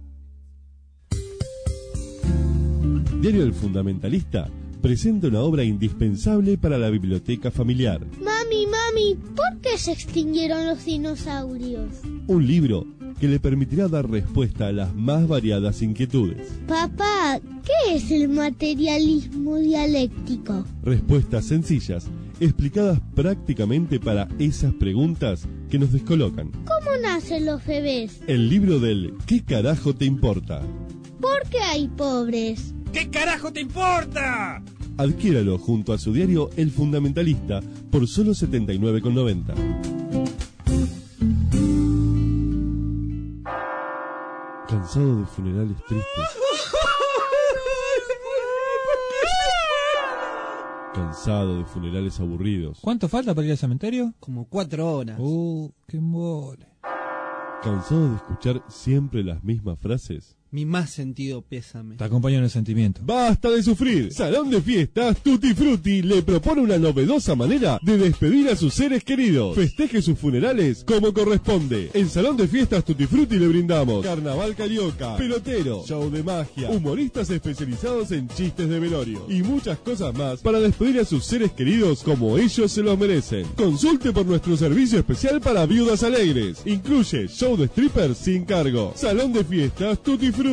Diario El Fundamentalista presenta una obra indispensable para la biblioteca familiar. Mami, ¿por qué se extinguieron los dinosaurios? Un libro que le permitirá dar respuesta a las más variadas inquietudes. Papá, ¿qué es el materialismo dialéctico? Respuestas sencillas, explicadas prácticamente para esas preguntas que nos descolocan. ¿Cómo nacen los bebés? El libro del ¿qué carajo te importa? ¿Por qué hay pobres? ¿Qué carajo te importa? Adquiéralo junto a su diario El Fundamentalista por solo 79,90. Cansado de funerales tristes. Cansado de funerales aburridos. ¿Cuánto falta para ir al cementerio? Como 4 horas. Qué embole. ¿Cansado de escuchar siempre las mismas frases? Mi más sentido pésame. Te acompaño en el sentimiento. ¡Basta de sufrir! Salón de Fiestas Tutti Frutti le propone una novedosa manera de despedir a sus seres queridos. Festeje sus funerales como corresponde. En Salón de Fiestas Tutti Frutti le brindamos carnaval carioca, pelotero, show de magia, humoristas especializados en chistes de velorio y muchas cosas más para despedir a sus seres queridos como ellos se los merecen. Consulte por nuestro servicio especial para viudas alegres. Incluye show de strippers sin cargo. Salón de Fiestas Tutti Frutti.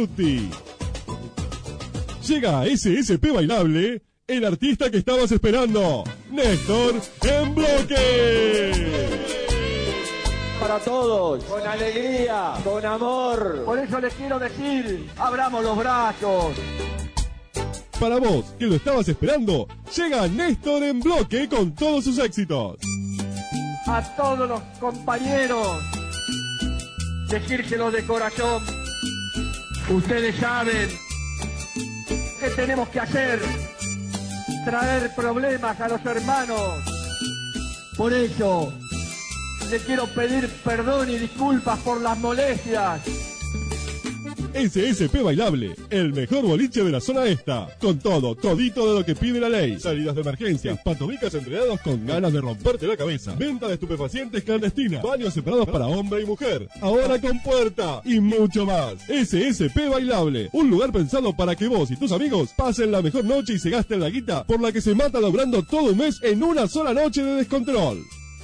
Llega a SSP Bailable, el artista que estabas esperando, Néstor en bloque. Para todos, con alegría, con amor. Por eso les quiero decir, abramos los brazos. Para vos, que lo estabas esperando, llega Néstor en bloque con todos sus éxitos. A todos los compañeros, decírselos de corazón. Ustedes saben qué tenemos que hacer, traer problemas a los hermanos. Por eso, le quiero pedir perdón y disculpas por las molestias. SSP Bailable, el mejor boliche de la zona esta. Con todo, todito de lo que pide la ley. Salidas de emergencia, patobicas entrenados con ganas de romperte la cabeza. Venta de estupefacientes clandestina. Baños separados para hombre y mujer. Ahora con puerta. Y mucho más. SSP Bailable, un lugar pensado para que vos y tus amigos pasen la mejor noche y se gasten la guita por la que se mata logrando todo un mes en una sola noche de descontrol.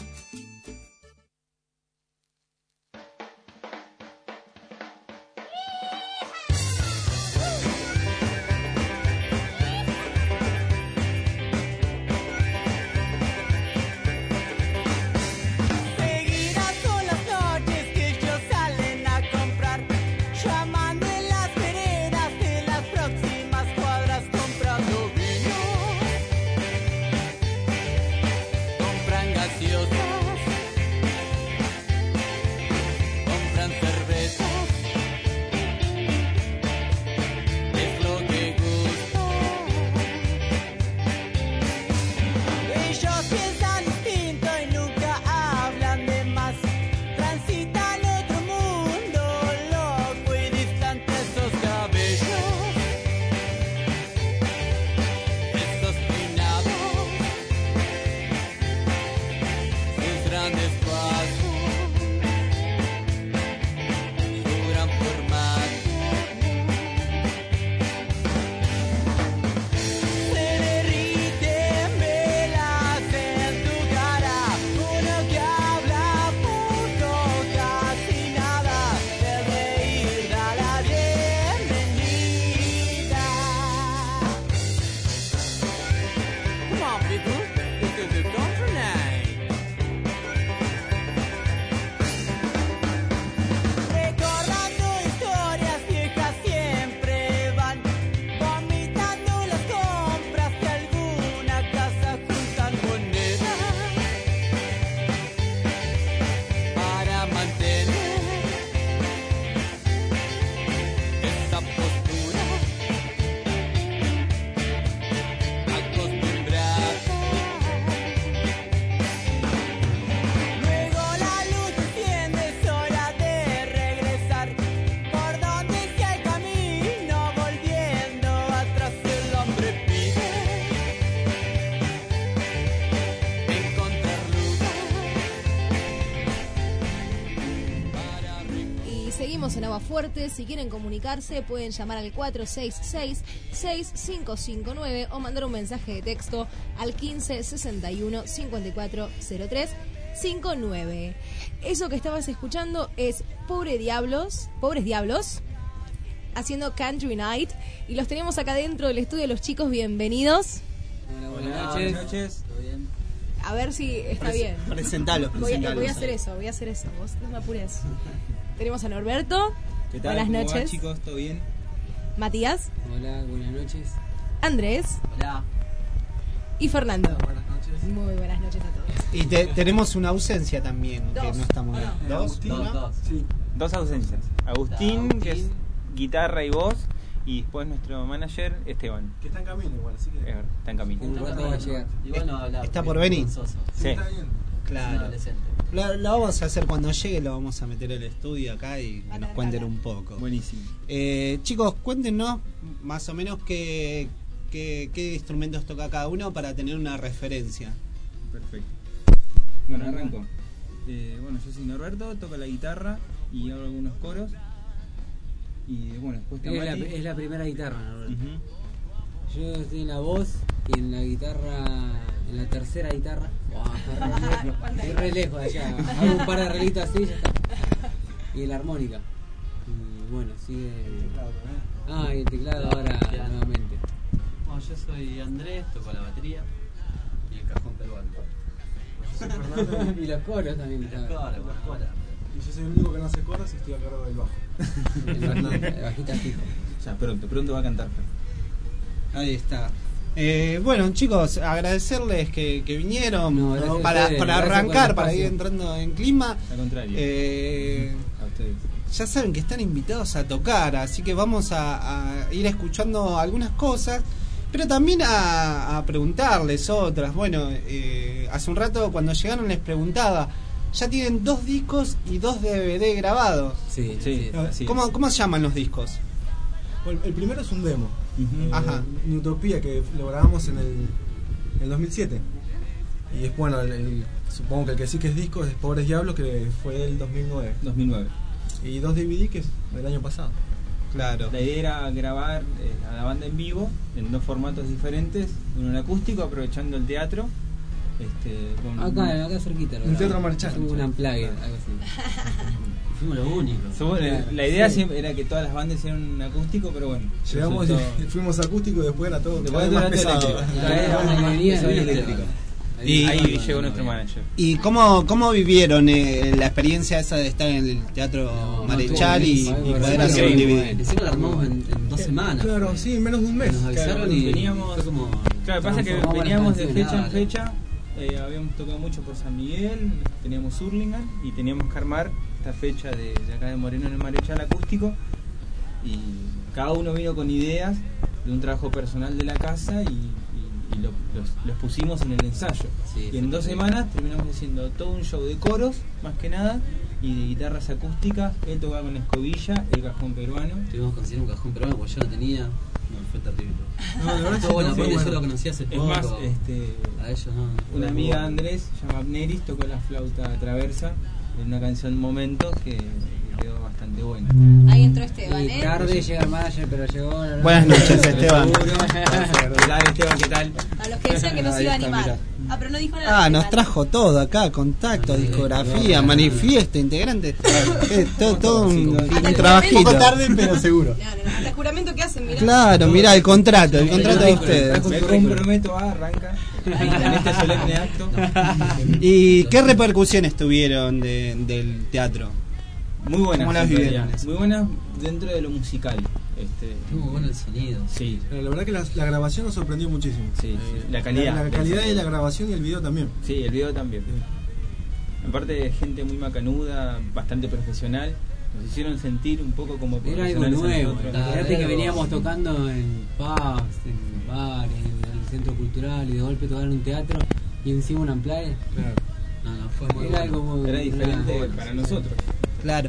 En Aguafuerte, si quieren comunicarse pueden llamar al 466-6559 o mandar un mensaje de texto al 1561-5403-59. Eso que estabas escuchando es Pobres Diablos, haciendo Country Night, y los tenemos acá dentro del estudio. Los chicos, bienvenidos. Hola, buenas noches. ¿Todo bien? A ver si está bien. Presentalo. Voy a hacer eso, vos no me apures. Tenemos a Norberto. ¿Qué tal? Buenas noches. ¿Cómo va, chicos? ¿Todo bien? Matías. Hola, buenas noches. Andrés. Hola. Y Fernando. Hola, buenas noches. Muy buenas noches a todos. Y tenemos una ausencia también, que no estamos viendo. ¿Dos? Sí. Dos ausencias. Agustín, que es guitarra y voz, y después nuestro manager, Esteban. Que está en camino igual, así que... Está en camino. Un rato va a llegar. Igual no hablar. Está por venir. Sí. Está bien. Claro. Lo vamos a hacer cuando llegue, lo vamos a meter al estudio acá y que nos cuenten un poco. Buenísimo. Chicos, cuéntenos más o menos qué instrumentos toca cada uno para tener una referencia. Perfecto. Bueno, arranco. Bueno, yo soy Norberto, toco la guitarra y hago algunos coros. Y bueno, después es la primera guitarra, Norberto. Yo estoy en la voz y en la guitarra, en la tercera guitarra. Estoy re lejos de allá. Hago un par de arreglitos así y ya está. Y en la armónica. Y bueno, sigue. Y el teclado ahora nuevamente. Bueno, yo soy Andrés, toco la batería y el cajón peruano. Y los coros también. Y los coros. Y yo soy el único que no hace coros y estoy a cargo del bajo. El bajista fijo. Ya, pronto va a cantar. Ahí está. Bueno, chicos, agradecerles que vinieron para arrancar, para ir entrando en clima. Al contrario. A ustedes. Ya saben que están invitados a tocar, así que vamos a ir escuchando algunas cosas, pero también a preguntarles otras. Bueno, hace un rato cuando llegaron les preguntaba, ya tienen 2 discos y 2 DVD grabados. Sí. ¿Cómo se llaman los discos? Bueno, el primero es un demo. Ajá. Utopía, que lo grabamos en el 2007. Y es bueno, supongo que el que sí que es disco es Pobres Diablos, que fue el 2009. Y 2 DVD que es del año pasado. Claro. La idea era grabar a la banda en vivo en 2 formatos diferentes, uno en acústico aprovechando el teatro. Acá cerquita. Un teatro Marchal. Un unplugged, algo así. Fuimos los únicos. La idea siempre era que todas las bandas hicieran un acústico, pero bueno. Llegamos y fuimos acústico y después era todo. Después más pesado. Eléctrico. Y ahí llegó nuestro manager. ¿Y cómo vivieron la experiencia esa de estar en el Teatro Marechal y poder hacer un DVD? Encima lo armamos en 2 semanas. Claro, sí, en menos de un mes. Nos avisaron y veníamos. como. Claro, pasa que veníamos de fecha en fecha. Habíamos tocado mucho por San Miguel, teníamos Hurlingham y teníamos que armar esta fecha de acá de Moreno en el Marechal acústico. Y cada uno vino con ideas de un trabajo personal de la casa y los pusimos en el ensayo. Y en 2 semanas terminamos haciendo todo un show de coros, más que nada, y de guitarras acústicas. Él tocaba con la escobilla, el cajón peruano. Tuvimos que conseguir un cajón peruano porque yo no tenía. No, fue terrible. No, de verdad todo bueno, sí, porque bueno. yo lo conocí hace poco. Es más, a ellos no. Una amiga de Andrés, se llama Abneris, tocó la flauta traversa en una canción Momentos que quedó bastante buena. Ahí entró Esteban, Y tarde llega el manager, pero llegó. Buenas noches, Esteban. Hola, Esteban, ¿qué tal? A los que decían que no se iba a animar. Pero no dijo nada. Nos trajo todo acá, contacto, discografía, manifiesto, integrante. Todo un trabajito. Un poco tarde, pero seguro. Hasta el juramento que hacen, mirá. Claro, mirá el contrato de ustedes. Me comprometo a arranca en este solemne acto. ¿Y qué repercusiones tuvieron del teatro? Muy buenas. ¿Cómo las vivieron? Muy buenas dentro de lo musical. Muy bueno el sonido. Sí. La verdad que la grabación nos sorprendió muchísimo. Sí, la calidad. La calidad de la grabación y el video también. Sí, el video también. Aparte, gente muy macanuda, bastante profesional. Nos hicieron sentir un poco como era algo nuevo. Fíjate que veníamos tocando en pubs, en bares, en el centro cultural y de golpe tocar en un teatro y encima un unplugged. Claro. No, fue muy era bueno. algo era diferente para nosotros. Claro.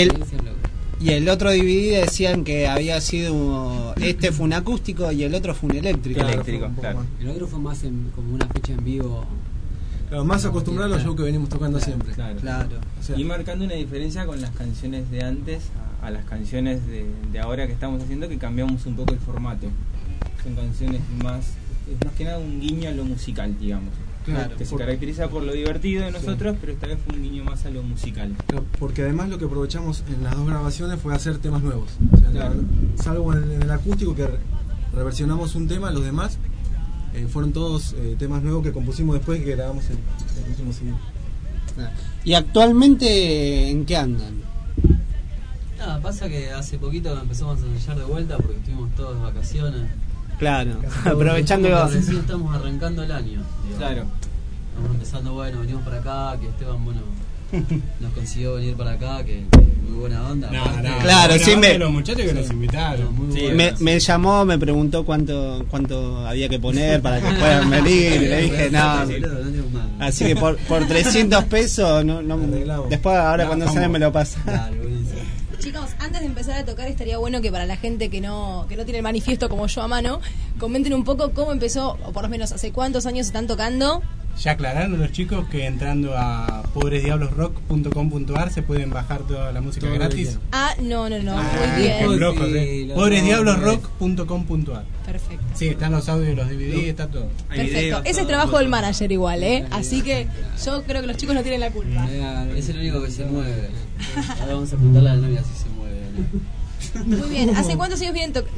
Y el otro DVD decían que había sido fue un acústico y el otro fue un eléctrico. Claro. El otro fue más como una fecha en vivo. Claro, más acostumbrado a los shows que venimos tocando siempre. Claro. O sea, y marcando una diferencia con las canciones de antes a las canciones de ahora que estamos haciendo, que cambiamos un poco el formato. Son canciones más que nada un guiño a lo musical, digamos. Claro, que se caracteriza por lo divertido de nosotros, pero esta vez fue un guiño más a lo musical. Claro, porque además lo que aprovechamos en las 2 grabaciones fue hacer temas nuevos. O sea, salvo en el acústico que reversionamos un tema, los demás fueron todos temas nuevos que compusimos después que grabamos el último CD. ¿Y actualmente en qué andan? Nada, pasa que hace poquito empezamos a ensayar de vuelta porque estuvimos todos de vacaciones. Claro, aprovechando. Recién estamos arrancando el año. Digamos. Claro. Estamos empezando, venimos para acá, que Esteban, nos consiguió venir para acá, que muy buena onda. Claro, sí, los muchachos que nos invitaron. Me llamó, me preguntó cuánto había que poner para que puedan venir. Y le dije, no. Así que por 300 pesos, no, después ahora cuando sale me lo pasa. Chicos, antes de empezar a tocar estaría bueno que para la gente que no tiene el manifiesto como yo a mano, comenten un poco cómo empezó, o por lo menos hace cuántos años están tocando. Ya aclararon los chicos que entrando a pobresdiablosrock.com.ar se pueden bajar toda la música gratis. No, muy bien. Pobresdiablosrock.com.ar. Perfecto. Sí, están los audios, los DVD, está todo. Perfecto. Ese es trabajo del manager igual, así que yo creo que los chicos no tienen la culpa. Es el único que se mueve. Ahora vamos a preguntarle a la novia si se mueve. Muy bien. ¿Hace cuántos años vienen tocando?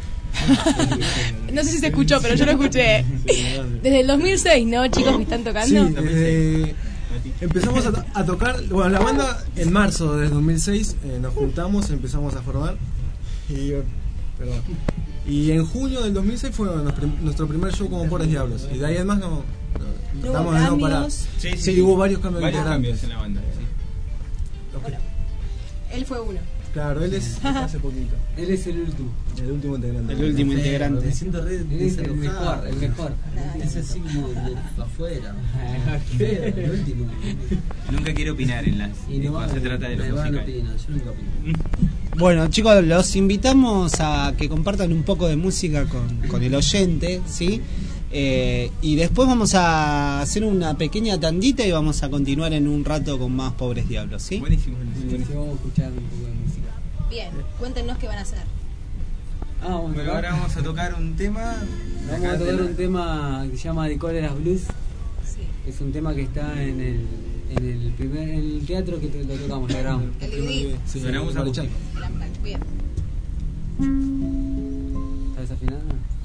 No sé si se escuchó, pero yo lo escuché. Desde el 2006, ¿no, chicos, que están tocando? Sí, empezamos a tocar, la banda en marzo de 2006 nos juntamos, empezamos a formar y en junio del 2006 fue nuestro primer show como Pobres Diablos y de ahí además ¿Hubo cambios? Sí, hubo varios cambios en la banda. Bueno, él fue uno. Claro, él es hace poquito. Él es el último. El último integrante. El último integrante. Me siento re Él es el mejor, el mejor. Es así como de afuera. El último. Nunca quiero opinar en las. Cuando se trata de lo musical. Yo nunca opino. Bueno, chicos, los invitamos a que compartan un poco de música con el oyente, ¿sí? Y después vamos a hacer una pequeña tandita y vamos a continuar en un rato con más Pobres Diablos, ¿sí? Buenísimo. Vamos a escuchar un poco de música. Bien, cuéntenos qué van a hacer. Bueno, ahora vamos a tocar un tema. Vamos a tocar un tema que se llama The Cholera Blues. Sí. Es un tema que está en el teatro que lo tocamos, la grabamos. El DVD. Sí, Sonamos a acústico. Bien. ¿Está desafinada?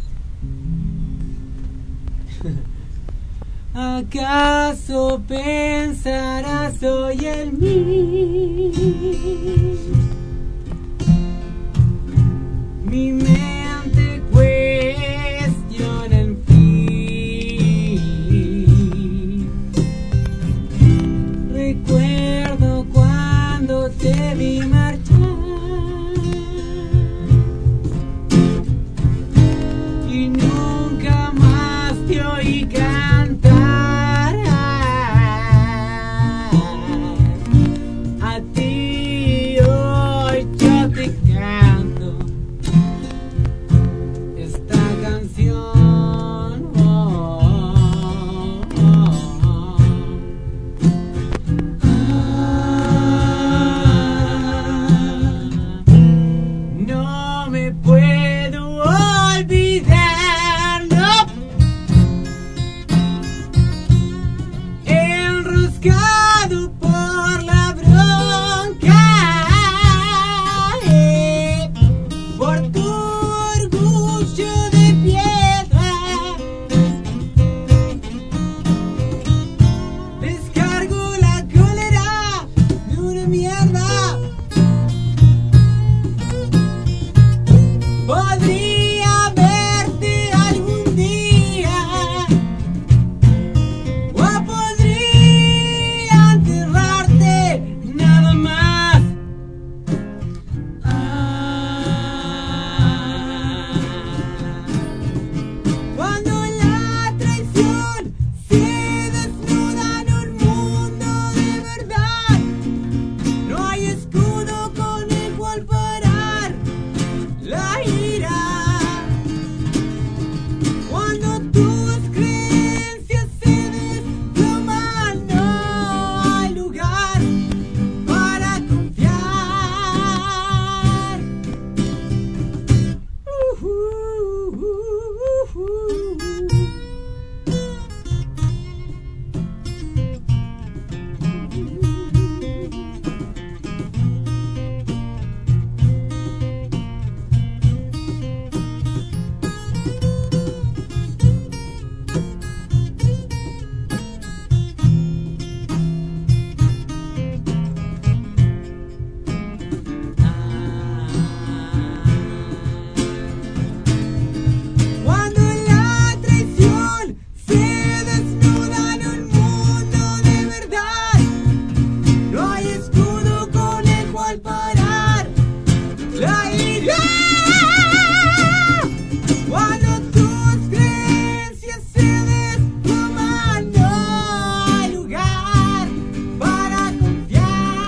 ¿Acaso pensarás hoy en mí? Mi mente cuestiona en fin. Recuerdo cuando te vi marchar y nunca más te oí cantar. A ti hoy yo te canto esta canción. No me puedo olvidar, no. Enroscado por la bronca, por tu orgullo de piedra, descargo la cólera de una mierda. Podría verte algún día, o podría enterrarte nada más. Cuando la traición se desnuda en un mundo de verdad, no hay escudo con el cual parar la ira. Cuando tus creencias se desploman, no hay lugar para confiar. Cuando la traición se desnuda en un mundo de verdad, no hay escudo con el cual parar la ira. Cuando tus creencias se desploman, no hay lugar para confiar.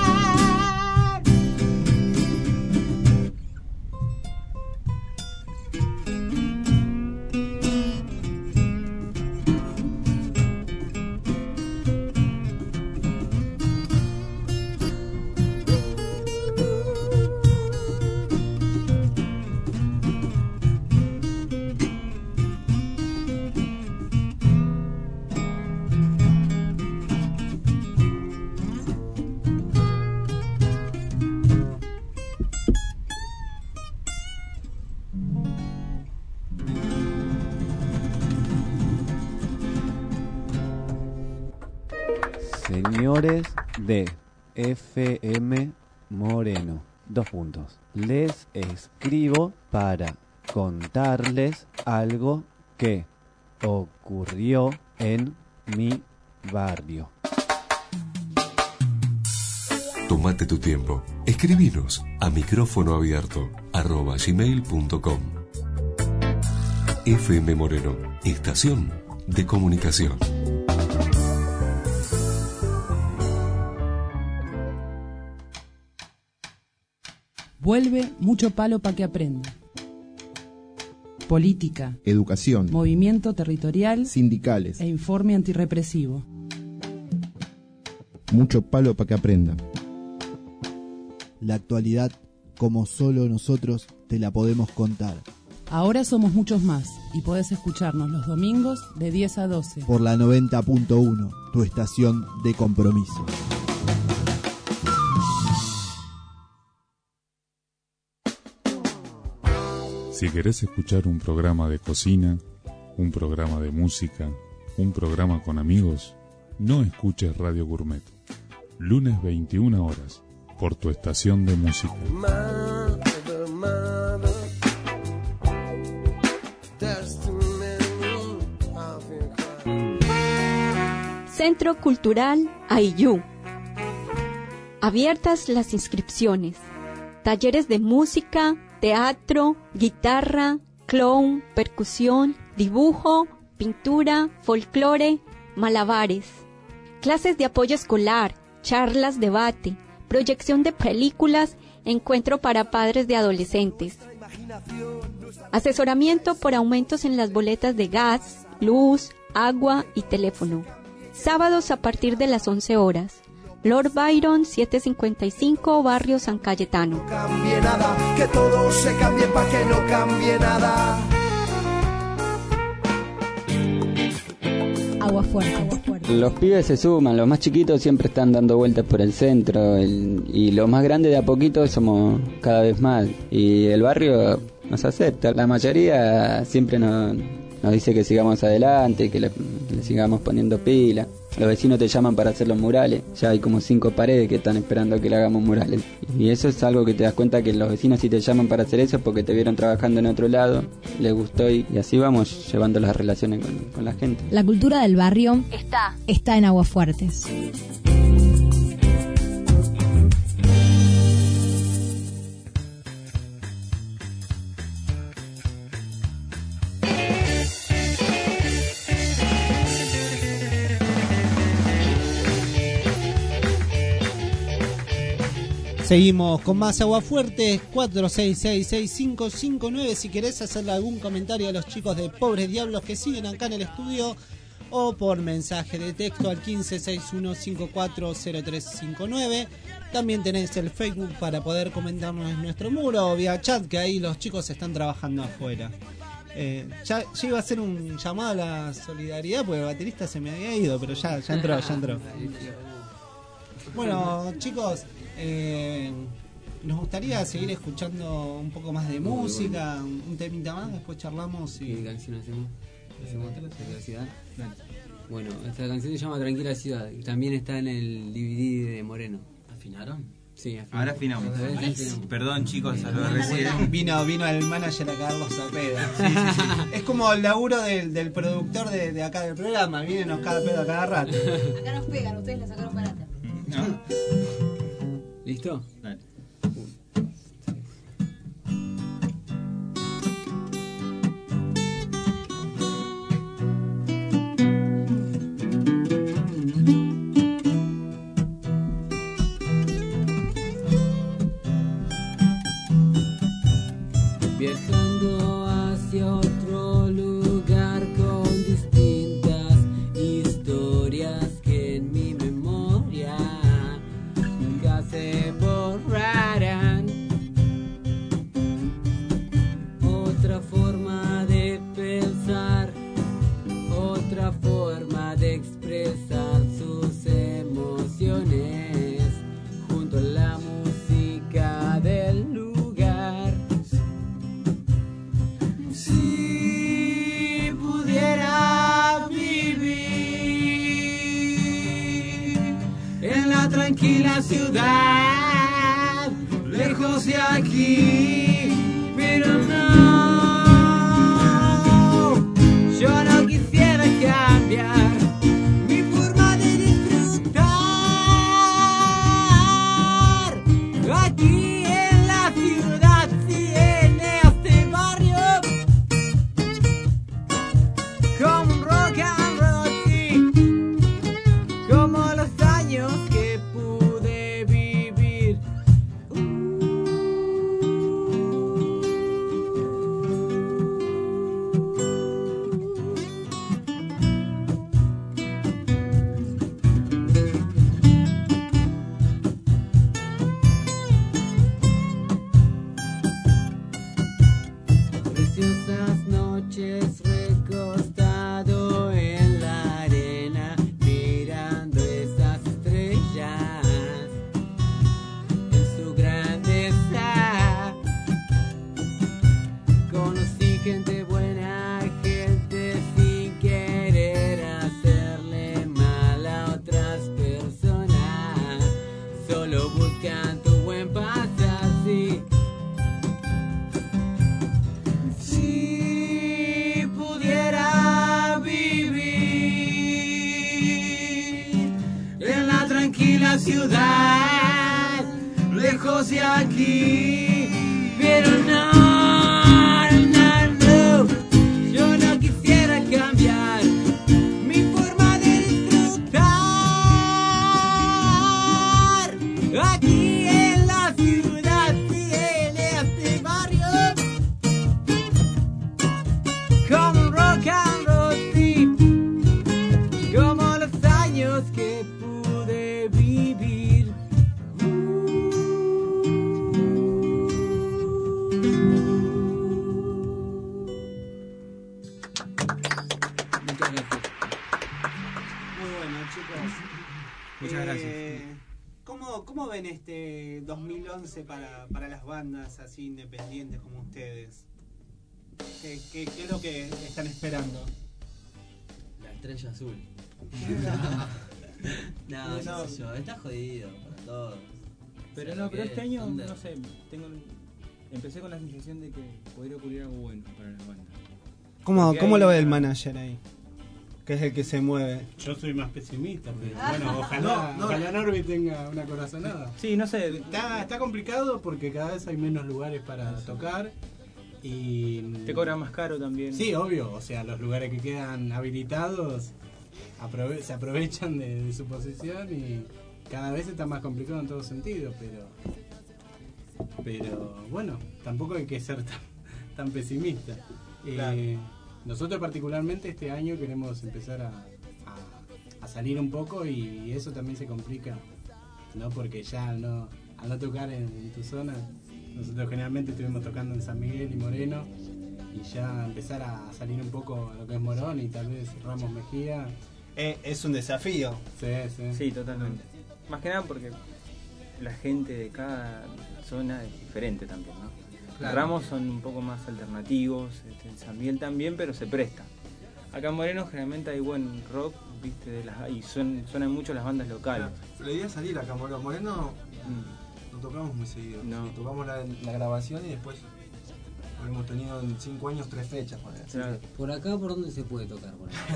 Señores de FM Moreno, 2 puntos. Les escribo para contarles algo que ocurrió en mi barrio. Tómate tu tiempo. Escribinos a micrófonoabierto@gmail.com. FM Moreno, estación de comunicación. Vuelve Mucho Palo para que aprenda. Política, educación, movimiento territorial, sindicales e informe antirrepresivo. Mucho palo para que aprenda. La actualidad, como solo nosotros te la podemos contar. Ahora somos muchos más y podés escucharnos los domingos de 10 a 12. Por la 90.1, tu estación de compromiso. Si querés escuchar un programa de cocina, un programa de música, un programa con amigos, no escuches Radio Gourmet. Lunes 21 horas, por tu estación de música. Centro Cultural Aiyú. Abiertas las inscripciones. Talleres de música, teatro, guitarra, clown, percusión, dibujo, pintura, folclore, malabares. Clases de apoyo escolar, charlas, debate, proyección de películas, encuentro para padres de adolescentes. Asesoramiento por aumentos en las boletas de gas, luz, agua y teléfono. Sábados a partir de las 11 horas. Lord Byron 755, Barrio San Cayetano. No cambie nada, que todo se cambie para que no cambie nada. Agua fuerte. Los pibes se suman, los más chiquitos siempre están dando vueltas por el centro y los más grandes de a poquito somos cada vez más. Y el barrio nos acepta, la mayoría siempre nos dice que sigamos adelante, que le sigamos poniendo pila. Los vecinos te llaman para hacer los murales. Ya hay como 5 paredes que están esperando que le hagamos murales. Y eso es algo que te das cuenta que los vecinos si te llaman para hacer eso es porque te vieron trabajando en otro lado, les gustó y así vamos llevando las relaciones con la gente. La cultura del barrio está en Aguafuertes. Seguimos con más Aguafuertes, 46665559. Si querés hacerle algún comentario a los chicos de Pobres Diablos que siguen acá en el estudio, o por mensaje de texto al 1561540359. También tenés el Facebook para poder comentarnos en nuestro muro o vía chat, que ahí los chicos están trabajando afuera. Ya iba a hacer un llamado a la solidaridad porque el baterista se me había ido, pero ya entró. Bueno, chicos, nos gustaría seguir escuchando un poco más de música, un temita más, después charlamos y... ¿Qué canción hacemos? ¿Hacemos otra? ¿Tranquila Ciudad? Bueno, esta canción se llama Tranquila Ciudad y también está en el DVD de Moreno. ¿Afinaron? Sí, afinamos. Ahora afinamos. Perdón chicos, a lo de recién. Vino el manager a cagarlos a pedo. Sí. Es como el laburo del productor de acá del programa, viene y nos caga pedo a cada rato. Acá nos pegan, ustedes la sacaron barata. No. ¿Listo? Dale. Viajando hacia otro lugar con distintas historias que en mi memoria nunca se borrarán. Otra forma de pensar, otra forma de expresar sus emociones junto a la música del lugar. Si pudiera vivir en la tranquila ciudad, lejos de aquí, pero no, yo no quisiera cambiar mi forma de disfrutar. noches recostado en la arena, mirando esas estrellas en su grandeza. Conocí gente buena, gente sin querer hacerle mal a otras personas, solo buscan tu buen pasar, sí. Si pudiera vivir en la tranquila ciudad, lejos de aquí, pero no, yo no quisiera cambiar mi forma de disfrutar aquí en la ciudad, sí, en este barrio, como rock and roll, sí, como los años que pude vivir. Muchas gracias. Muy bueno, chicos. Muchas gracias. ¿Cómo ven este 2011 para las bandas así independientes como ustedes? ¿Qué es lo que están esperando? La estrella azul. No, qué sé yo, está jodido para todos. Pero no, pero este año, no sé, empecé con la sensación de que podría ocurrir algo bueno para las bandas. ¿Cómo lo ve el manager ahí? Que es el que se mueve. Yo soy más pesimista, pero bueno, ojalá Norby tenga una corazonada. Sí, no sé. Está complicado porque cada vez hay menos lugares para tocar y... Te cobran más caro también. Sí, obvio, o sea, los lugares que quedan habilitados se aprovechan de su posición y cada vez está más complicado en todo sentido, pero bueno, tampoco hay que ser tan pesimista. Claro. Nosotros particularmente este año queremos empezar a salir un poco y eso también se complica, ¿no? Porque ya al no tocar en tu zona, nosotros generalmente estuvimos tocando en San Miguel y Moreno, y ya empezar a salir un poco a lo que es Morón y tal vez Ramos Mejía. Es un desafío. Sí, totalmente. Más que nada porque la gente de cada zona es diferente también, ¿no? Claro. Ramos son un poco más alternativos, en San Miguel también, pero se presta. Acá en Moreno generalmente hay buen rock, viste, y suenan mucho las bandas locales. La idea es salir acá, Moreno no tocamos muy seguido. No. Sí, tocamos la grabación y después hemos tenido en 5 años 3 fechas. Claro. Por acá, ¿por dónde se puede tocar? Por acá.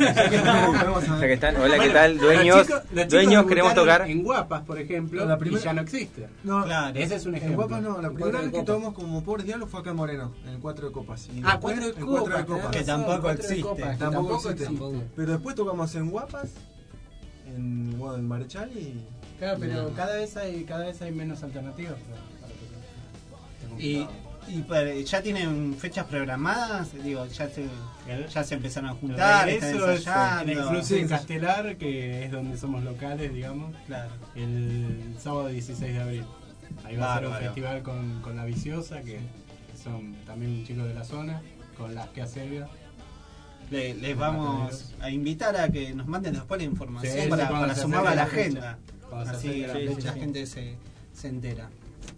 Hola, ¿qué tal? Dueños, dueños queremos tocar. En Guapas, por ejemplo, la primera... y ya no existe. No, claro, ese es un ejemplo. En Guapas no, la primera vez que tocamos como Pobres Diablos fue acá en Moreno, en el 4 de Copas. Y después, 4 de Copas, que tampoco existe. Tampoco existe. Pero después tocamos en Guapas, en Marechal y... Claro, pero cada vez hay menos alternativas para tocar. ¿Y ya tienen fechas programadas? Digo, ya se empezaron a juntar, están ensayando. En el Club de Castelar, que es donde somos locales, digamos. Claro. El sábado 16 de abril. Ahí va a ser un festival con La Viciosa, que son también chicos de la zona, con las que Selvia. Les vamos a invitar a que nos manden después la información para sumarla a la agenda. Así la gente se entera.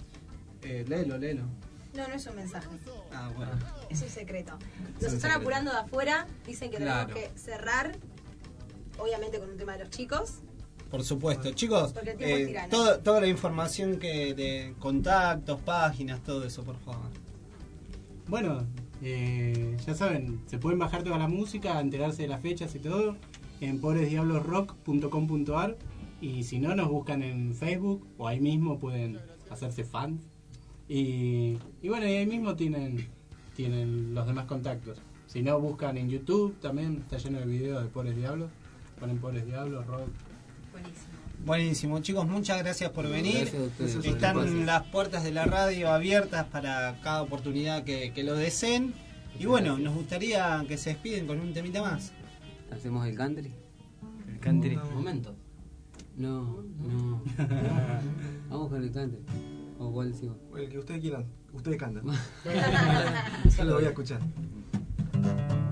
Léelo. No es un mensaje. Ah, bueno. Es un secreto. Nos están apurando de afuera. Dicen que tenemos que cerrar. Obviamente con un tema de los chicos. Por supuesto. Chicos, Porque el tiempo es tirano. toda la información de contactos, páginas, todo eso, por favor. Bueno, ya saben, se pueden bajar toda la música, enterarse de las fechas y todo en pobresdiablosrock.com.ar, y si no, nos buscan en Facebook o ahí mismo pueden hacerse fans. Y bueno, y ahí mismo tienen los demás contactos. Si no, buscan en YouTube, también está lleno de videos de Pobres Diablos. Ponen Pobres Diablos, rock. Buenísimo, chicos, muchas gracias por venir. Gracias a ustedes. Están las puertas de la radio abiertas para cada oportunidad que lo deseen. Y bueno, nos gustaría que se despiden con un temita más. ¿Hacemos el country? El country. Un momento. No. Vamos con el country. ¿O cuál sigo? El que ustedes quieran, ustedes cantan. Yo lo voy a escuchar.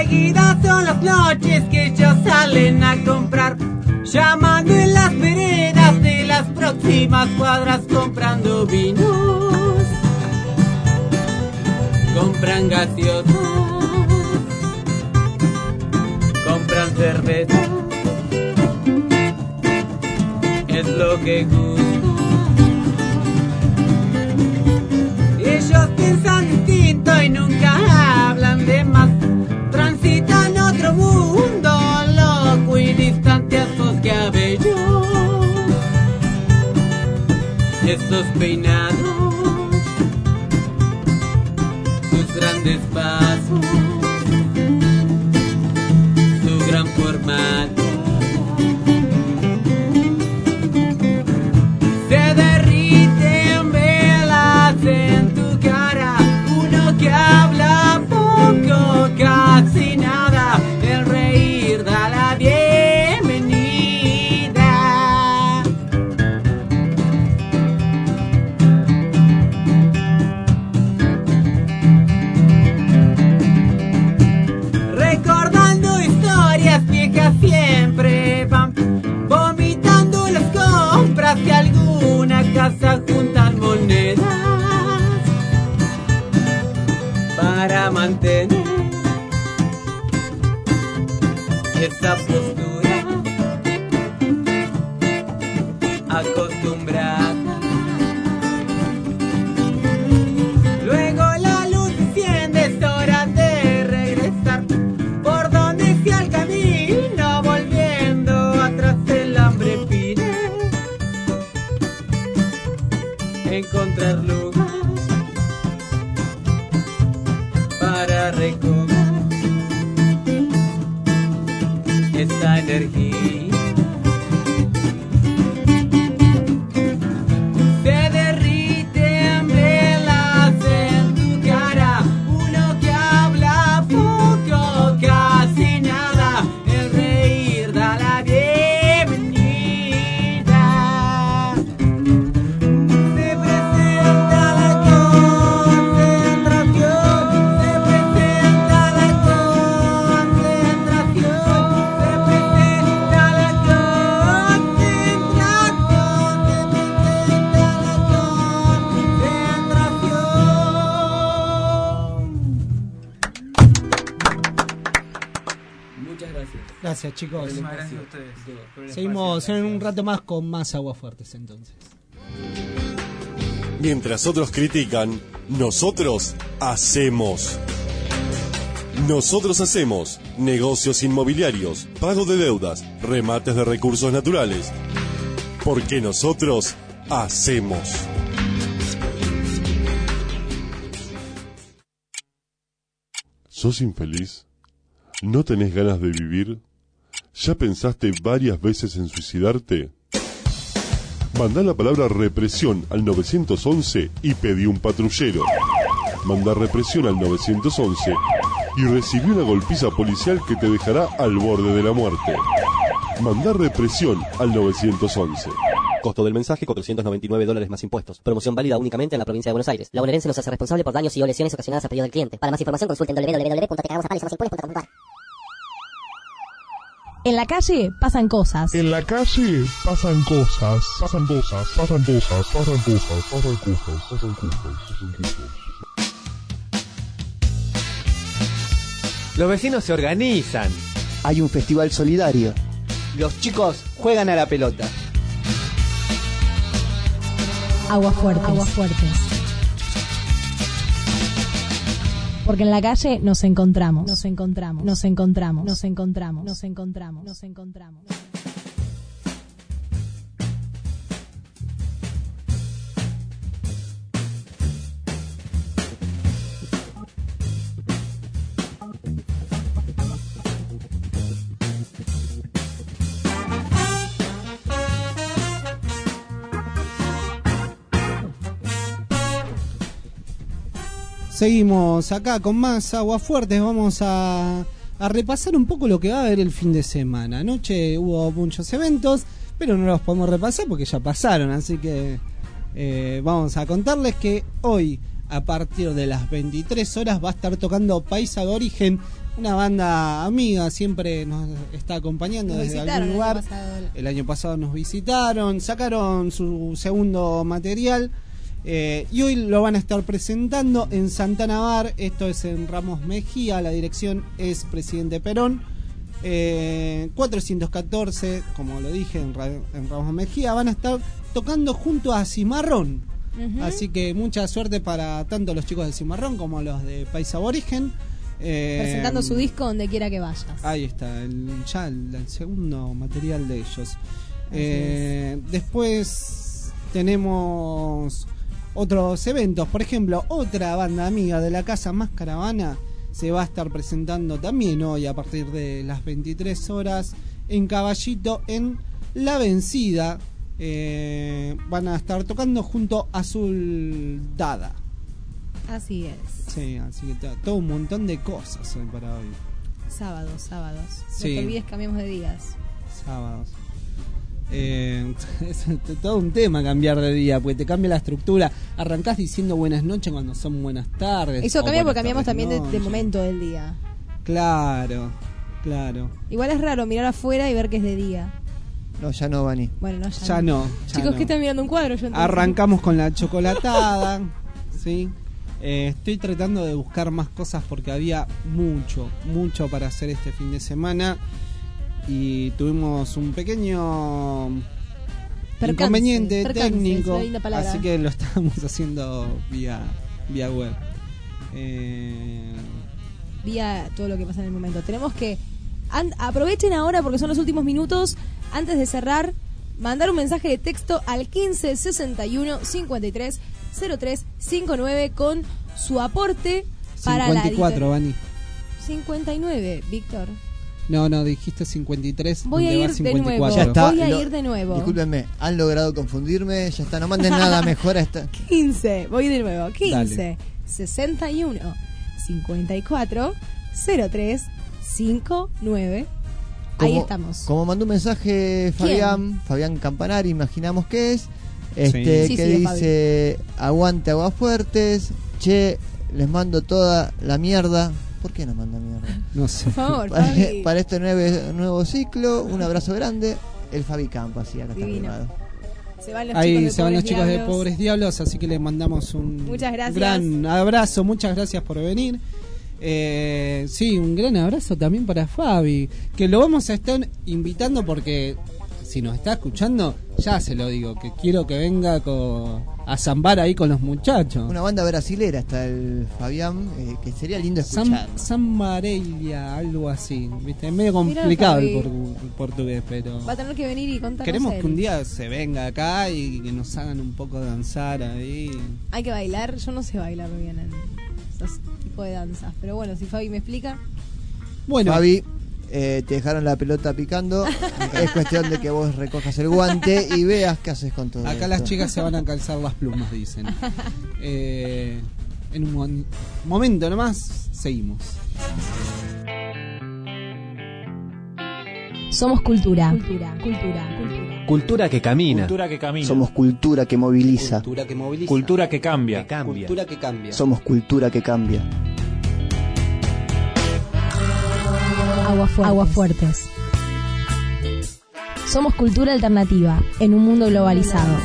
seguidas son las noches que ellos salen a comprar, llamando en las veredas de las próximas cuadras, comprando vinos, compran gaseosas, compran cerveza, es lo que gusta. Ellos piensan distinto y nunca hablan de más, transitan otro mundo loco y distante a sus cabellos, esos peinados, sus grandes pasos, su gran formato. Se derriten velas en tu cara, uno que habla poco, casi nada, el reír da la bienvenida. Recordando historias viejas siempre van, vomitando las compras de alguna casa, juntan monedas para mantener esa postura acostumbrada. Luego la luz se enciende, es hora de regresar por donde sea el camino, volviendo atrás el hambre pide encontrar lugar para recoger esta energía. Se derriten velas en tu cara, uno que habla poco, casi nada, el reír da la bienvenida. Se presenta la concentración, se presenta la concentración, se presenta la Muchas gracias. Gracias, chicos. Muchísimas gracias a ustedes. Seguimos en un rato más con más Aguas Fuertes, entonces. Mientras otros critican, nosotros hacemos. Nosotros hacemos negocios inmobiliarios, pago de deudas, remates de recursos naturales. Porque nosotros hacemos. ¿Sos infeliz? ¿No tenés ganas de vivir? ¿Ya pensaste varias veces en suicidarte? Mandá la palabra represión al 911 y pedí un patrullero. Mandá represión al 911 y recibí una golpiza policial que te dejará al borde de la muerte. Mandá represión al 911. Costo del mensaje, $499 más impuestos. Promoción válida únicamente en la provincia de Buenos Aires. La bonaerense no se hace responsable por daños y o lesiones ocasionadas a pedido del cliente. Para más información consulten www.tecagamosapalos.com. En la calle pasan cosas. En la calle pasan cosas. Pasan cosas, pasan cosas, pasan cosas, pasan cosas, pasan cosas, pasan cosas. Los vecinos se organizan. Hay un festival solidario. Los chicos juegan a la pelota. Aguas Fuertes. Aguas Fuertes. Porque en la calle nos encontramos. Nos encontramos. Nos encontramos. Nos encontramos. Nos encontramos. Nos encontramos. Seguimos acá con más Aguas Fuertes. Vamos a repasar un poco lo que va a haber el fin de semana. Anoche hubo muchos eventos, pero no los podemos repasar porque ya pasaron. Así que vamos a contarles que hoy, a partir de las 23 horas, va a estar tocando País Aborigen una banda amiga, siempre nos está acompañando Nos desde visitaron algún el lugar. año pasado. El año pasado nos visitaron, sacaron su segundo material y hoy lo van a estar presentando en Santana Bar. Esto es en Ramos Mejía, la dirección es Presidente Perón 414, como lo dije, en Ramos Mejía. Van a estar tocando junto a Cimarrón. Así que mucha suerte para tanto los chicos de Cimarrón como los de País Aborigen. Presentando su disco donde quiera que vayas. Ahí está, el segundo material de ellos. es. Después tenemos otros eventos. Por ejemplo, otra banda amiga de la casa, Más Caravana, se va a estar presentando también hoy a partir de las 23 horas en Caballito, en La Vencida. Van a estar tocando junto a Azul Dada. Así es. Sí, así que todo un montón de cosas hoy para hoy. Sábados. Sí. No te olvides, cambiamos de días. Sábados. Es todo un tema cambiar de día, porque te cambia la estructura. Arrancás diciendo buenas noches cuando son buenas tardes. Eso cambia porque cambiamos tardes, también de momento del día. Claro. Igual es raro mirar afuera y ver que es de día. No, ya no, Vani. Bueno, no, Ya no. Chicos, no. ¿qué están mirando un cuadro? Yo Arrancamos con la chocolatada. ¿Sí? Estoy tratando de buscar más cosas porque había mucho para hacer este fin de semana y tuvimos un pequeño inconveniente técnico, así que lo estamos haciendo vía web. Vía todo lo que pasa en el momento. Tenemos que aprovechen ahora porque son los últimos minutos antes de cerrar. Mandar un mensaje de texto al 15 61 53 03 59 con su aporte para 54, Vani. 59, Víctor. No, dijiste 53. Voy a ir 54. de nuevo. Ya está, voy a ir de nuevo. Discúlpenme, han logrado confundirme. Ya está, no manden nada mejor a esta. 15, voy de nuevo. 15 Dale. 61 54 03 59. Ahí estamos. Como mandó un mensaje Fabián Campanari, imaginamos que es, que dice: aguante Aguafuertes, che, les mando toda la mierda. ¿Por qué nos manda mierda? No sé. Por favor, para este nuevo ciclo, un abrazo grande. El Fabi Campo, así acá está firmado. Se van los Ahí chicos se van los de chicos de Diablos. Pobres Diablos, así que les mandamos un Muchas gracias. gran abrazo, muchas gracias por venir. Sí, un gran abrazo también para Fabi, que lo vamos a estar invitando porque si nos está escuchando, ya se lo digo, que quiero que venga a zambar ahí con los muchachos. Una banda brasilera está el Fabián, que sería lindo escuchar. Sambarelia, algo así, ¿viste? Es medio complicado Fabi. el portugués, pero Va a tener que venir y contarnos queremos él. que un día se venga acá y que nos hagan un poco danzar ahí. Hay que bailar, yo no sé bailar bien en esos tipos de danzas, pero bueno, si Fabi me explica. Bueno, Fabi, te dejaron la pelota picando. Es cuestión de que vos recojas el guante y veas qué haces con todo acá esto. las chicas se van a calzar las plumas, dicen. En un momento nomás, seguimos. Somos cultura. Cultura que camina. Somos cultura que moviliza. Cultura que moviliza. Cultura que cambia. Cultura que cambia. Somos cultura que cambia. Aguafuertes. Somos cultura alternativa en un mundo globalizado.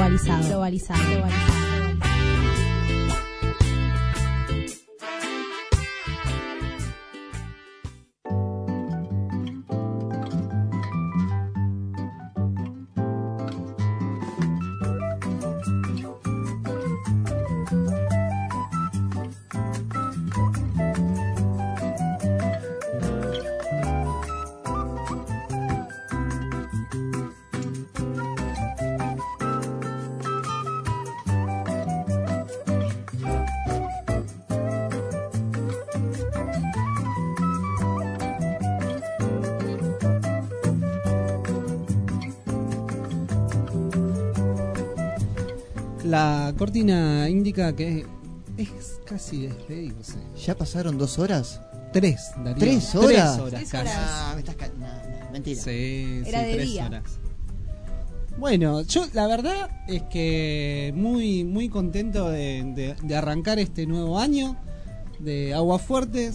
La cortina indica que es casi despedirse. ¿Ya pasaron 2 horas? 3, Darío. 3 horas. 3 horas casi. Ah, me estás mentira. Sí, Era de 3 día. horas. Bueno, yo la verdad es que muy contento de arrancar este nuevo año de Aguafuertes.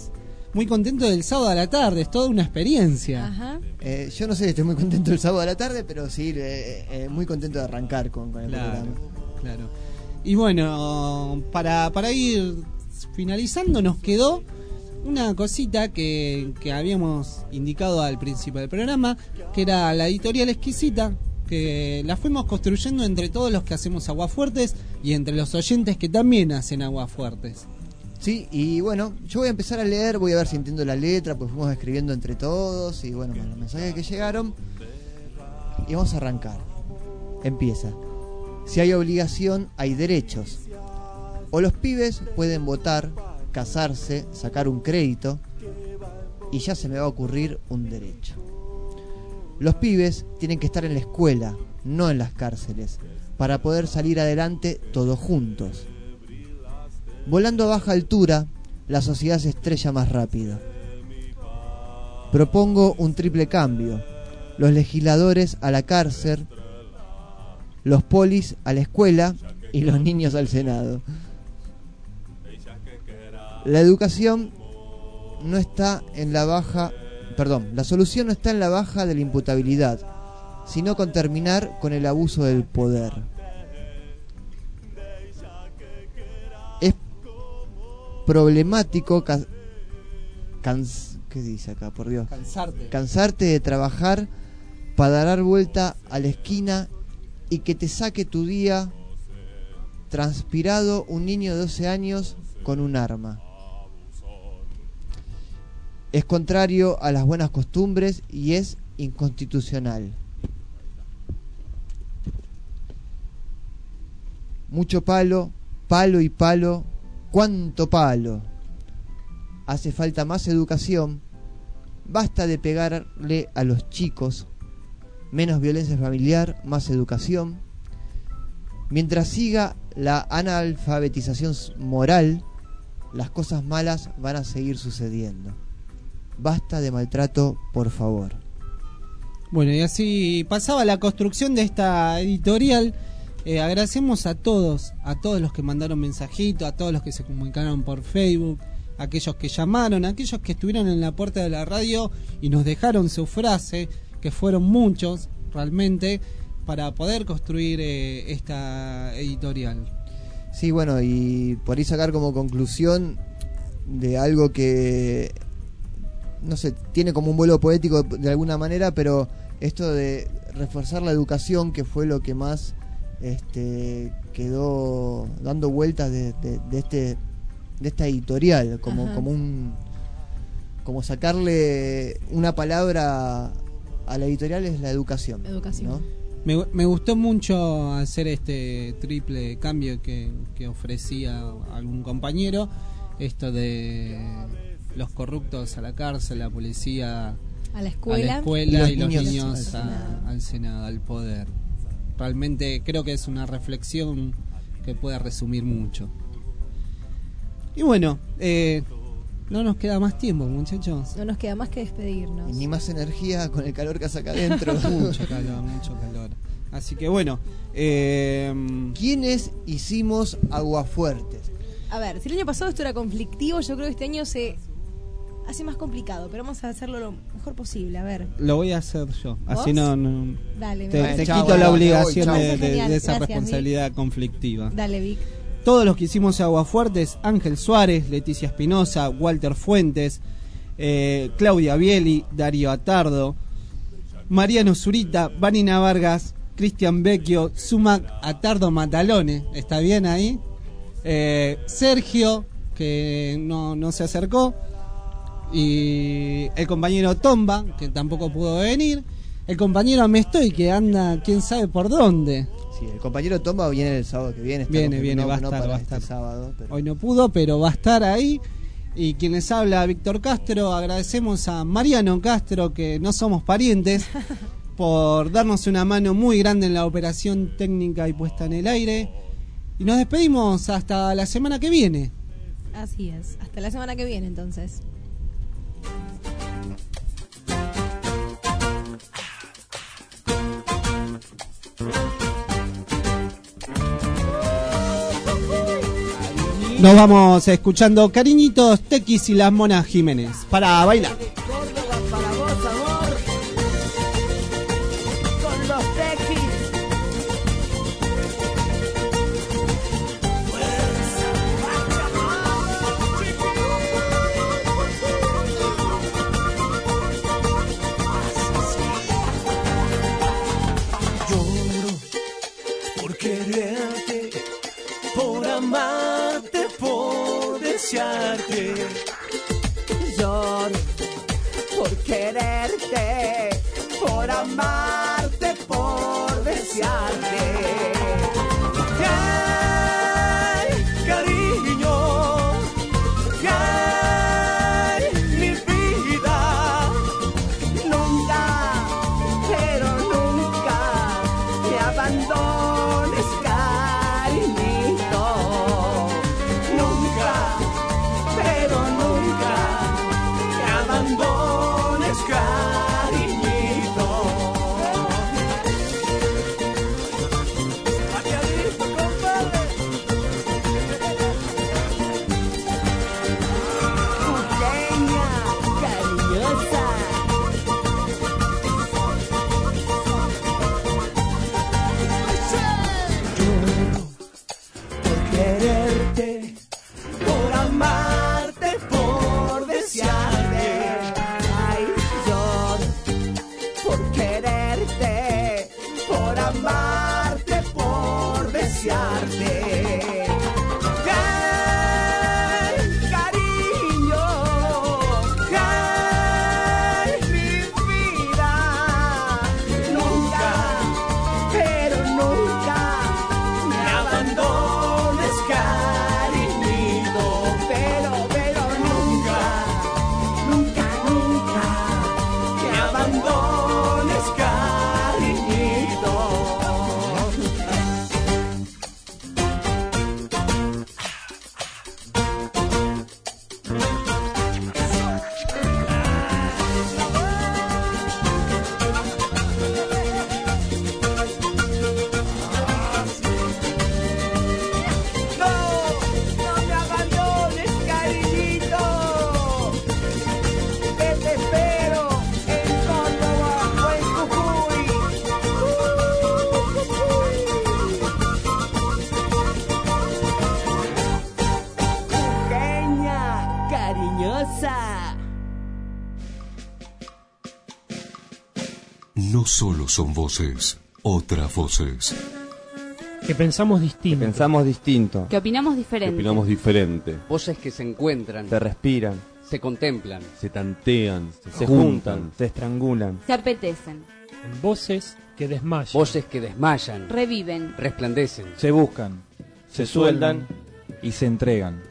muy contento del sábado a la tarde, es toda una experiencia. Ajá. Yo no sé si estoy muy contento el sábado a la tarde, pero sí, muy contento de arrancar con el programa. Claro. Y bueno, para ir finalizando, nos quedó una cosita que habíamos indicado al principio del programa, que era la editorial exquisita, que la fuimos construyendo entre todos los que hacemos Aguafuertes y entre los oyentes que también hacen Aguafuertes. Sí, y bueno, yo voy a empezar a leer, voy a ver si entiendo la letra, pues fuimos escribiendo entre todos y bueno, los mensajes que llegaron. Y vamos a arrancar. Empieza. Si hay obligación, hay derechos. O los pibes pueden votar, casarse, sacar un crédito y ya se me va a ocurrir un derecho. Los pibes tienen que estar en la escuela, no en las cárceles, para poder salir adelante todos juntos. Volando a baja altura, la sociedad se estrella más rápido. Propongo un triple cambio. Los legisladores a la cárcel, los polis a la escuela y los niños al Senado. La educación no está en la baja, la solución no está en la baja de la imputabilidad, sino con terminar con el abuso del poder. Es problemático ¿qué dice acá, por Dios? Cansarte de trabajar para dar vuelta a la esquina y que te saque tu día transpirado un niño de 12 años con un arma. Es contrario a las buenas costumbres y es inconstitucional. Mucho palo, palo y palo, cuánto palo. Hace falta más educación. Basta de pegarle a los chicos. Menos violencia familiar, más educación. Mientras siga la analfabetización moral, las cosas malas van a seguir sucediendo. Basta de maltrato, por favor. Bueno, y así pasaba la construcción de esta editorial. Agradecemos a todos los que mandaron mensajitos, a todos los que se comunicaron por Facebook, a aquellos que llamaron, a aquellos que estuvieron en la puerta de la radio y nos dejaron su frase, que fueron muchos realmente, para poder construir esta editorial. Sí, bueno, y por ahí sacar como conclusión de algo que, no sé, tiene como un vuelo poético de alguna manera, pero esto de reforzar la educación, que fue lo que más quedó dando vueltas de esta editorial, como sacarle una palabra a la editorial, es la educación. ¿No? Me gustó mucho hacer este triple cambio que ofrecía algún compañero, esto de los corruptos a la cárcel, la policía a la escuela y los niños al Senado, al poder. Realmente creo que es una reflexión que puede resumir mucho. Y bueno, no nos queda más tiempo, muchachos. No nos queda más que despedirnos. Y ni más energía con el calor que hace acá adentro. Mucho calor. Así que bueno, ¿quiénes hicimos Aguafuertes? A ver, si el año pasado esto era conflictivo, yo creo que este año se hace más complicado, pero vamos a hacerlo lo mejor posible. A ver. Lo voy a hacer yo. ¿Vos? Así no Dale, te quito la obligación de esa Gracias, responsabilidad Vic. conflictiva. Dale, Vic. Todos los que hicimos Aguafuertes: Ángel Suárez, Leticia Espinosa, Walter Fuentes, Claudia Bieli, Darío Atardo, Mariano Zurita, Vanina Vargas, Cristian Vecchio, Sumac Atardo Matalone, ¿está bien ahí? Sergio, que no se acercó, y el compañero Tomba, que tampoco pudo venir, el compañero Amestoy, que anda quién sabe por dónde. Sí, el compañero Tomba viene el sábado que viene. Viene, va a estar. Este sábado, pero... Hoy no pudo, pero va a estar ahí. Y quien les habla, Víctor Castro. Agradecemos a Mariano Castro, que no somos parientes, por darnos una mano muy grande en la operación técnica y puesta en el aire. Y nos despedimos hasta la semana que viene. Así es, hasta la semana que viene entonces. Nos vamos escuchando Cariñitos, Tequis y las Monas Jiménez para bailar. Para vos, amor, con los Tequis. Lloro por quererte, por amarte, por desearte. Lloro por quererte, por amarte, por desearte. Ay, cariño, ay, mi vida. Nunca, pero nunca me abandones, cariñito. Nunca, pero nunca me abandones, cariñito. Pateadito, compadre. Pequeña, cariñosa. Por quererte, por amarte, por desearte. Ay, lloro por quererte, por amarte, por desearte. Ay, cariño, ay, mi vida. Nunca, pero nunca Me abandones, cariñito. pero nunca, nunca, nunca. Me abandones, cariñito. No me abandones, cariñito. Que te espero en Córdoba o en Jujuy. Pequeña, cariñosa. No solo son voces, otras voces. Que pensamos distinto. Que opinamos diferente. Opinamos diferente. Voces que se encuentran, Se respiran, se contemplan, se tantean, se juntan, se estrangulan. Se apetecen. En voces que desmayan. voces que desmayan, Reviven. resplandecen. Se buscan, se sueldan y se entregan.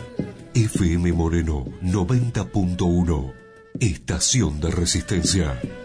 FM Moreno 90.1. Estación de Resistencia.